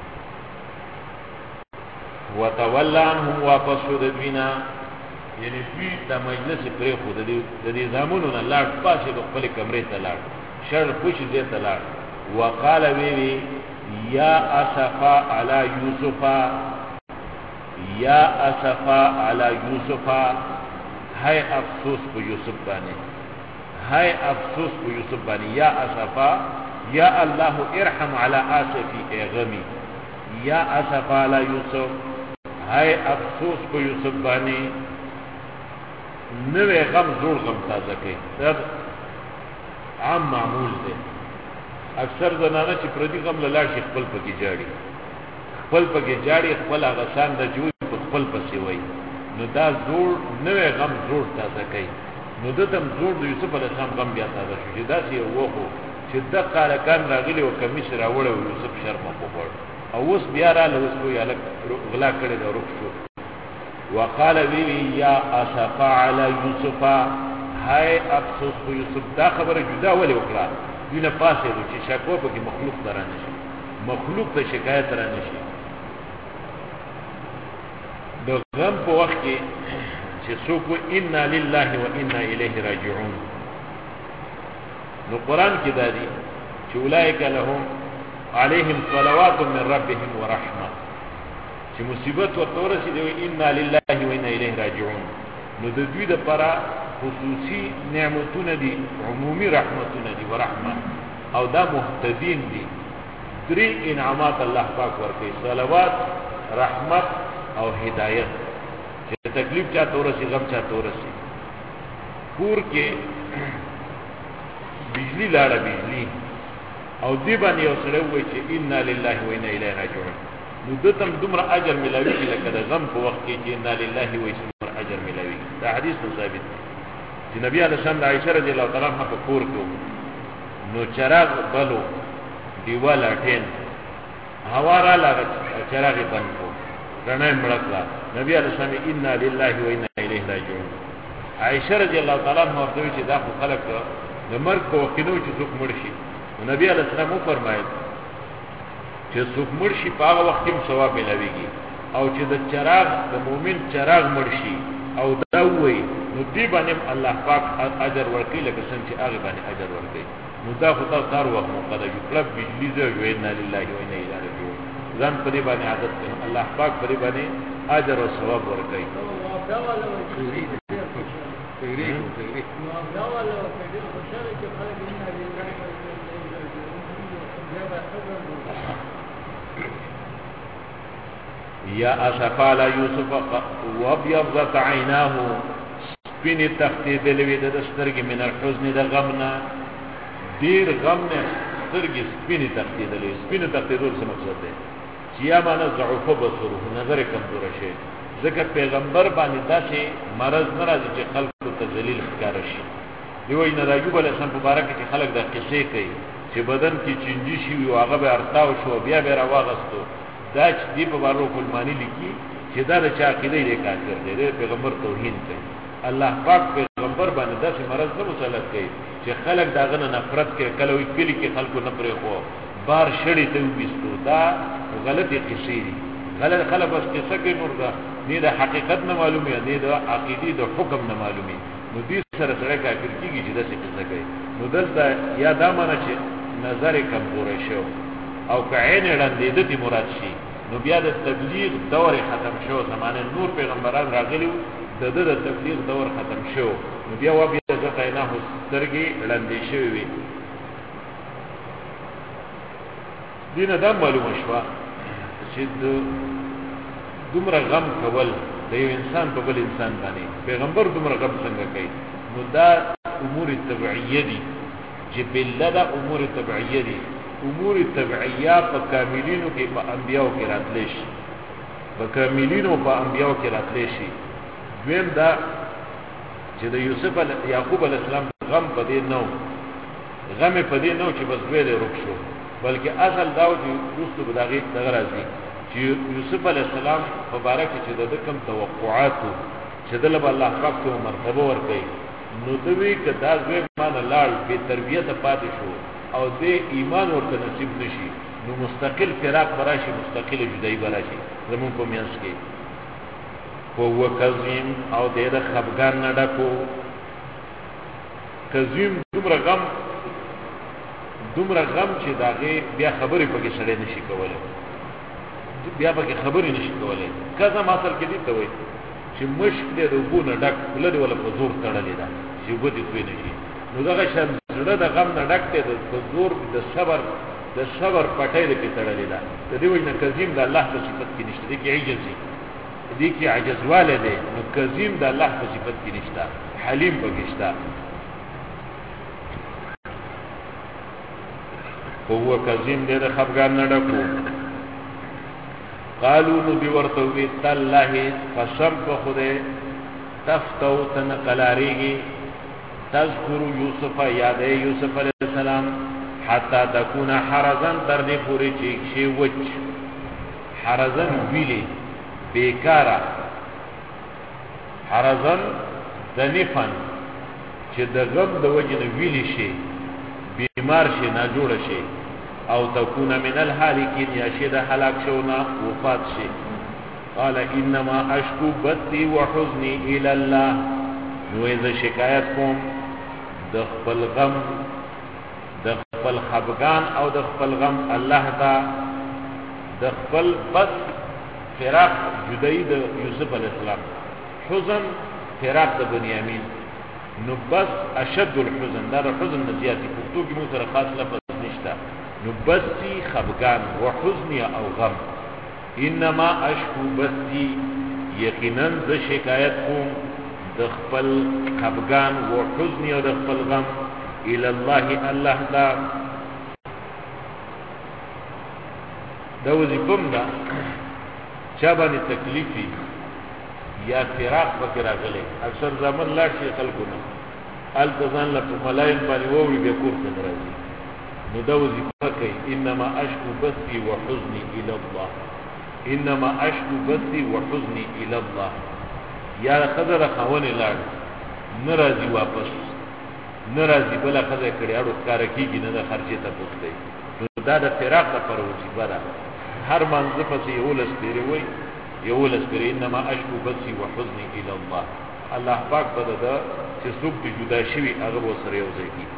وتولى عنهم واپس د دوینا یعنی دوی د مجلس پرې خو د دې زامنو نه لاړ پاسه د خپل کمرې ته لاړ شر خوش دې ته لاړ وقال وی یا اسفا علی یوسف یا اسفا علی یوسف هاي افسوس په یوسف باندې هاي افسوس په یوسف باندې یا اسفا یا الله ارحم علی اسفی غمی یا اسفا علی یوسف هاي افسوس په یوسف باندې نوې غم زور غم تازه کوي دا عام معمول دی اکثر زنانه چې پردي غم لاله شي خپل پکې جاړي خپل هغه سان د جوړ په خپل پسې وای نو دا زور نوې غم زور تازه کوي نو دتم زور د یوسف علی السلام غم بیا تازه شو چې دا سی وو چې د کارکان راغلی او کمیس راوړ او یوسف شرم په وړ او اوس بیا را لوس کو یا غلا کړی دا روح شو وقال وی یا اسفا علی یوسف هاي افسوس په یوسف دا خبره جدا ولې وکړه دینه پاسه چې شکو په کې مخلوق درانه شي مخلوق ته شکایت درانه شي د غم په وخت کې چې څوک انا لله و انا الیه راجعون نو قران کې دا دي چې اولئک لهم عليهم صلوات من ربهم ورحمه چې مصیبت ورته ورسېږي انا لله و انا الیه راجعون نو د دوی لپاره خصوصي نعمتونه دي عمومي رحمتونه دي ورحمه او دا مهتدين دي درې انعامات الله پاک ورکړي صلوات رحمت او هدایت چې تکلیف چا تورسي غم چا تورسي کور کې بجلی لاړه بجلی او دی باندې یو سره وایي چې انا لله و انا الیه راجعون نو دتم دومره اجر ملاوي لکه د غم په وخت کې چې انا لله و انا اجر ملاوي دا حدیث ثابت چې نبی علیه السلام عائشہ رضی الله تعالی عنها په کور کې نو چراغ بلو دیوال اٹین هوا را لګ چراغ بند کو رڼا مړکړه نبی علیه السلام انا لله و انا الیه راجعون عائشہ رضی الله تعالی عنها ورته چې دا خلک د مرګ په وخت کې چې څوک مړ شي نبی علیه السلام فرمایي چې څوک مړ شي په هغه وخت کې ثواب ملويږي او چې د چراغ د مؤمن چراغ مړ شي او دا وایي نو دی باندې الله پاک اجر ورکړي لکه څنګه چې هغه باندې اجر ورکړي نو دا خو تاسو وخت مقدر یو کلب بجلی زه وینا لله و انا الیه راجعون ځان په دې باندې عادت کړئ الله پاک په دې باندې اجر او ثواب ورکړي یا اسفا علی یوسف وابيضت عیناه سپین تختید لوی د سترګې من الحزن د غمنا ډیر غم نه سترګې سپین تختید لوی سپین تختیدل څه مقصد دی چې یا معنا ضعف بصره نظر کمزور شي ځکه پیغمبر باندې داسې مرض ناراضي چې خلکو ته ذلیل ښکار شي دی وای نه ایوب علیه السلام مبارک چې خلک د قصې کوي چې بدن کې چنجي شي او هغه به ارتاو شو بیا به راوغستو دا چې دی په بارو کلمانی لیکي چې دا د چا عقیده یې کافر دی پیغمبر توهین کوي الله پاک پیغمبر باندې داسې مرض نه مسلط کوي چې خلک داغه نه نفرت کوي کله وی کلی کې خلکو نه پرې خو بار شړې ته وبستو دا غلطي قصې دي غلط خلک بس قصه کوي نور دا نه د حقیقت نه معلومي نه د عقیده د حکم نه معلومي نو دې سره سره کافر کیږي چې داسې قصه کوي نو دلته یا دا معنی چې نظر کمزور شو او که عین وړاندې د دې مراد شي نو بیا د تبلیغ دور ختم شو زمانه نور پیغمبران راغلي د تبلیغ دور ختم شو نو بیا و بیا ځکه نه سترګې وړاندې شوی وي دینه دا معلومه شو چې دومره غم کول د یو انسان په بل انسان باندې پیغمبر دومره غم څنګه کوي نو دا امور طبيعيه دي جبله دا امور طبيعيه دي امور طبيعيه په کاملینو کې په انبیاو کې راتلی شي په کاملینو په انبیاو کې راتلی شي دویم دا چې د یوسف یعقوب علیه السلام غم په دې نو غم په دې نو چې بس ویل روک شو بلکې اصل دا و چې رسو بداغي دغه راځي چې یوسف علیه السلام مبارک چې د کوم توقعات چې د الله پاک ته مرتبه ورکړي نو دوی کدا زوی مان لاړ به تربیت پاتې شو او د ایمان ورته نصیب نشي نو مستقل فراق براشي مستقل جدای براشي زمون په میانس کې هو کظیم او د خفګان نه ډکو کظیم دومره غم چې داغه بیا خبرې پکې سره نشي کولای بیا پکې خبرې نشي کولای کزه ماسل کې دي ته وای چې مشک دې روبونه ډک ولر ولا په زور تړلې ده چې وګدي کوي نشي نو دغه شان زړه د غم نه ډک ته د زور د صبر پټې دې تړلې ده د دې وجه کظیم د الله په صفت کې نشته دي کې عجزي دي کې عجز والده نو کظیم د الله په صفت کې نشته حلیم پکې شته هو کظیم دې د خفګان نه ډکو قالو نو دی ورته وی تالله قسم په خوده تفتو تنقلاریږي تذکر یوسف یاد یوسف علیہ السلام حتا تكون حرزا تر دې پوری چې شی وچ حرزا ویلي بیکارا حرزا ذنفن چې د غم د وجه نه ویلي شي بیمار شي نه جوړ شي او تكون من الحالكين یا شد هلاك شونا وفات شي قال انما اشكو بثي وحزني الى الله نو اذا شکایت کوم د خپل غم د خپل خفګان او د خپل غم الله تا د خپل بس فراق جدای د یوسف علیہ السلام حزن فراق د بنیامین نو بس اشد الحزن دا حزن نزیاتی پختو کی مو سره خاص لفظ نشتا نو بسی خفگان و حزنی او غم انما اشکو بسی یقینا ز شکایت کوم د خپل خفگان و حزنی او د خپل غم الى الله الله دا دا وظیفم دا چا باندې تکلیفی یا فراق پکې راغلی اکثر زمون لا شي خلقونه التزان له ملاین باندې ووري به کور ته راځي نو دا وظیفه کوي انما اشکو بثي وحزني الى الله انما اشکو بثي وحزني الى الله یا خضر خوونه لاړ ناراضي واپس ناراضي بل خضر کړي اړو کار کیږي نه خرچه ته پوښتې نو دا د فراق لپاره وظیفه ده هر منځ پسې یولس پیری وای یولس پیری انما اشکو بثي وحزني الى الله الله پاک بددا چې څوک دې جدا شي هغه وسره یو ځای کی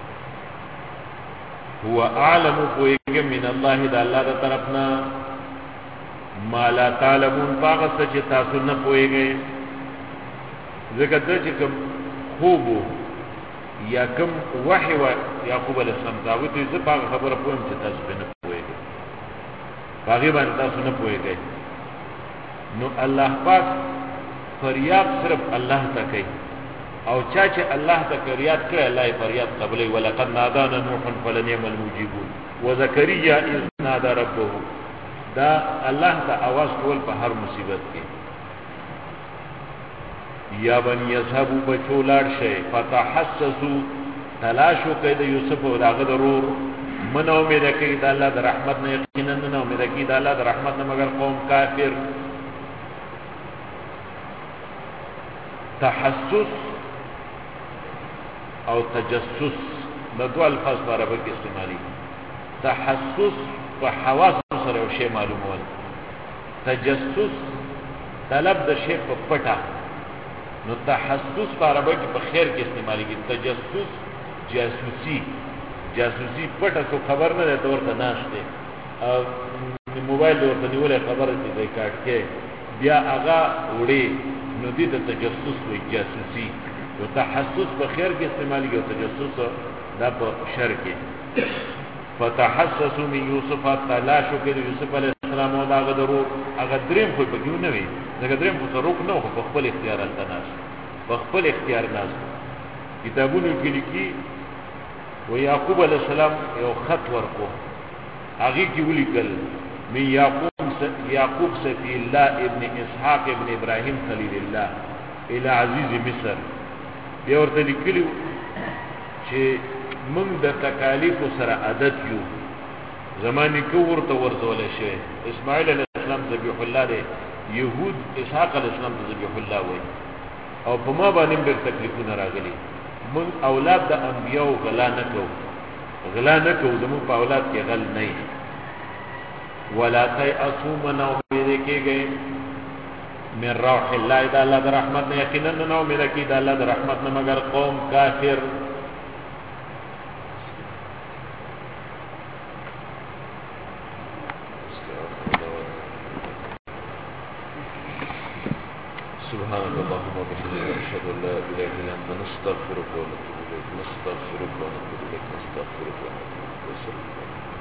هو اعلم کوئی من الله دا الله دا طرفنا ما لا تعلمون باغس چې تاسو نه پويږئ ځکه چې کوم خوب یا کوم وحي یعقوب علیہ السلام دا وته زه باغ خبره پوهم چې تاسو نه پويږئ باغی باندې تاسو نه پويږئ نو الله پاک فریاد صرف الله ته کوي او چا چې الله ته فریاد کړي الله یې فریاد قبلې ولقد نادانا نوح فلنعم المجيبون وزكريا اذ نادى ربه دا الله ته आवाज کول په هر مصیبت کې یا بني يذهبوا بچولار شي فتحسسوا تلاشوا کید یوسف او داغه ضرور من امید کوي د الله د رحمت نه یقینا نه امید کوي د الله د رحمت نه مگر قوم کافر تحسس او تجسس د دوه الفاظ په عربي کې استعمالي تحسس په حواس سره یو شی معلومول تجسس طلب د شی په پټه نو تحسس په عربي کې په خیر کې استعمالي کې تجسس جاسوسي پټه څه خبر نه ده ورته ناشته او موبایل ورته نیولې خبره دې کاټ کې بیا هغه وړي نو دې ته تجسس وي جاسوسي او تحسس په خیر کې استعمالي او تجسس دا په شر کې فتحسسوا من يوسف تلاشوا کې یوسف علیہ السلام او دا غدرو هغه دریم خو په کېونه وي دا دریم خو سروک نه خو په خپل اختیار التناس په خپل اختیار ناز کتابونو کې لیکي و یعقوب علیہ السلام یو خط ورکو هغه کې ولیکل من یعقوب سفی الله ابن اسحاق ابن ابراهیم خلیل الله الى عزیز مصر بیا ورته لیکلو چې موږ د تکالیف سره عادت یو زمانی کو ورته ورزول شي اسماعیل علیہ السلام ذبیح الله دی يهود اسحاق علیہ السلام ذبیح الله وای او په ما باندې ډېر تکلیفونه راغلي من اولاد د انبیاء غلا نه کو زمو په اولاد کې غل نه ولا تیأسوا من امید کېږي من روح الله اذا الله رحمت نه یقینا نه امید کې د الله رحمت نه مگر قوم کافر سبحانك اللهم وبحمدك اشهد ان لا اله الا انت نستغفرك ونتوب اليك